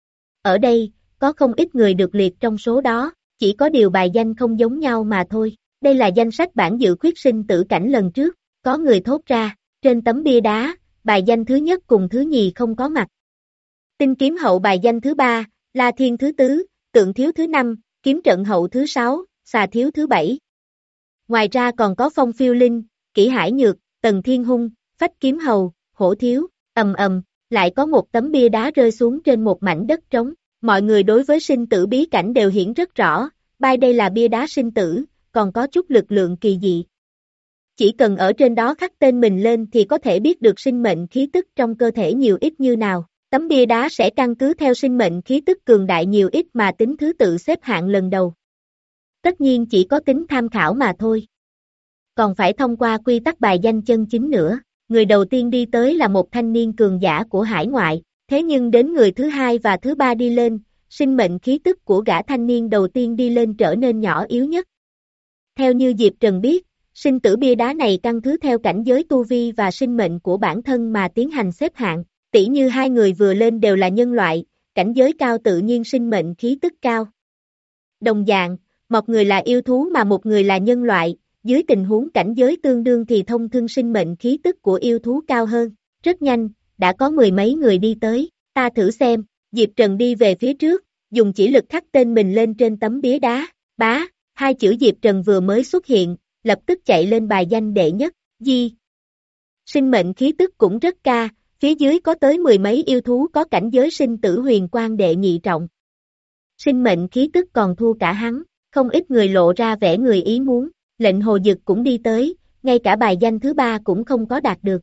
Ở đây, có không ít người được liệt trong số đó, chỉ có điều bài danh không giống nhau mà thôi. Đây là danh sách bản dự khuyết sinh tử cảnh lần trước, có người thốt ra, trên tấm bia đá, bài danh thứ nhất cùng thứ nhì không có mặt. Tinh kiếm hậu bài danh thứ ba, La Thiên thứ tứ, Tượng thiếu thứ năm, Kiếm trận hậu thứ sáu, Xà thiếu thứ bảy. Ngoài ra còn có Phong Phiêu Linh, Kỷ Hải Nhược, Tần Thiên Hung, Phách Kiếm Hầu, Hổ Thiếu, ầm ầm, lại có một tấm bia đá rơi xuống trên một mảnh đất trống. Mọi người đối với sinh tử bí cảnh đều hiển rất rõ, bay đây là bia đá sinh tử, còn có chút lực lượng kỳ dị. Chỉ cần ở trên đó khắc tên mình lên thì có thể biết được sinh mệnh khí tức trong cơ thể nhiều ít như nào. Tấm bia đá sẽ căn cứ theo sinh mệnh khí tức cường đại nhiều ít mà tính thứ tự xếp hạng lần đầu. Tất nhiên chỉ có tính tham khảo mà thôi. Còn phải thông qua quy tắc bài danh chân chính nữa. Người đầu tiên đi tới là một thanh niên cường giả của hải ngoại, thế nhưng đến người thứ hai và thứ ba đi lên, sinh mệnh khí tức của gã thanh niên đầu tiên đi lên trở nên nhỏ yếu nhất. Theo như Diệp Trần biết, sinh tử bia đá này căn cứ theo cảnh giới tu vi và sinh mệnh của bản thân mà tiến hành xếp hạng. Tỉ như hai người vừa lên đều là nhân loại, cảnh giới cao tự nhiên sinh mệnh khí tức cao. Đồng dạng, một người là yêu thú mà một người là nhân loại, dưới tình huống cảnh giới tương đương thì thông thường sinh mệnh khí tức của yêu thú cao hơn. Rất nhanh, đã có mười mấy người đi tới, ta thử xem, Diệp Trần đi về phía trước, dùng chỉ lực khắc tên mình lên trên tấm bia đá, bá, hai chữ Diệp Trần vừa mới xuất hiện, lập tức chạy lên bài danh đệ nhất, di. Sinh mệnh khí tức cũng rất ca. Phía dưới có tới mười mấy yêu thú có cảnh giới sinh tử huyền quang đệ nhị trọng. Sinh mệnh khí tức còn thua cả hắn, không ít người lộ ra vẻ người ý muốn, lệnh hồ dực cũng đi tới, ngay cả bài danh thứ ba cũng không có đạt được.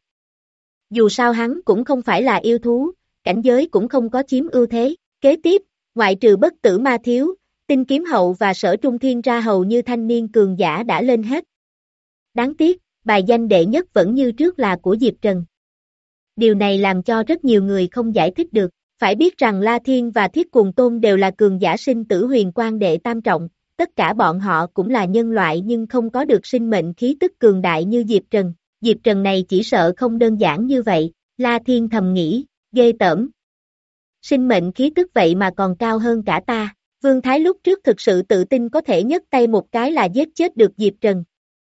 Dù sao hắn cũng không phải là yêu thú, cảnh giới cũng không có chiếm ưu thế. Kế tiếp, ngoại trừ bất tử ma thiếu, tinh kiếm hậu và sở trung thiên ra hầu như thanh niên cường giả đã lên hết. Đáng tiếc, bài danh đệ nhất vẫn như trước là của Diệp Trần. Điều này làm cho rất nhiều người không giải thích được, phải biết rằng La Thiên và Thiết Cùng Tôn đều là cường giả sinh tử huyền quang đệ tam trọng, tất cả bọn họ cũng là nhân loại nhưng không có được sinh mệnh khí tức cường đại như Diệp Trần. Diệp Trần này chỉ sợ không đơn giản như vậy, La Thiên thầm nghĩ, ghê tởm. Sinh mệnh khí tức vậy mà còn cao hơn cả ta, Vương Thái lúc trước thực sự tự tin có thể nhấc tay một cái là giết chết được Diệp Trần.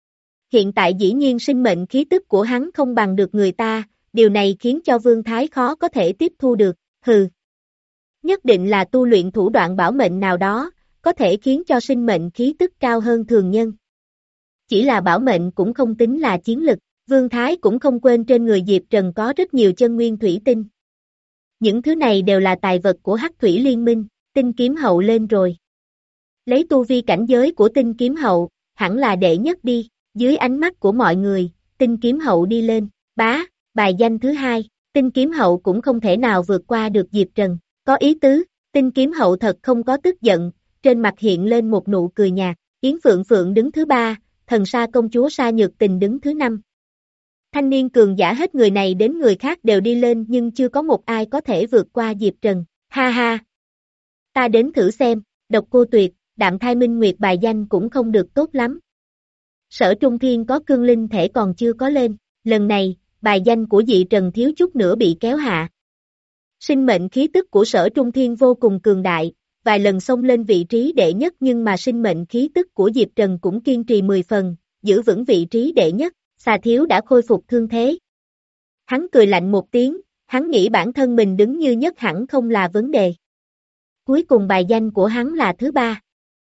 Hiện tại dĩ nhiên sinh mệnh khí tức của hắn không bằng được người ta. Điều này khiến cho Vương Thái khó có thể tiếp thu được, hừ. Nhất định là tu luyện thủ đoạn bảo mệnh nào đó, có thể khiến cho sinh mệnh khí tức cao hơn thường nhân. Chỉ là bảo mệnh cũng không tính là chiến lực, Vương Thái cũng không quên trên người Diệp Trần có rất nhiều chân nguyên thủy tinh. Những thứ này đều là tài vật của Hắc Thủy Liên Minh, tinh kiếm hậu lên rồi. Lấy tu vi cảnh giới của tinh kiếm hậu, hẳn là đệ nhất đi, dưới ánh mắt của mọi người, tinh kiếm hậu đi lên, bá. Bài danh thứ hai, Tinh kiếm hậu cũng không thể nào vượt qua được Diệp Trần, có ý tứ, tinh kiếm hậu thật không có tức giận, trên mặt hiện lên một nụ cười nhạt, Yến Phượng Phượng đứng thứ ba, Thần Sa công chúa Sa Nhược Tình đứng thứ năm. Thanh niên cường giả hết người này đến người khác đều đi lên nhưng chưa có một ai có thể vượt qua Diệp Trần, ha ha. Ta đến thử xem, Độc Cô Tuyệt, Đạm Thai Minh Nguyệt bài danh cũng không được tốt lắm. Sở Trung Thiên có cương linh thể còn chưa có lên, lần này, bài danh của Dị Trần thiếu chút nữa bị kéo hạ. Sinh mệnh khí tức của Sở Trung Thiên vô cùng cường đại, vài lần xông lên vị trí đệ nhất nhưng mà sinh mệnh khí tức của Diệp Trần cũng kiên trì mười phần, giữ vững vị trí đệ nhất, Xà Thiếu đã khôi phục thương thế. Hắn cười lạnh một tiếng, hắn nghĩ bản thân mình đứng như nhất hẳn không là vấn đề. Cuối cùng bài danh của hắn là thứ ba.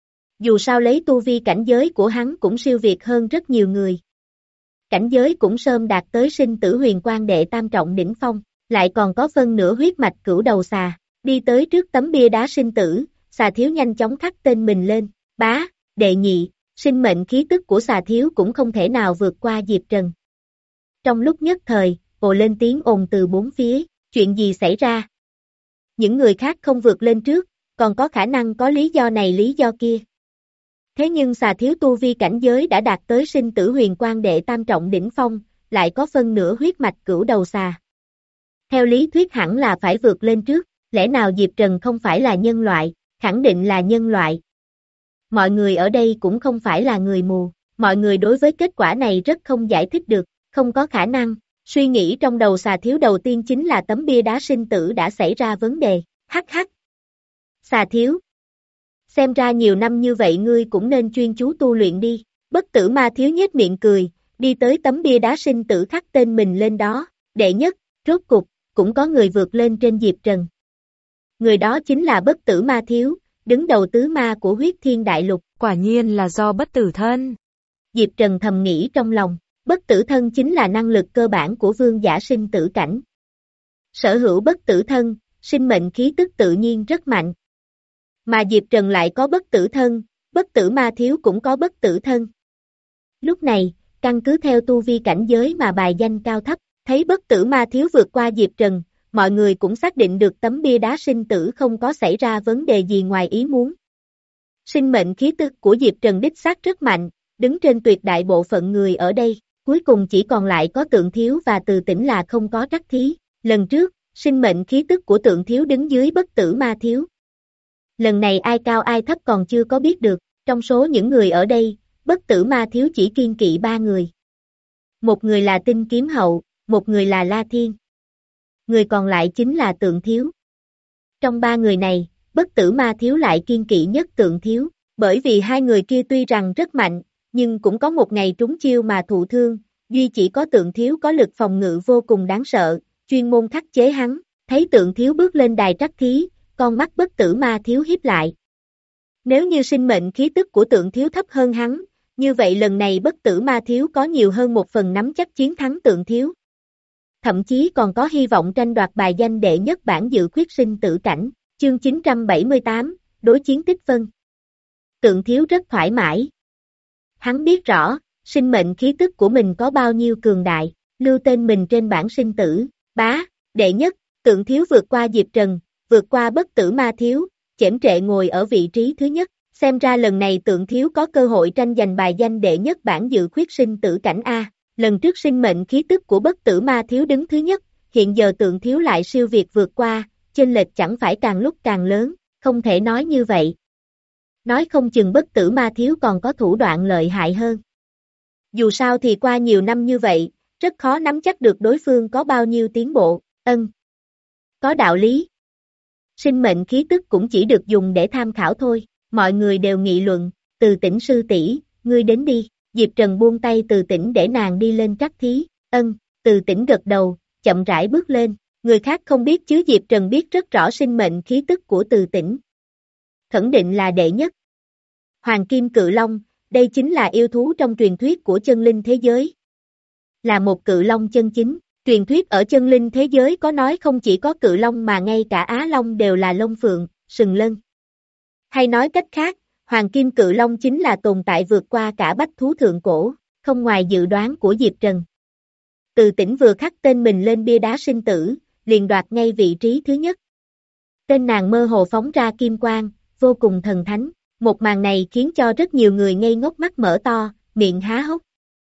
Dù sao lấy tu vi cảnh giới của hắn cũng siêu việt hơn rất nhiều người. Cảnh giới cũng sớm đạt tới sinh tử huyền quang đệ tam trọng đỉnh phong, lại còn có phân nửa huyết mạch cửu đầu xà, đi tới trước tấm bia đá sinh tử, Xà Thiếu nhanh chóng khắc tên mình lên, bá, đệ nhị, sinh mệnh khí tức của Xà Thiếu cũng không thể nào vượt qua Diệp Trần. Trong lúc nhất thời, ồ lên tiếng ồn từ bốn phía, chuyện gì xảy ra? Những người khác không vượt lên trước, còn có khả năng có lý do này lý do kia. Thế nhưng Xà Thiếu tu vi cảnh giới đã đạt tới sinh tử huyền quang đệ tam trọng đỉnh phong, lại có phân nửa huyết mạch cửu đầu xà. Theo lý thuyết hẳn là phải vượt lên trước, lẽ nào Diệp Trần không phải là nhân loại, khẳng định là nhân loại. Mọi người ở đây cũng không phải là người mù, mọi người đối với kết quả này rất không giải thích được, không có khả năng, suy nghĩ trong đầu Xà Thiếu đầu tiên chính là tấm bia đá sinh tử đã xảy ra vấn đề, hắc hắc. Xà Thiếu, xem ra nhiều năm như vậy ngươi cũng nên chuyên chú tu luyện đi, Bất Tử Ma Thiếu nhếch miệng cười, đi tới tấm bia đá sinh tử khắc tên mình lên đó, đệ nhất, rốt cục, cũng có người vượt lên trên Diệp Trần. Người đó chính là Bất Tử Ma Thiếu, đứng đầu tứ ma của huyết thiên đại lục. Quả nhiên là do bất tử thân. Diệp Trần thầm nghĩ trong lòng, bất tử thân chính là năng lực cơ bản của vương giả sinh tử cảnh. Sở hữu bất tử thân, sinh mệnh khí tức tự nhiên rất mạnh. Mà Diệp Trần lại có bất tử thân, Bất Tử Ma Thiếu cũng có bất tử thân. Lúc này, căn cứ theo tu vi cảnh giới mà bài danh cao thấp, thấy Bất Tử Ma Thiếu vượt qua Diệp Trần, mọi người cũng xác định được tấm bia đá sinh tử không có xảy ra vấn đề gì ngoài ý muốn. Sinh mệnh khí tức của Diệp Trần đích xác rất mạnh, đứng trên tuyệt đại bộ phận người ở đây, cuối cùng chỉ còn lại có Tượng Thiếu và Từ Tĩnh là không có trắc thí. Lần trước, sinh mệnh khí tức của Tượng Thiếu đứng dưới Bất Tử Ma Thiếu. Lần này ai cao ai thấp còn chưa có biết được, trong số những người ở đây, Bất Tử Ma Thiếu chỉ kiên kỵ ba người. Một người là Tinh Kiếm Hậu, một người là La Thiên. Người còn lại chính là Tượng Thiếu. Trong ba người này, Bất Tử Ma Thiếu lại kiên kỵ nhất Tượng Thiếu, bởi vì hai người kia tuy rằng rất mạnh, nhưng cũng có một ngày trúng chiêu mà thụ thương, duy chỉ có Tượng Thiếu có lực phòng ngự vô cùng đáng sợ, chuyên môn khắc chế hắn, thấy Tượng Thiếu bước lên đài trắc thí, con mắt Bất Tử Ma Thiếu hiếp lại. Nếu như sinh mệnh khí tức của Tượng Thiếu thấp hơn hắn, như vậy lần này Bất Tử Ma Thiếu có nhiều hơn một phần nắm chắc chiến thắng Tượng Thiếu. Thậm chí còn có hy vọng tranh đoạt bài danh đệ nhất bảng dự khuyết sinh tử cảnh, chương chín trăm bảy mươi tám, đối chiến tích phân. Tượng Thiếu rất thoải mái. Hắn biết rõ, sinh mệnh khí tức của mình có bao nhiêu cường đại, lưu tên mình trên bảng sinh tử, bá, đệ nhất, Tượng Thiếu vượt qua Diệp Trần, vượt qua Bất Tử Ma Thiếu, chễm trệ ngồi ở vị trí thứ nhất, xem ra lần này Tượng Thiếu có cơ hội tranh giành bài danh đệ nhất bảng dự khuyết sinh tử cảnh A. Lần trước sinh mệnh khí tức của Bất Tử Ma Thiếu đứng thứ nhất, hiện giờ Tượng Thiếu lại siêu việt vượt qua, chênh lệch chẳng phải càng lúc càng lớn, không thể nói như vậy. Nói không chừng Bất Tử Ma Thiếu còn có thủ đoạn lợi hại hơn. Dù sao thì qua nhiều năm như vậy, rất khó nắm chắc được đối phương có bao nhiêu tiến bộ, ân. Có đạo lý. Sinh mệnh khí tức cũng chỉ được dùng để tham khảo thôi, mọi người đều nghị luận, Từ Tĩnh sư tỷ, ngươi đến đi. Diệp Trần buông tay Từ Tĩnh để nàng đi lên trắc thí, ân, Từ Tĩnh gật đầu, chậm rãi bước lên, người khác không biết chứ Diệp Trần biết rất rõ sinh mệnh khí tức của Từ Tĩnh. Khẳng định là đệ nhất. Hoàng Kim Cự Long, đây chính là yêu thú trong truyền thuyết của chân linh thế giới. Là một cự long chân chính, truyền thuyết ở chân linh thế giới có nói không chỉ có cự long mà ngay cả Á Long đều là lông phượng, sừng lân. Hay nói cách khác, Hoàng Kim Cự Long chính là tồn tại vượt qua cả bách thú thượng cổ, không ngoài dự đoán của Diệp Trần. Từ Tĩnh vừa khắc tên mình lên bia đá sinh tử, liền đoạt ngay vị trí thứ nhất. Tên nàng mơ hồ phóng ra kim quang, vô cùng thần thánh. Một màn này khiến cho rất nhiều người ngây ngốc mắt mở to, miệng há hốc.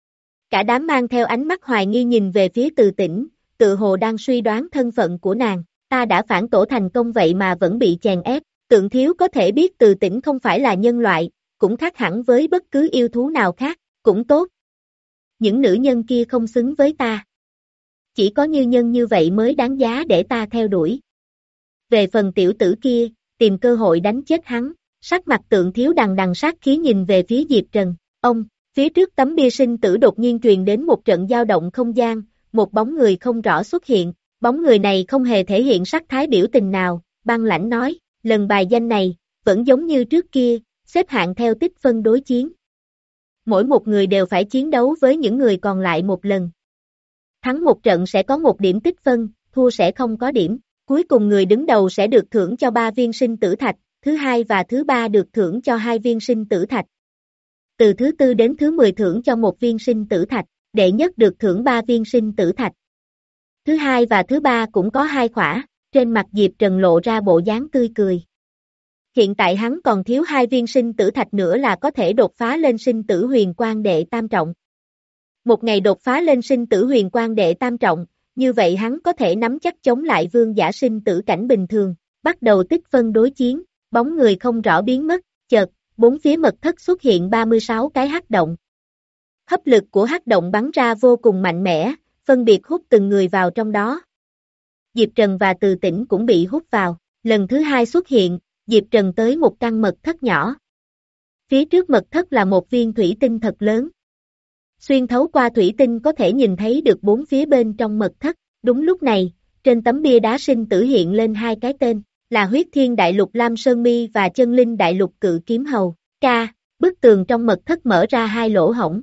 Cả đám mang theo ánh mắt hoài nghi nhìn về phía Từ Tĩnh, tự hồ đang suy đoán thân phận của nàng. Ta đã phản tổ thành công vậy mà vẫn bị chèn ép. Tượng Thiếu có thể biết Từ Tĩnh không phải là nhân loại, cũng khác hẳn với bất cứ yêu thú nào khác, cũng tốt. Những nữ nhân kia không xứng với ta. Chỉ có như nhân như vậy mới đáng giá để ta theo đuổi. Về phần tiểu tử kia, tìm cơ hội đánh chết hắn, sắc mặt Tượng Thiếu đằng đằng sát khí nhìn về phía Diệp Trần. Ông, phía trước tấm bia sinh tử đột nhiên truyền đến một trận dao động không gian, một bóng người không rõ xuất hiện. Bóng người này không hề thể hiện sắc thái biểu tình nào, băng lãnh nói, lần bài danh này, vẫn giống như trước kia, xếp hạng theo tích phân đối chiến. Mỗi một người đều phải chiến đấu với những người còn lại một lần. Thắng một trận sẽ có một điểm tích phân, thua sẽ không có điểm. Cuối cùng người đứng đầu sẽ được thưởng cho ba viên sinh tử thạch, thứ hai và thứ ba được thưởng cho hai viên sinh tử thạch. Từ thứ tư đến thứ mười thưởng cho một viên sinh tử thạch, đệ nhất được thưởng ba viên sinh tử thạch. Thứ hai và thứ ba cũng có hai khỏa, trên mặt Diệp Trần lộ ra bộ dáng tươi cười. Hiện tại hắn còn thiếu hai viên sinh tử thạch nữa là có thể đột phá lên sinh tử huyền quang đệ tam trọng. Một ngày đột phá lên sinh tử huyền quang đệ tam trọng, như vậy hắn có thể nắm chắc chống lại vương giả sinh tử cảnh bình thường, bắt đầu tích phân đối chiến, bóng người không rõ biến mất, chợt, bốn phía mật thất xuất hiện ba mươi sáu cái hắc động. Hấp lực của hắc động bắn ra vô cùng mạnh mẽ, phân biệt hút từng người vào trong đó. Diệp Trần và Từ Tĩnh cũng bị hút vào, lần thứ hai xuất hiện, Diệp Trần tới một căn mật thất nhỏ. Phía trước mật thất là một viên thủy tinh thật lớn. Xuyên thấu qua thủy tinh có thể nhìn thấy được bốn phía bên trong mật thất. Đúng lúc này, trên tấm bia đá sinh tử hiện lên hai cái tên, là Huyết Thiên Đại Lục Lam Sơn Mi và Chân Linh Đại Lục Cự Kiếm Hầu. Ca, bức tường trong mật thất mở ra hai lỗ hổng.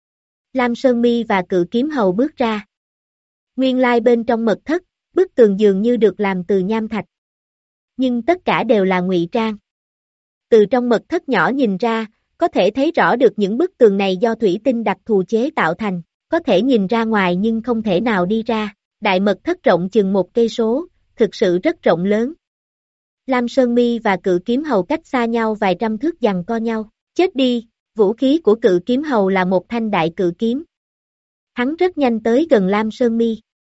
Lam Sơn Mi và Cự Kiếm Hầu bước ra. Nguyên lai bên trong mật thất, bức tường dường như được làm từ nham thạch. Nhưng tất cả đều là ngụy trang. Từ trong mật thất nhỏ nhìn ra, có thể thấy rõ được những bức tường này do thủy tinh đặc thù chế tạo thành, có thể nhìn ra ngoài nhưng không thể nào đi ra. Đại mật thất rộng chừng một cây số, thực sự rất rộng lớn. Lam Sơn Mi và Cự Kiếm Hầu cách xa nhau vài trăm thước giằng co nhau. Chết đi, vũ khí của Cự Kiếm Hầu là một thanh đại cự kiếm. Hắn rất nhanh tới gần Lam Sơn Mi.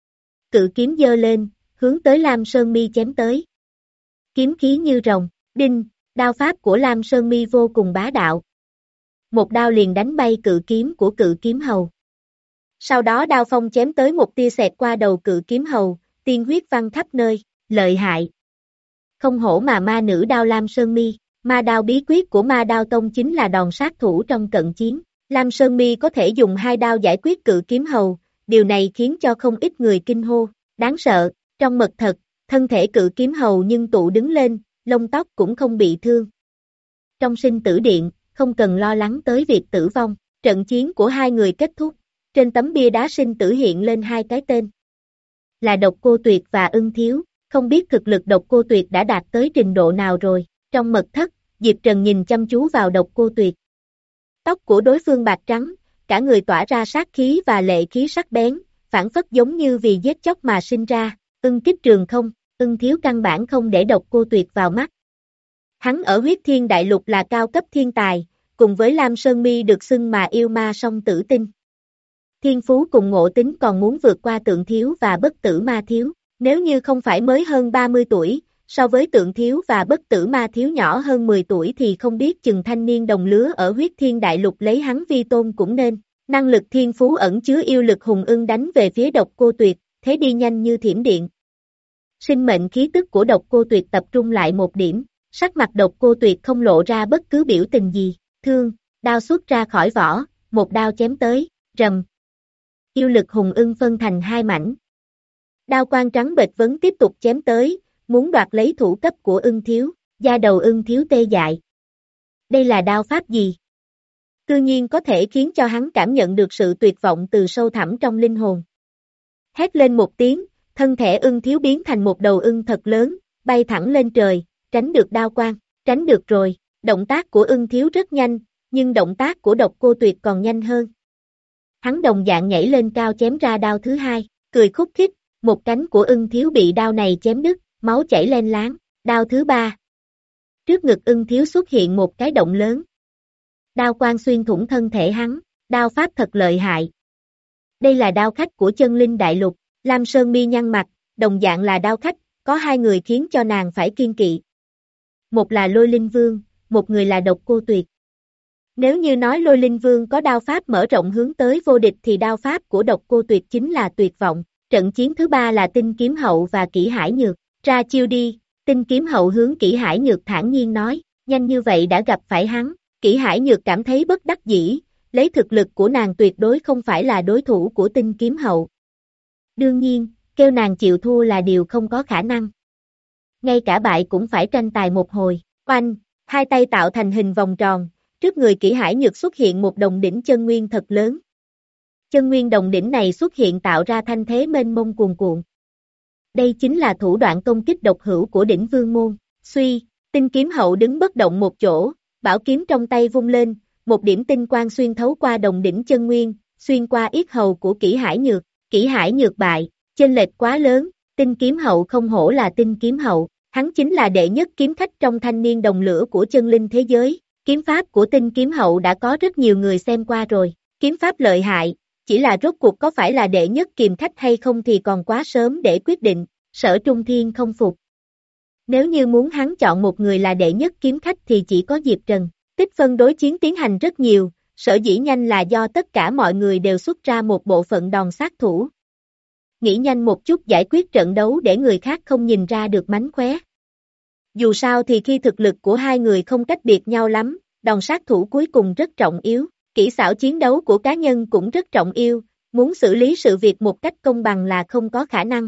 Cự kiếm giơ lên, hướng tới Lam Sơn Mi chém tới. Kiếm khí như rồng, đinh, đao pháp của Lam Sơn Mi vô cùng bá đạo. Một đao liền đánh bay cự kiếm của Cự Kiếm Hầu. Sau đó đao phong chém tới một tia xẹt qua đầu Cự Kiếm Hầu, tiên huyết văng khắp nơi, lợi hại. Không hổ mà ma nữ đao Lam Sơn Mi, ma đao bí quyết của Ma Đao Tông chính là đòn sát thủ trong cận chiến. Lam Sơn Mi có thể dùng hai đao giải quyết Cự Kiếm Hầu, điều này khiến cho không ít người kinh hô, đáng sợ. Trong mật thất, thân thể Cự Kiếm Hầu nhưng tụ đứng lên, lông tóc cũng không bị thương. Trong sinh tử điện, không cần lo lắng tới việc tử vong, trận chiến của hai người kết thúc, trên tấm bia đá sinh tử hiện lên hai cái tên. Là Độc Cô Tuyệt và Ưng Thiếu, không biết thực lực Độc Cô Tuyệt đã đạt tới trình độ nào rồi. Trong mật thất, Diệp Trần nhìn chăm chú vào Độc Cô Tuyệt. Tóc của đối phương bạc trắng, cả người tỏa ra sát khí và lệ khí sắc bén, phản phất giống như vì giết chóc mà sinh ra. Ưng Kích Trường Không, Ưng Thiếu căn bản không để Độc Cô Tuyệt vào mắt. Hắn ở Huyết Thiên Đại Lục là cao cấp thiên tài, cùng với Lam Sơn Mi được xưng mà yêu ma song tử tinh. Thiên phú cùng ngộ tính còn muốn vượt qua Tượng Thiếu và Bất Tử Ma Thiếu, nếu như không phải mới hơn ba mươi tuổi, so với Tượng Thiếu và Bất Tử Ma Thiếu nhỏ hơn mười tuổi thì không biết chừng thanh niên đồng lứa ở Huyết Thiên Đại Lục lấy hắn vi tôn cũng nên. Năng lực thiên phú ẩn chứa yêu lực hùng ưng đánh về phía Độc Cô Tuyệt, thế đi nhanh như thiểm điện. Sinh mệnh khí tức của Độc Cô Tuyệt tập trung lại một điểm, sắc mặt Độc Cô Tuyệt không lộ ra bất cứ biểu tình gì, thương, đao xuất ra khỏi vỏ, một đao chém tới, rầm. Yêu lực hùng ưng phân thành hai mảnh. Đao quang trắng bệch vấn tiếp tục chém tới, muốn đoạt lấy thủ cấp của Ưng Thiếu, da đầu Ưng Thiếu tê dại. Đây là đao pháp gì? Cư nhiên có thể khiến cho hắn cảm nhận được sự tuyệt vọng từ sâu thẳm trong linh hồn. Hét lên một tiếng, thân thể Ưng Thiếu biến thành một đầu ưng thật lớn, bay thẳng lên trời, tránh được đao quang, tránh được rồi. Động tác của Ưng Thiếu rất nhanh, nhưng động tác của Độc Cô Tuyệt còn nhanh hơn. Hắn đồng dạng nhảy lên cao chém ra đao thứ hai, cười khúc khích, một cánh của ưng thiếu bị đao này chém đứt, máu chảy len láng, đao thứ ba. Trước ngực ưng thiếu xuất hiện một cái động lớn. Đao quang xuyên thủng thân thể hắn, đao pháp thật lợi hại. Đây là đao khách của chân linh đại lục, Lam Sơn Mi nhăn mặt, đồng dạng là đao khách, có hai người khiến cho nàng phải kiên kỵ. Một là Lôi Linh Vương, một người là Độc Cô Tuyệt. Nếu như nói Lôi Linh Vương có đao pháp mở rộng hướng tới vô địch thì đao pháp của Độc Cô Tuyệt chính là tuyệt vọng. Trận chiến thứ ba là Tinh Kiếm Hậu và Kỷ Hải Nhược, ra chiêu đi, Tinh Kiếm Hậu hướng Kỷ Hải Nhược thản nhiên nói, nhanh như vậy đã gặp phải hắn, Kỷ Hải Nhược cảm thấy bất đắc dĩ, lấy thực lực của nàng tuyệt đối không phải là đối thủ của Tinh Kiếm Hậu. Đương nhiên, kêu nàng chịu thua là điều không có khả năng. Ngay cả bại cũng phải tranh tài một hồi, oanh, hai tay tạo thành hình vòng tròn, trước người Kỷ Hải Nhược xuất hiện một đồng đỉnh chân nguyên thật lớn. Chân nguyên đồng đỉnh này xuất hiện tạo ra thanh thế mênh mông cuồn cuộn. Đây chính là thủ đoạn công kích độc hữu của đỉnh vương môn, suy, Tinh Kiếm Hậu đứng bất động một chỗ, bảo kiếm trong tay vung lên, một điểm tinh quang xuyên thấu qua đồng đỉnh chân nguyên, xuyên qua yết hầu của Kỷ Hải Nhược, Kỷ Hải Nhược bại, chênh lệch quá lớn, Tinh Kiếm Hậu không hổ là Tinh Kiếm Hậu, hắn chính là đệ nhất kiếm khách trong thanh niên đồng lửa của chân linh thế giới, kiếm pháp của Tinh Kiếm Hậu đã có rất nhiều người xem qua rồi, kiếm pháp lợi hại, chỉ là rốt cuộc có phải là đệ nhất kiềm khách hay không thì còn quá sớm để quyết định, Sở Trung Thiên không phục. Nếu như muốn hắn chọn một người là đệ nhất kiếm khách thì chỉ có Diệp Trần, tích phân đối chiến tiến hành rất nhiều, sở dĩ nhanh là do tất cả mọi người đều xuất ra một bộ phận đòn sát thủ. Nghĩ nhanh một chút giải quyết trận đấu để người khác không nhìn ra được mánh khóe. Dù sao thì khi thực lực của hai người không cách biệt nhau lắm, đòn sát thủ cuối cùng rất trọng yếu, kỹ xảo chiến đấu của cá nhân cũng rất trọng yếu, muốn xử lý sự việc một cách công bằng là không có khả năng.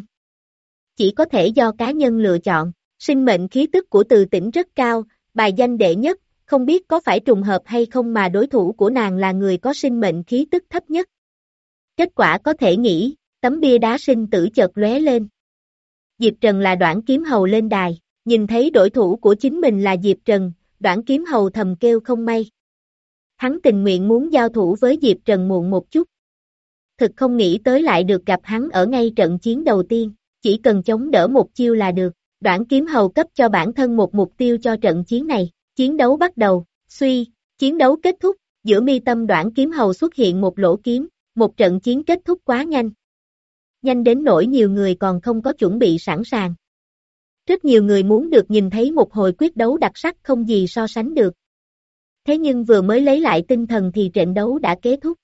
Chỉ có thể do cá nhân lựa chọn, sinh mệnh khí tức của Từ Tĩnh rất cao, bài danh đệ nhất, không biết có phải trùng hợp hay không mà đối thủ của nàng là người có sinh mệnh khí tức thấp nhất. Kết quả có thể nghĩ, tấm bia đá sinh tử chợt lóe lên. Diệp Trần là Đoản Kiếm Hầu lên đài, nhìn thấy đối thủ của chính mình là Diệp Trần, Đoản Kiếm Hầu thầm kêu không may. Hắn tình nguyện muốn giao thủ với Diệp Trần muộn một chút. Thực không nghĩ tới lại được gặp hắn ở ngay trận chiến đầu tiên, chỉ cần chống đỡ một chiêu là được. Đoản Kiếm Hầu cấp cho bản thân một mục tiêu cho trận chiến này. Chiến đấu bắt đầu, suy, chiến đấu kết thúc, giữa mi tâm Đoản Kiếm Hầu xuất hiện một lỗ kiếm, một trận chiến kết thúc quá nhanh. Nhanh đến nỗi nhiều người còn không có chuẩn bị sẵn sàng. Rất nhiều người muốn được nhìn thấy một hồi quyết đấu đặc sắc không gì so sánh được. Thế nhưng vừa mới lấy lại tinh thần thì trận đấu đã kết thúc.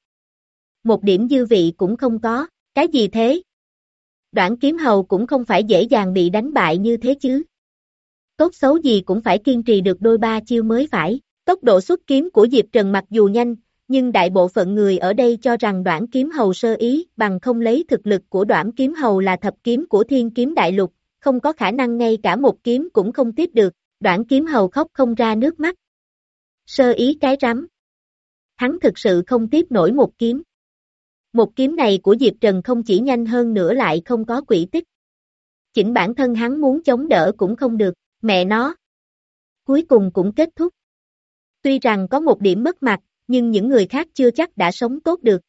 Một điểm dư vị cũng không có, cái gì thế? Đoản Kiếm Hầu cũng không phải dễ dàng bị đánh bại như thế chứ. Tốt xấu gì cũng phải kiên trì được đôi ba chiêu mới phải. Tốc độ xuất kiếm của Diệp Trần mặc dù nhanh, nhưng đại bộ phận người ở đây cho rằng Đoản Kiếm Hầu sơ ý, bằng không lấy thực lực của Đoản Kiếm Hầu là thập kiếm của Thiên Kiếm Đại Lục, không có khả năng ngay cả một kiếm cũng không tiếp được. Đoản Kiếm Hầu khóc không ra nước mắt. Sơ ý cái rắm. Hắn thực sự không tiếp nổi một kiếm. Một kiếm này của Diệp Trần không chỉ nhanh hơn nữa lại không có quỹ tích. Chỉnh bản thân hắn muốn chống đỡ cũng không được, mẹ nó. Cuối cùng cũng kết thúc. Tuy rằng có một điểm mất mặt, nhưng những người khác chưa chắc đã sống tốt được.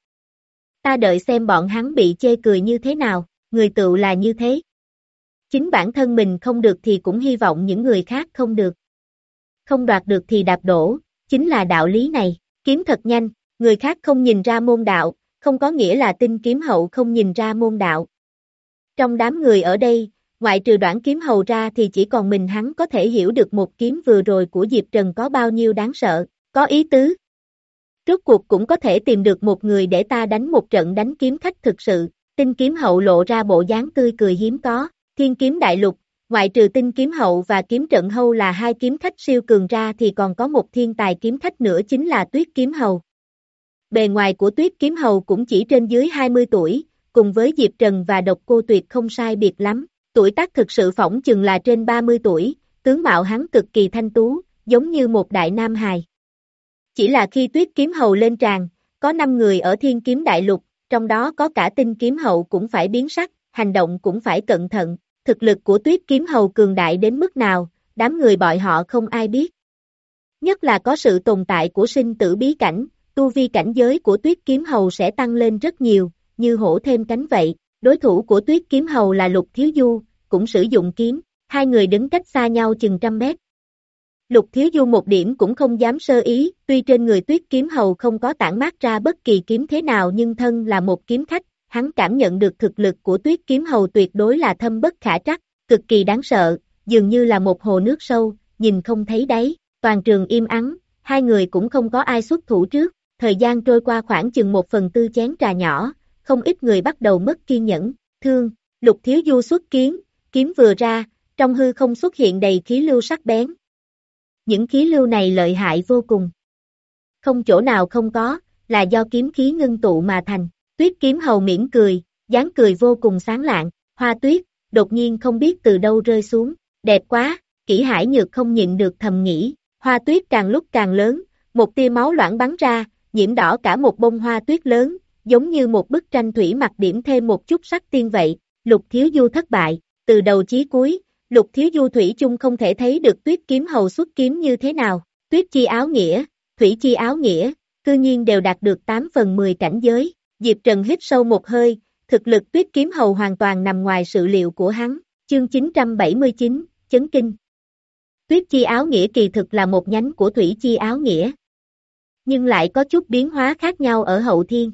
Ta đợi xem bọn hắn bị chê cười như thế nào, người tựu là như thế. Chính bản thân mình không được thì cũng hy vọng những người khác không được. Không đoạt được thì đạp đổ, chính là đạo lý này, kiếm thật nhanh, người khác không nhìn ra môn đạo, không có nghĩa là Tinh Kiếm Hậu không nhìn ra môn đạo. Trong đám người ở đây, ngoại trừ Đoản Kiếm Hầu ra thì chỉ còn mình hắn có thể hiểu được một kiếm vừa rồi của Diệp Trần có bao nhiêu đáng sợ, có ý tứ. Rốt cuộc cũng có thể tìm được một người để ta đánh một trận đánh kiếm khách thực sự, Tinh Kiếm Hậu lộ ra bộ dáng tươi cười hiếm có, Thiên Kiếm Đại Lục, ngoại trừ Tinh Kiếm Hậu và Kiếm Trận Hầu là hai kiếm khách siêu cường ra thì còn có một thiên tài kiếm khách nữa chính là Tuyết Kiếm Hầu. Bề ngoài của Tuyết Kiếm Hầu cũng chỉ trên dưới hai mươi tuổi, cùng với Diệp Trần và Độc Cô Tuyệt không sai biệt lắm, tuổi tác thực sự phỏng chừng là trên ba mươi tuổi, tướng mạo hắn cực kỳ thanh tú, giống như một đại nam hài. Chỉ là khi Tuyết Kiếm Hầu lên tràng, có năm người ở Thiên Kiếm Đại Lục, trong đó có cả Tinh Kiếm Hậu cũng phải biến sắc, hành động cũng phải cẩn thận, thực lực của Tuyết Kiếm Hầu cường đại đến mức nào, đám người bọn họ không ai biết. Nhất là có sự tồn tại của sinh tử bí cảnh, tu vi cảnh giới của Tuyết Kiếm Hầu sẽ tăng lên rất nhiều, như hổ thêm cánh vậy. Đối thủ của Tuyết Kiếm Hầu là Lục Thiếu Du, cũng sử dụng kiếm, hai người đứng cách xa nhau chừng trăm mét. Lục Thiếu Du một điểm cũng không dám sơ ý, tuy trên người Tuyết Kiếm Hầu không có tản mát ra bất kỳ kiếm thế nào nhưng thân là một kiếm khách, hắn cảm nhận được thực lực của Tuyết Kiếm Hầu tuyệt đối là thâm bất khả trắc, cực kỳ đáng sợ, dường như là một hồ nước sâu, nhìn không thấy đáy, toàn trường im ắng, hai người cũng không có ai xuất thủ trước, thời gian trôi qua khoảng chừng một phần tư chén trà nhỏ, không ít người bắt đầu mất kiên nhẫn, thương, Lục Thiếu Du xuất kiếm, kiếm vừa ra, trong hư không xuất hiện đầy khí lưu sắc bén. Những khí lưu này lợi hại vô cùng. Không chỗ nào không có, là do kiếm khí ngưng tụ mà thành. Tuyết Kiếm Hầu mỉm cười, dáng cười vô cùng sáng lạng, hoa tuyết, đột nhiên không biết từ đâu rơi xuống, đẹp quá, Kỷ Hải Nhược không nhịn được thầm nghĩ, hoa tuyết càng lúc càng lớn, một tia máu loãng bắn ra, nhiễm đỏ cả một bông hoa tuyết lớn, giống như một bức tranh thủy mặc điểm thêm một chút sắc tiên vậy. Lục Thiếu Du thất bại, từ đầu chí cuối, Lục Thiếu Du thủy chung không thể thấy được Tuyết Kiếm Hầu xuất kiếm như thế nào, tuyết chi áo nghĩa, thủy chi áo nghĩa, cư nhiên đều đạt được tám phần mười cảnh giới. Diệp Trần hít sâu một hơi, thực lực Tuyết Kiếm Hầu hoàn toàn nằm ngoài sự liệu của hắn, chương chín trăm bảy mươi chín, chấn kinh. Tuyết chi áo nghĩa kỳ thực là một nhánh của thủy chi áo nghĩa, nhưng lại có chút biến hóa khác nhau ở hậu thiên.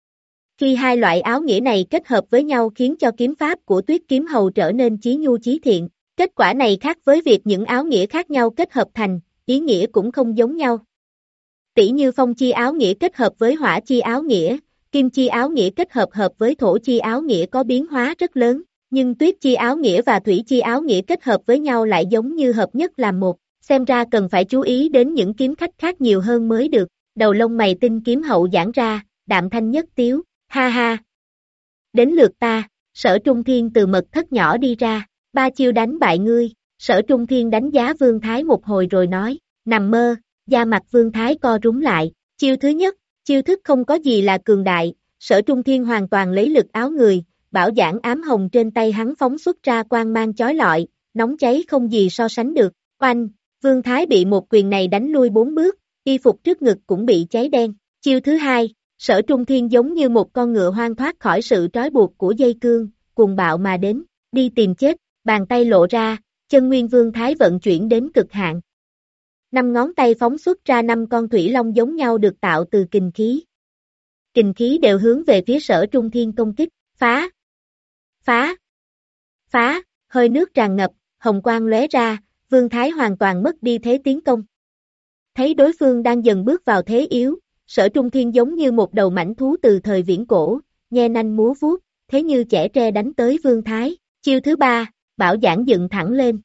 Khi hai loại áo nghĩa này kết hợp với nhau khiến cho kiếm pháp của Tuyết Kiếm Hầu trở nên chí nhu chí thiện, kết quả này khác với việc những áo nghĩa khác nhau kết hợp thành, ý nghĩa cũng không giống nhau. Tỷ như phong chi áo nghĩa kết hợp với hỏa chi áo nghĩa, kim chi áo nghĩa kết hợp hợp với thổ chi áo nghĩa có biến hóa rất lớn, nhưng tuyết chi áo nghĩa và thủy chi áo nghĩa kết hợp với nhau lại giống như hợp nhất làm một, xem ra cần phải chú ý đến những kiếm khách khác nhiều hơn mới được. Đầu lông mày Tinh Kiếm Hậu giãn ra, đạm thanh nhất tiếu, ha ha. Đến lượt ta, Sở Trung Thiên từ mật thất nhỏ đi ra, ba chiêu đánh bại ngươi. Sở Trung Thiên đánh giá Vương Thái một hồi rồi nói, nằm mơ. Da mặt Vương Thái co rúm lại, chiêu thứ nhất, chiêu thức không có gì là cường đại, Sở Trung Thiên hoàn toàn lấy lực áo người, bảo giảng ám hồng trên tay hắn phóng xuất ra quang mang chói lọi, nóng cháy không gì so sánh được, oanh, Vương Thái bị một quyền này đánh lui bốn bước, y phục trước ngực cũng bị cháy đen, chiêu thứ hai, Sở Trung Thiên giống như một con ngựa hoang thoát khỏi sự trói buộc của dây cương, cuồng bạo mà đến, đi tìm chết, bàn tay lộ ra, chân nguyên Vương Thái vận chuyển đến cực hạn. Năm ngón tay phóng xuất ra năm con thủy long giống nhau được tạo từ kình khí. Kình khí đều hướng về phía Sở Trung Thiên công kích, phá, phá, phá, hơi nước tràn ngập, hồng quang lóe ra, Vương Thái hoàn toàn mất đi thế tiến công. Thấy đối phương đang dần bước vào thế yếu, Sở Trung Thiên giống như một đầu mãnh thú từ thời viễn cổ, nhe nanh múa vuốt, thế như chẻ tre đánh tới Vương Thái. Chiêu thứ ba, bảo giảng dựng thẳng lên.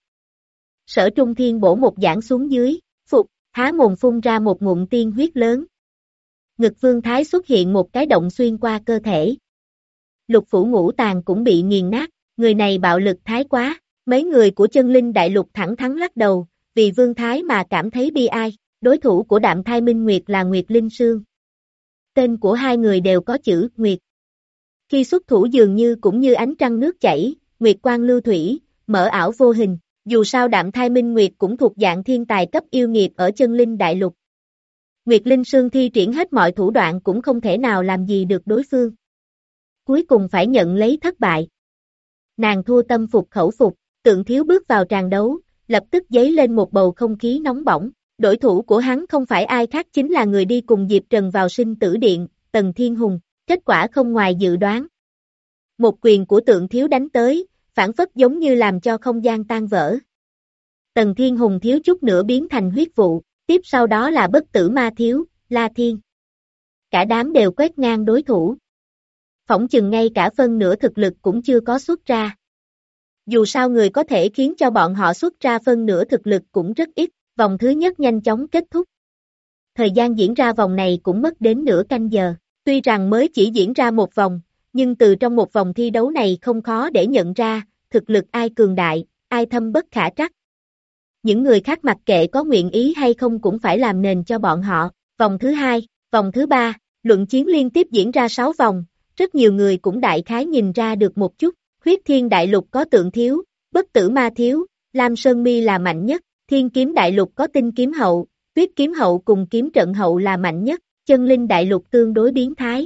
Sở Trung Thiên bổ một giảng xuống dưới, phục, há mồm phun ra một ngụm tiên huyết lớn. Ngực Vương Thái xuất hiện một cái động xuyên qua cơ thể. Lục phủ ngũ tạng cũng bị nghiền nát, người này bạo lực thái quá, mấy người của chân linh đại lục thẳng thắn lắc đầu, vì Vương Thái mà cảm thấy bi ai, đối thủ của Đạm Thai Minh Nguyệt là Nguyệt Linh Sương. Tên của hai người đều có chữ Nguyệt. Khi xuất thủ dường như cũng như ánh trăng nước chảy, Nguyệt quang lưu thủy, mở ảo vô hình, dù sao Đạm Thai Minh Nguyệt cũng thuộc dạng thiên tài cấp yêu nghiệt ở chân linh đại lục. Nguyệt Linh Sương thi triển hết mọi thủ đoạn cũng không thể nào làm gì được đối phương. Cuối cùng phải nhận lấy thất bại. Nàng thua tâm phục khẩu phục, Tượng Thiếu bước vào tràng đấu, lập tức dấy lên một bầu không khí nóng bỏng. Đối thủ của hắn không phải ai khác chính là người đi cùng Diệp Trần vào sinh tử điện, Tần Thiên Hùng, kết quả không ngoài dự đoán. Một quyền của Tượng Thiếu đánh tới, phản phất giống như làm cho không gian tan vỡ. Tần Thiên Hùng thiếu chút nữa biến thành huyết vụ, tiếp sau đó là Bất Tử Ma Thiếu, La Thiên. Cả đám đều quét ngang đối thủ. Phỏng chừng ngay cả phân nửa thực lực cũng chưa có xuất ra. Dù sao người có thể khiến cho bọn họ xuất ra phân nửa thực lực cũng rất ít, vòng thứ nhất nhanh chóng kết thúc. Thời gian diễn ra vòng này cũng mất đến nửa canh giờ, tuy rằng mới chỉ diễn ra một vòng, nhưng từ trong một vòng thi đấu này không khó để nhận ra, thực lực ai cường đại, ai thâm bất khả trắc. Những người khác mặc kệ có nguyện ý hay không cũng phải làm nền cho bọn họ. Vòng thứ hai, vòng thứ ba, luận chiến liên tiếp diễn ra sáu vòng, rất nhiều người cũng đại khái nhìn ra được một chút. Huyết Thiên Đại Lục có Tượng Thiếu, Bất Tử Ma Thiếu, Lam Sơn Mi là mạnh nhất, Thiên Kiếm Đại Lục có Tinh Kiếm Hậu, Tuyết Kiếm Hậu cùng Kiếm Trận Hậu là mạnh nhất, Chân linh đại lục tương đối biến thái.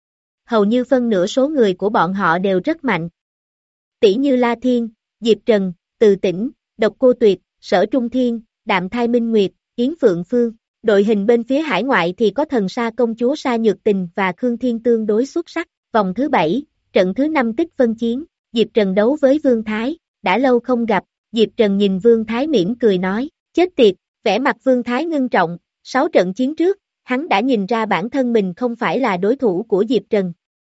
Hầu như phân nửa số người của bọn họ đều rất mạnh. Tỷ như La Thiên, Diệp Trần, Từ Tĩnh, Độc Cô Tuyệt, Sở Trung Thiên, Đạm Thai Minh Nguyệt, Yến Phượng Phương. Đội hình bên phía hải ngoại thì có Thần Sa Công Chúa Sa Nhược Tình và Khương Thiên tương đối xuất sắc. Vòng thứ bảy, trận thứ năm tích phân chiến, Diệp Trần đấu với Vương Thái. Đã lâu không gặp, Diệp Trần nhìn Vương Thái mỉm cười nói, chết tiệt, vẻ mặt Vương Thái ngưng trọng. Sáu trận chiến trước, hắn đã nhìn ra bản thân mình không phải là đối thủ của Diệp Trần.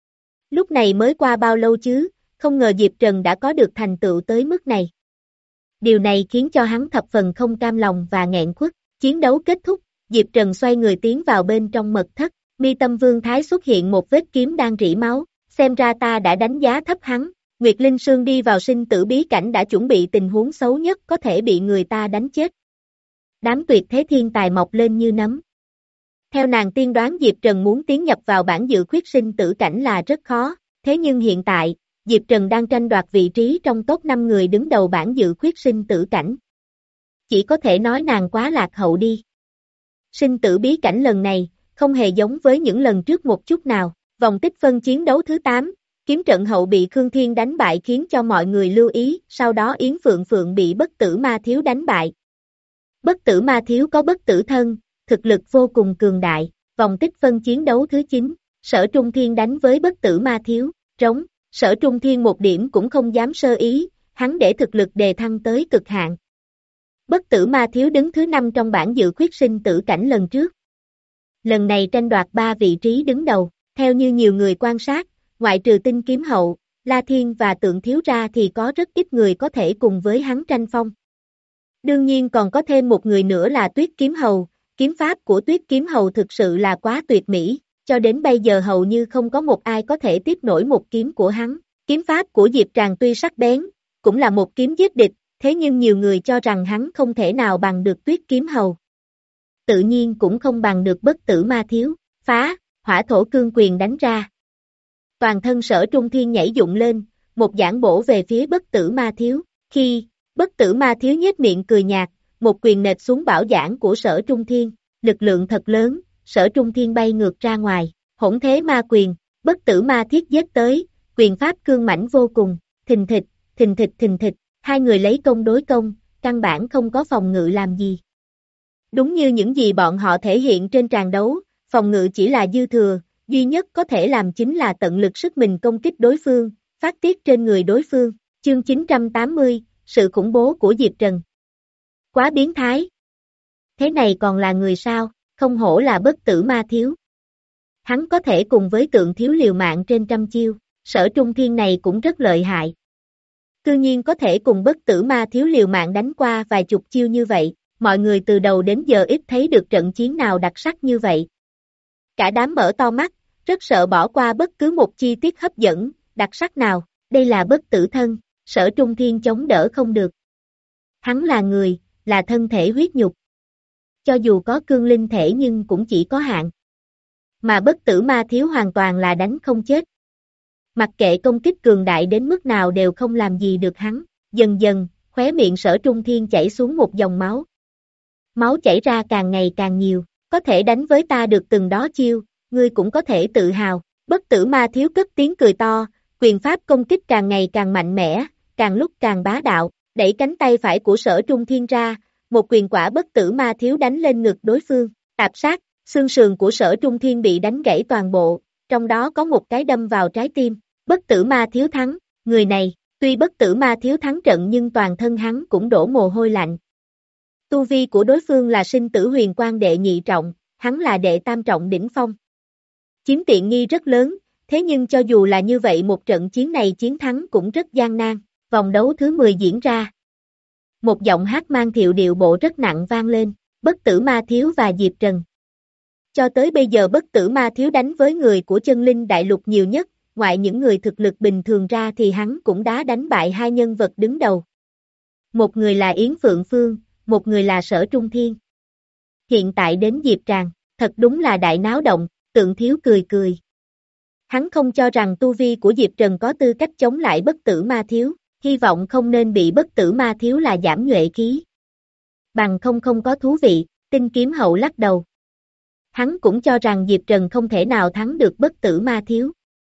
Lúc này mới qua bao lâu chứ, không ngờ Diệp Trần đã có được thành tựu tới mức này. Điều này khiến cho hắn thập phần không cam lòng và nghẹn khuất. Chiến đấu kết thúc, Diệp Trần xoay người tiến vào bên trong mật thất, mi tâm Vương Thái xuất hiện một vết kiếm đang rỉ máu, xem ra ta đã đánh giá thấp hắn. Nguyệt Linh Sương đi vào sinh tử bí cảnh đã chuẩn bị tình huống xấu nhất có thể bị người ta đánh chết. Đám tuyệt thế thiên tài mọc lên như nấm. Theo nàng tiên đoán Diệp Trần muốn tiến nhập vào bảng dự khuyết sinh tử cảnh là rất khó, thế nhưng hiện tại, Diệp Trần đang tranh đoạt vị trí trong top năm người đứng đầu bảng dự khuyết sinh tử cảnh. Chỉ có thể nói nàng quá lạc hậu đi. Sinh tử bí cảnh lần này, không hề giống với những lần trước một chút nào. Vòng tích phân chiến đấu thứ tám, kiếm trận hậu bị Khương Thiên đánh bại khiến cho mọi người lưu ý, sau đó Yến Phượng Phượng bị bất tử ma thiếu đánh bại. Bất tử ma thiếu có bất tử thân, thực lực vô cùng cường đại. Vòng tích phân chiến đấu thứ chín, Sở Trung Thiên đánh với bất tử ma thiếu, trống, Sở Trung Thiên một điểm cũng không dám sơ ý, hắn để thực lực đề thăng tới cực hạn. Bất tử ma thiếu đứng thứ năm trong bảng dự khuyết sinh tử cảnh lần trước. Lần này tranh đoạt ba vị trí đứng đầu, theo như nhiều người quan sát, ngoại trừ Tinh Kiếm Hậu, La Thiên và Tượng Thiếu ra thì có rất ít người có thể cùng với hắn tranh phong. Đương nhiên còn có thêm một người nữa là Tuyết Kiếm Hầu, kiếm pháp của Tuyết Kiếm Hầu thực sự là quá tuyệt mỹ, cho đến bây giờ hầu như không có một ai có thể tiếp nổi một kiếm của hắn. Kiếm pháp của Diệp Tràng tuy sắc bén, cũng là một kiếm giết địch, thế nhưng nhiều người cho rằng hắn không thể nào bằng được Tuyết Kiếm Hầu. Tự nhiên cũng không bằng được bất tử ma thiếu, phá, hỏa thổ cương quyền đánh ra. Toàn thân Sở Trung Thiên nhảy dựng lên, một giảng bổ về phía bất tử ma thiếu, khi bất tử ma thiếu nhếch miệng cười nhạt, một quyền nện xuống bảo giảng của Sở Trung Thiên, lực lượng thật lớn, Sở Trung Thiên bay ngược ra ngoài, hỗn thế ma quyền, bất tử ma thiết giết tới, quyền pháp cương mãnh vô cùng, thình thịch, thình thịch thình thịch, hai người lấy công đối công, căn bản không có phòng ngự làm gì. Đúng như những gì bọn họ thể hiện trên tràng đấu, phòng ngự chỉ là dư thừa, duy nhất có thể làm chính là tận lực sức mình công kích đối phương, phát tiết trên người đối phương. Chương chín trăm tám mươi, sự khủng bố của Diệp Trần. Quá biến thái. Thế này còn là người sao, không hổ là bất tử ma thiếu. Hắn có thể cùng với Tượng Thiếu liều mạng trên trăm chiêu, Sở Trung Thiên này cũng rất lợi hại. Cư nhiên có thể cùng bất tử ma thiếu liều mạng đánh qua vài chục chiêu như vậy, mọi người từ đầu đến giờ ít thấy được trận chiến nào đặc sắc như vậy. Cả đám mở to mắt, rất sợ bỏ qua bất cứ một chi tiết hấp dẫn, đặc sắc nào, đây là bất tử thân, Sở Trung Thiên chống đỡ không được. Hắn là người, là thân thể huyết nhục. Cho dù có cương linh thể nhưng cũng chỉ có hạn. Mà bất tử ma thiếu hoàn toàn là đánh không chết. Mặc kệ công kích cường đại đến mức nào đều không làm gì được hắn, dần dần, khóe miệng Sở Trung Thiên chảy xuống một dòng máu. Máu chảy ra càng ngày càng nhiều, có thể đánh với ta được từng đó chiêu, ngươi cũng có thể tự hào. Bất tử ma thiếu cất tiếng cười to, quyền pháp công kích càng ngày càng mạnh mẽ, càng lúc càng bá đạo, đẩy cánh tay phải của Sở Trung Thiên ra, một quyền quả bất tử ma thiếu đánh lên ngực đối phương, tạp sát, xương sườn của Sở Trung Thiên bị đánh gãy toàn bộ, trong đó có một cái đâm vào trái tim, bất tử ma thiếu thắng, người này, tuy bất tử ma thiếu thắng trận nhưng toàn thân hắn cũng đổ mồ hôi lạnh. Tu vi của đối phương là sinh tử huyền quang đệ nhị trọng, hắn là đệ tam trọng đỉnh phong. Chiếm tiện nghi rất lớn, thế nhưng cho dù là như vậy một trận chiến này chiến thắng cũng rất gian nan, vòng đấu thứ mười diễn ra. Một giọng hát mang thiệu điệu bộ rất nặng vang lên, bất tử ma thiếu và Diệp Trần. Cho tới bây giờ bất tử ma thiếu đánh với người của chân linh đại lục nhiều nhất, ngoại những người thực lực bình thường ra thì hắn cũng đã đánh bại hai nhân vật đứng đầu. Một người là Yến Phượng Phương, một người là Sở Trung Thiên. Hiện tại đến Diệp Tràng, thật đúng là đại náo động, Tượng Thiếu cười cười. Hắn không cho rằng tu vi của Diệp Trần có tư cách chống lại bất tử ma thiếu, hy vọng không nên bị bất tử ma thiếu là giảm nhuệ khí. Bằng không không có thú vị, Tinh Kiếm Hậu lắc đầu. Hắn cũng cho rằng Diệp Trần không thể nào thắng được bất tử ma thiếu.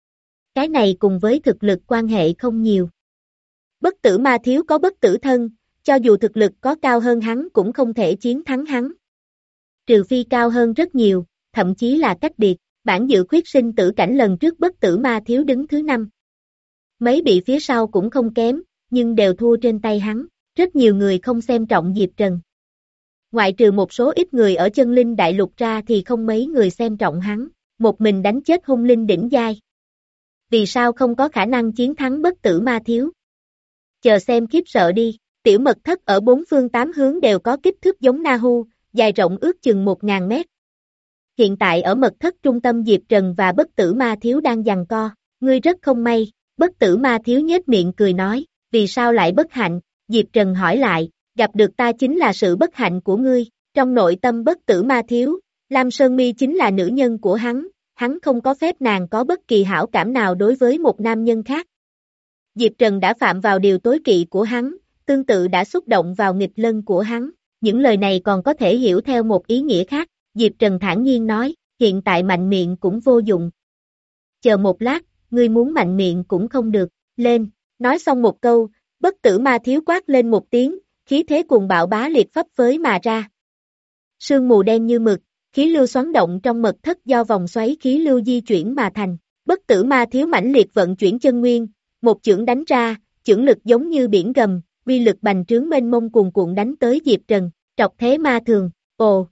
Cái này cùng với thực lực quan hệ không nhiều. Bất tử ma thiếu có bất tử thân, cho dù thực lực có cao hơn hắn cũng không thể chiến thắng hắn. Trừ phi cao hơn rất nhiều, thậm chí là cách biệt, bản dự khuyết sinh tử cảnh lần trước bất tử ma thiếu đứng thứ năm. Mấy bị phía sau cũng không kém, nhưng đều thua trên tay hắn, rất nhiều người không xem trọng Diệp Trần. Ngoại trừ một số ít người ở chân linh đại lục ra thì không mấy người xem trọng hắn, một mình đánh chết hung linh đỉnh giai. Vì sao không có khả năng chiến thắng bất tử ma thiếu? Chờ xem khiếp sợ đi, tiểu mật thất ở bốn phương tám hướng đều có kích thước giống Na Hu, dài rộng ước chừng một ngàn mét. Hiện tại ở mật thất trung tâm Diệp Trần và bất tử ma thiếu đang giằng co, ngươi rất không may, bất tử ma thiếu nhếch miệng cười nói, vì sao lại bất hạnh, Diệp Trần hỏi lại, gặp được ta chính là sự bất hạnh của ngươi, trong nội tâm bất tử ma thiếu, Lam Sơn Mi chính là nữ nhân của hắn, hắn không có phép nàng có bất kỳ hảo cảm nào đối với một nam nhân khác. Diệp Trần đã phạm vào điều tối kỵ của hắn, tương tự đã xúc động vào nghịch lân của hắn, những lời này còn có thể hiểu theo một ý nghĩa khác, Diệp Trần thản nhiên nói, hiện tại mạnh miệng cũng vô dụng. Chờ một lát, ngươi muốn mạnh miệng cũng không được, lên, nói xong một câu, bất tử ma thiếu quát lên một tiếng, khí thế cuồng bạo bá liệt phấp phới mà ra. Sương mù đen như mực, khí lưu xoắn động trong mật thất do vòng xoáy khí lưu di chuyển mà thành, bất tử ma thiếu mãnh liệt vận chuyển chân nguyên, một chưởng đánh ra, chưởng lực giống như biển gầm, uy lực bành trướng mênh mông cuồn cuộn đánh tới Diệp Trần, trọc thế ma thường, ồ.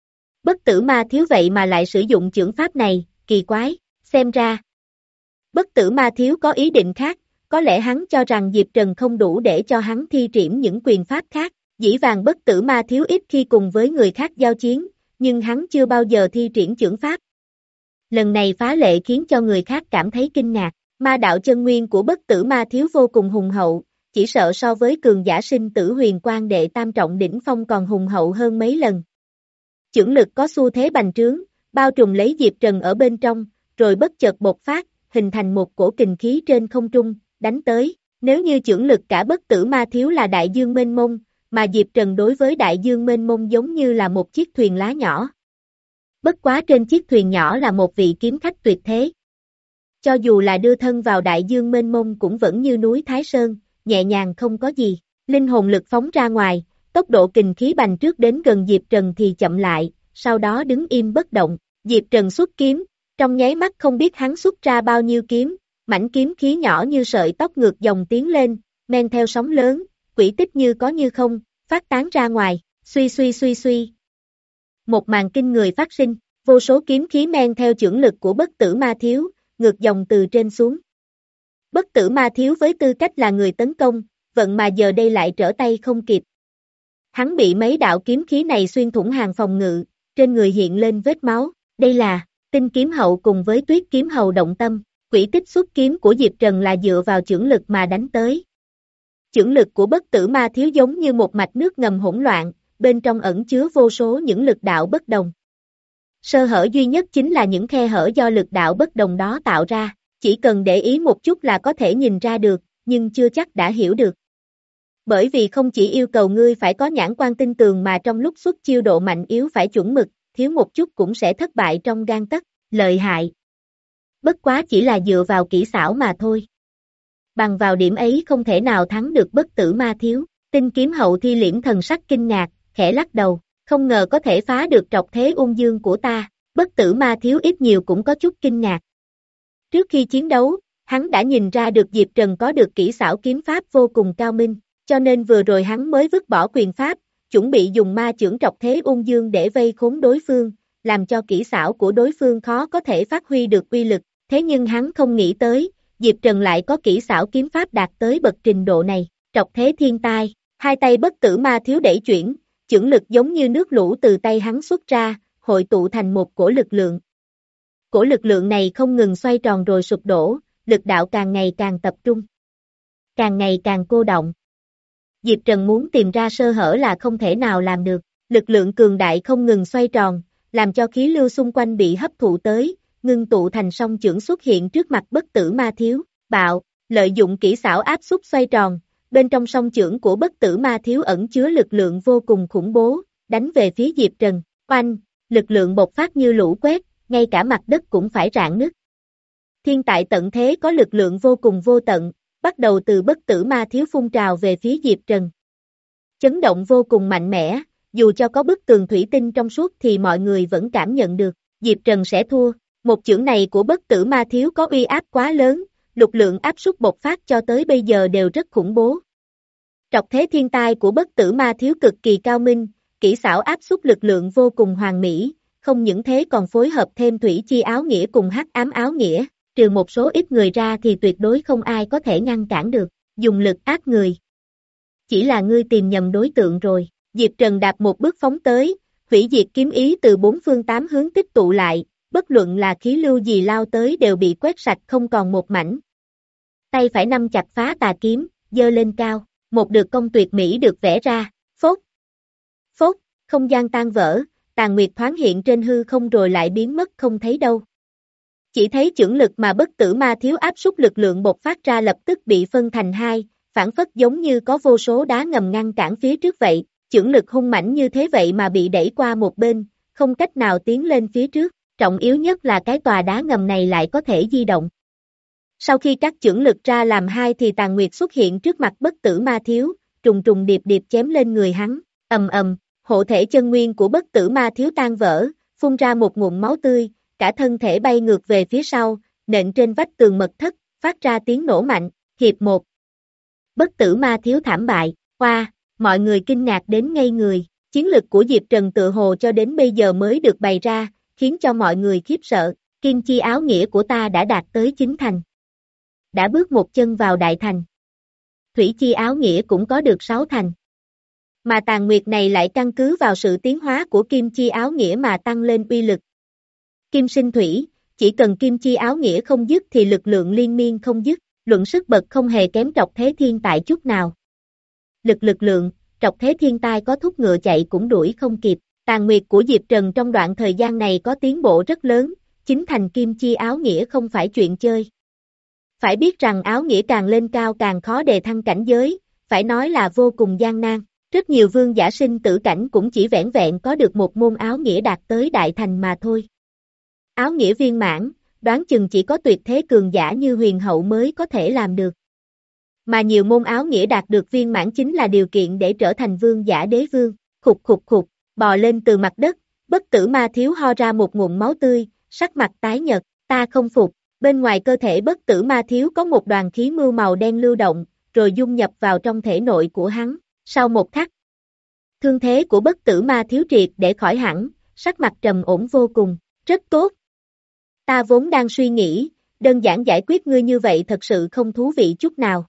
Bất tử ma thiếu vậy mà lại sử dụng chưởng pháp này, kỳ quái, xem ra. Bất tử ma thiếu có ý định khác, có lẽ hắn cho rằng Diệp Trần không đủ để cho hắn thi triển những quyền pháp khác, dĩ vàng bất tử ma thiếu ít khi cùng với người khác giao chiến, nhưng hắn chưa bao giờ thi triển chưởng pháp. Lần này phá lệ khiến cho người khác cảm thấy kinh ngạc, ma đạo chân nguyên của bất tử ma thiếu vô cùng hùng hậu, chỉ sợ so với cường giả sinh tử huyền quang đệ tam trọng đỉnh phong còn hùng hậu hơn mấy lần. Chưởng lực có xu thế bành trướng, bao trùm lấy Diệp Trần ở bên trong, rồi bất chợt bộc phát, hình thành một cổ kình khí trên không trung, đánh tới. Nếu như chưởng lực cả bất tử ma thiếu là đại dương mênh mông, mà Diệp Trần đối với đại dương mênh mông giống như là một chiếc thuyền lá nhỏ. Bất quá trên chiếc thuyền nhỏ là một vị kiếm khách tuyệt thế. Cho dù là đưa thân vào đại dương mênh mông cũng vẫn như núi Thái Sơn, nhẹ nhàng không có gì, linh hồn lực phóng ra ngoài, tốc độ kình khí bành trước đến gần Diệp Trần thì chậm lại, sau đó đứng im bất động, Diệp Trần xuất kiếm, trong nháy mắt không biết hắn xuất ra bao nhiêu kiếm, mảnh kiếm khí nhỏ như sợi tóc ngược dòng tiến lên, men theo sóng lớn, quỹ tích như có như không, phát tán ra ngoài, suy suy suy suy. Một màn kinh người phát sinh, vô số kiếm khí men theo chưởng lực của bất tử ma thiếu, ngược dòng từ trên xuống. Bất tử ma thiếu với tư cách là người tấn công, vận mà giờ đây lại trở tay không kịp. Hắn bị mấy đạo kiếm khí này xuyên thủng hàng phòng ngự, trên người hiện lên vết máu, đây là Tinh kiếm hậu cùng với Tuyết kiếm hầu động tâm, quỹ tích xuất kiếm của Diệp Trần là dựa vào chưởng lực mà đánh tới. Chưởng lực của bất tử ma thiếu giống như một mạch nước ngầm hỗn loạn, bên trong ẩn chứa vô số những lực đạo bất đồng. Sơ hở duy nhất chính là những khe hở do lực đạo bất đồng đó tạo ra, chỉ cần để ý một chút là có thể nhìn ra được, nhưng chưa chắc đã hiểu được. Bởi vì không chỉ yêu cầu ngươi phải có nhãn quan tinh tường mà trong lúc xuất chiêu độ mạnh yếu phải chuẩn mực, thiếu một chút cũng sẽ thất bại trong gang tấc, lợi hại. Bất quá chỉ là dựa vào kỹ xảo mà thôi. Bằng vào điểm ấy không thể nào thắng được bất tử ma thiếu, Tinh kiếm hậu thi liễm thần sắc kinh ngạc, khẽ lắc đầu, không ngờ có thể phá được trọc thế ung dương của ta, bất tử ma thiếu ít nhiều cũng có chút kinh ngạc. Trước khi chiến đấu, hắn đã nhìn ra được Diệp Trần có được kỹ xảo kiếm pháp vô cùng cao minh, cho nên vừa rồi hắn mới vứt bỏ quyền pháp, chuẩn bị dùng ma chưởng trọc thế ung dương để vây khốn đối phương, làm cho kỹ xảo của đối phương khó có thể phát huy được uy lực, thế nhưng hắn không nghĩ tới, Diệp Trần lại có kỹ xảo kiếm pháp đạt tới bậc trình độ này, trọc thế thiên tai, hai tay bất tử ma thiếu đẩy chuyển, chưởng lực giống như nước lũ từ tay hắn xuất ra, hội tụ thành một cổ lực lượng. Cổ lực lượng này không ngừng xoay tròn rồi sụp đổ, lực đạo càng ngày càng tập trung, càng ngày càng cô động. Diệp Trần muốn tìm ra sơ hở là không thể nào làm được, lực lượng cường đại không ngừng xoay tròn, làm cho khí lưu xung quanh bị hấp thụ tới, ngưng tụ thành song chưởng xuất hiện trước mặt bất tử ma thiếu, bạo, lợi dụng kỹ xảo áp xúc xoay tròn, bên trong song chưởng của bất tử ma thiếu ẩn chứa lực lượng vô cùng khủng bố, đánh về phía Diệp Trần, oanh, lực lượng bộc phát như lũ quét, ngay cả mặt đất cũng phải rạn nứt. Thiên tại tận thế có lực lượng vô cùng vô tận, bắt đầu từ bất tử ma thiếu phun trào về phía Diệp Trần. Chấn động vô cùng mạnh mẽ, dù cho có bức tường thủy tinh trong suốt thì mọi người vẫn cảm nhận được, Diệp Trần sẽ thua. Một chưởng này của bất tử ma thiếu có uy áp quá lớn, lực lượng áp suất bộc phát cho tới bây giờ đều rất khủng bố. Trọc thế thiên tai của bất tử ma thiếu cực kỳ cao minh, kỹ xảo áp suất lực lượng vô cùng hoàn mỹ, không những thế còn phối hợp thêm thủy chi áo nghĩa cùng hắc ám áo nghĩa, trừ một số ít người ra thì tuyệt đối không ai có thể ngăn cản được, dùng lực áp người. Chỉ là ngươi tìm nhầm đối tượng rồi, Diệp Trần đạp một bước phóng tới, hủy diệt kiếm ý từ bốn phương tám hướng tích tụ lại, bất luận là khí lưu gì lao tới đều bị quét sạch không còn một mảnh. Tay phải nắm chặt phá tà kiếm, giơ lên cao, một đường cong tuyệt mỹ được vẽ ra, phốt, phốt, không gian tan vỡ, tàn nguyệt thoáng hiện trên hư không rồi lại biến mất không thấy đâu. Chỉ thấy chưởng lực mà bất tử ma thiếu áp suất lực lượng bộc phát ra lập tức bị phân thành hai, phản phất giống như có vô số đá ngầm ngăn cản phía trước vậy, chưởng lực hung mãnh như thế vậy mà bị đẩy qua một bên, không cách nào tiến lên phía trước, trọng yếu nhất là cái tòa đá ngầm này lại có thể di động. Sau khi các chưởng lực ra làm hai thì tàn nguyệt xuất hiện trước mặt bất tử ma thiếu, trùng trùng điệp điệp chém lên người hắn, ầm ầm, hộ thể chân nguyên của bất tử ma thiếu tan vỡ, phun ra một ngụm máu tươi, cả thân thể bay ngược về phía sau, nện trên vách tường mật thất, phát ra tiếng nổ mạnh, hiệp một. Bất tử ma thiếu thảm bại, qua, mọi người kinh ngạc đến ngây người, chiến lực của Diệp Trần tự hồ cho đến bây giờ mới được bày ra, khiến cho mọi người khiếp sợ, kim chi áo nghĩa của ta đã đạt tới chín thành. Đã bước một chân vào đại thành. Thủy chi áo nghĩa cũng có được sáu thành. Mà tàn nguyệt này lại căn cứ vào sự tiến hóa của kim chi áo nghĩa mà tăng lên uy lực. Kim sinh thủy, chỉ cần kim chi áo nghĩa không dứt thì lực lượng liên miên không dứt, luận sức bật không hề kém trọc thế thiên tại chút nào. Lực lực lượng, trọc thế thiên tai có thúc ngựa chạy cũng đuổi không kịp, tàn nguyệt của Diệp Trần trong đoạn thời gian này có tiến bộ rất lớn, chính thành kim chi áo nghĩa không phải chuyện chơi. Phải biết rằng áo nghĩa càng lên cao càng khó đề thăng cảnh giới, phải nói là vô cùng gian nan. Rất nhiều vương giả sinh tử cảnh cũng chỉ vẻn vẹn có được một môn áo nghĩa đạt tới đại thành mà thôi. Áo nghĩa viên mãn, đoán chừng chỉ có tuyệt thế cường giả như huyền hậu mới có thể làm được. Mà nhiều môn áo nghĩa đạt được viên mãn chính là điều kiện để trở thành vương giả đế vương. Khục khục khục, bò lên từ mặt đất, bất tử ma thiếu ho ra một ngụm máu tươi, sắc mặt tái nhợt, ta không phục. Bên ngoài cơ thể bất tử ma thiếu có một đoàn khí mưu màu đen lưu động, rồi dung nhập vào trong thể nội của hắn. Sau một khắc, thương thế của bất tử ma thiếu triệt để khỏi hẳn, sắc mặt trầm ổn vô cùng, rất tốt. Ta vốn đang suy nghĩ, đơn giản giải quyết ngươi như vậy thật sự không thú vị chút nào.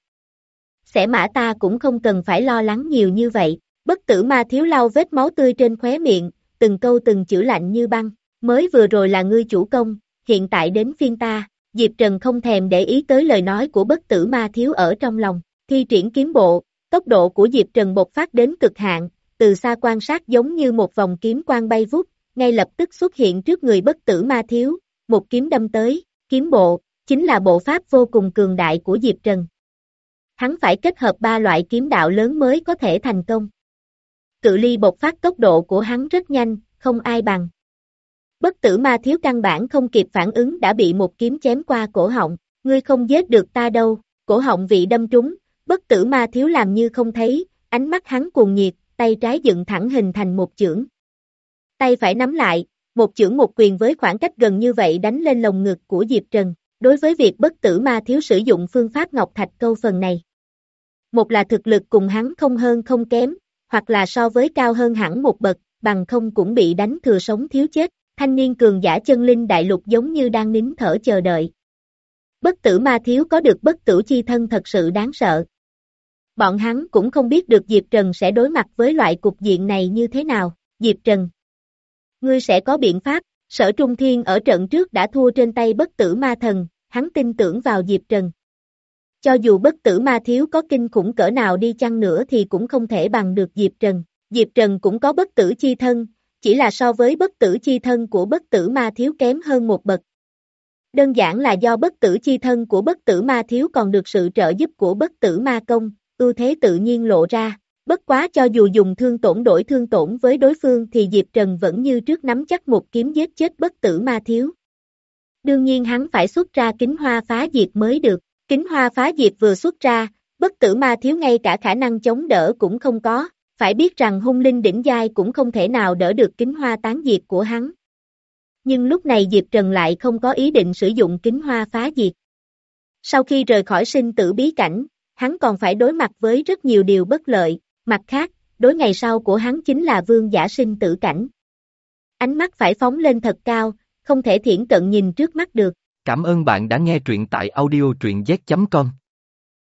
Xẻ mã ta cũng không cần phải lo lắng nhiều như vậy, bất tử ma thiếu lau vết máu tươi trên khóe miệng, từng câu từng chữ lạnh như băng, mới vừa rồi là ngươi chủ công, hiện tại đến phiên ta, Diệp Trần không thèm để ý tới lời nói của bất tử ma thiếu ở trong lòng, thi triển kiếm bộ. Tốc độ của Diệp Trần bộc phát đến cực hạn, từ xa quan sát giống như một vòng kiếm quang bay vút, ngay lập tức xuất hiện trước người bất tử ma thiếu, một kiếm đâm tới, kiếm bộ, chính là bộ pháp vô cùng cường đại của Diệp Trần. Hắn phải kết hợp ba loại kiếm đạo lớn mới có thể thành công. Cự ly bộc phát tốc độ của hắn rất nhanh, không ai bằng. Bất tử ma thiếu căn bản không kịp phản ứng đã bị một kiếm chém qua cổ họng, ngươi không giết được ta đâu, cổ họng vị đâm trúng. Bất tử ma thiếu làm như không thấy, ánh mắt hắn cuồng nhiệt, tay trái dựng thẳng hình thành một chưởng. Tay phải nắm lại, một chưởng một quyền với khoảng cách gần như vậy đánh lên lồng ngực của Diệp Trần. Đối với việc bất tử ma thiếu sử dụng phương pháp Ngọc Thạch Câu phần này. Một là thực lực cùng hắn không hơn không kém, hoặc là so với cao hơn hẳn một bậc, bằng không cũng bị đánh thừa sống thiếu chết. Thanh niên cường giả chân linh đại lục giống như đang nín thở chờ đợi. Bất tử ma thiếu có được bất tử chi thân thật sự đáng sợ. Bọn hắn cũng không biết được Diệp Trần sẽ đối mặt với loại cục diện này như thế nào. Diệp Trần, ngươi sẽ có biện pháp. Sở Trung Thiên ở trận trước đã thua trên tay bất tử ma thần, hắn tin tưởng vào Diệp Trần. Cho dù bất tử ma thiếu có kinh khủng cỡ nào đi chăng nữa thì cũng không thể bằng được Diệp Trần. Diệp Trần cũng có bất tử chi thân, chỉ là so với bất tử chi thân của bất tử ma thiếu kém hơn một bậc. Đơn giản là do bất tử chi thân của bất tử ma thiếu còn được sự trợ giúp của bất tử ma công, ưu thế tự nhiên lộ ra. Bất quá cho dù dùng thương tổn đổi thương tổn với đối phương thì Diệp Trần vẫn như trước nắm chắc một kiếm giết chết bất tử ma thiếu. Đương nhiên hắn phải xuất ra kính hoa phá diệt mới được. Kính hoa phá diệt vừa xuất ra, bất tử ma thiếu ngay cả khả năng chống đỡ cũng không có. Phải biết rằng hung linh đỉnh giai cũng không thể nào đỡ được kính hoa tán diệt của hắn. Nhưng lúc này Diệp Trần lại không có ý định sử dụng kính hoa phá diệt. Sau khi rời khỏi sinh tử bí cảnh, hắn còn phải đối mặt với rất nhiều điều bất lợi. Mặt khác, đối ngày sau của hắn chính là vương giả sinh tử cảnh. Ánh mắt phải phóng lên thật cao, không thể thiển cận nhìn trước mắt được. Cảm ơn bạn đã nghe truyện tại audio truyện z chấm com.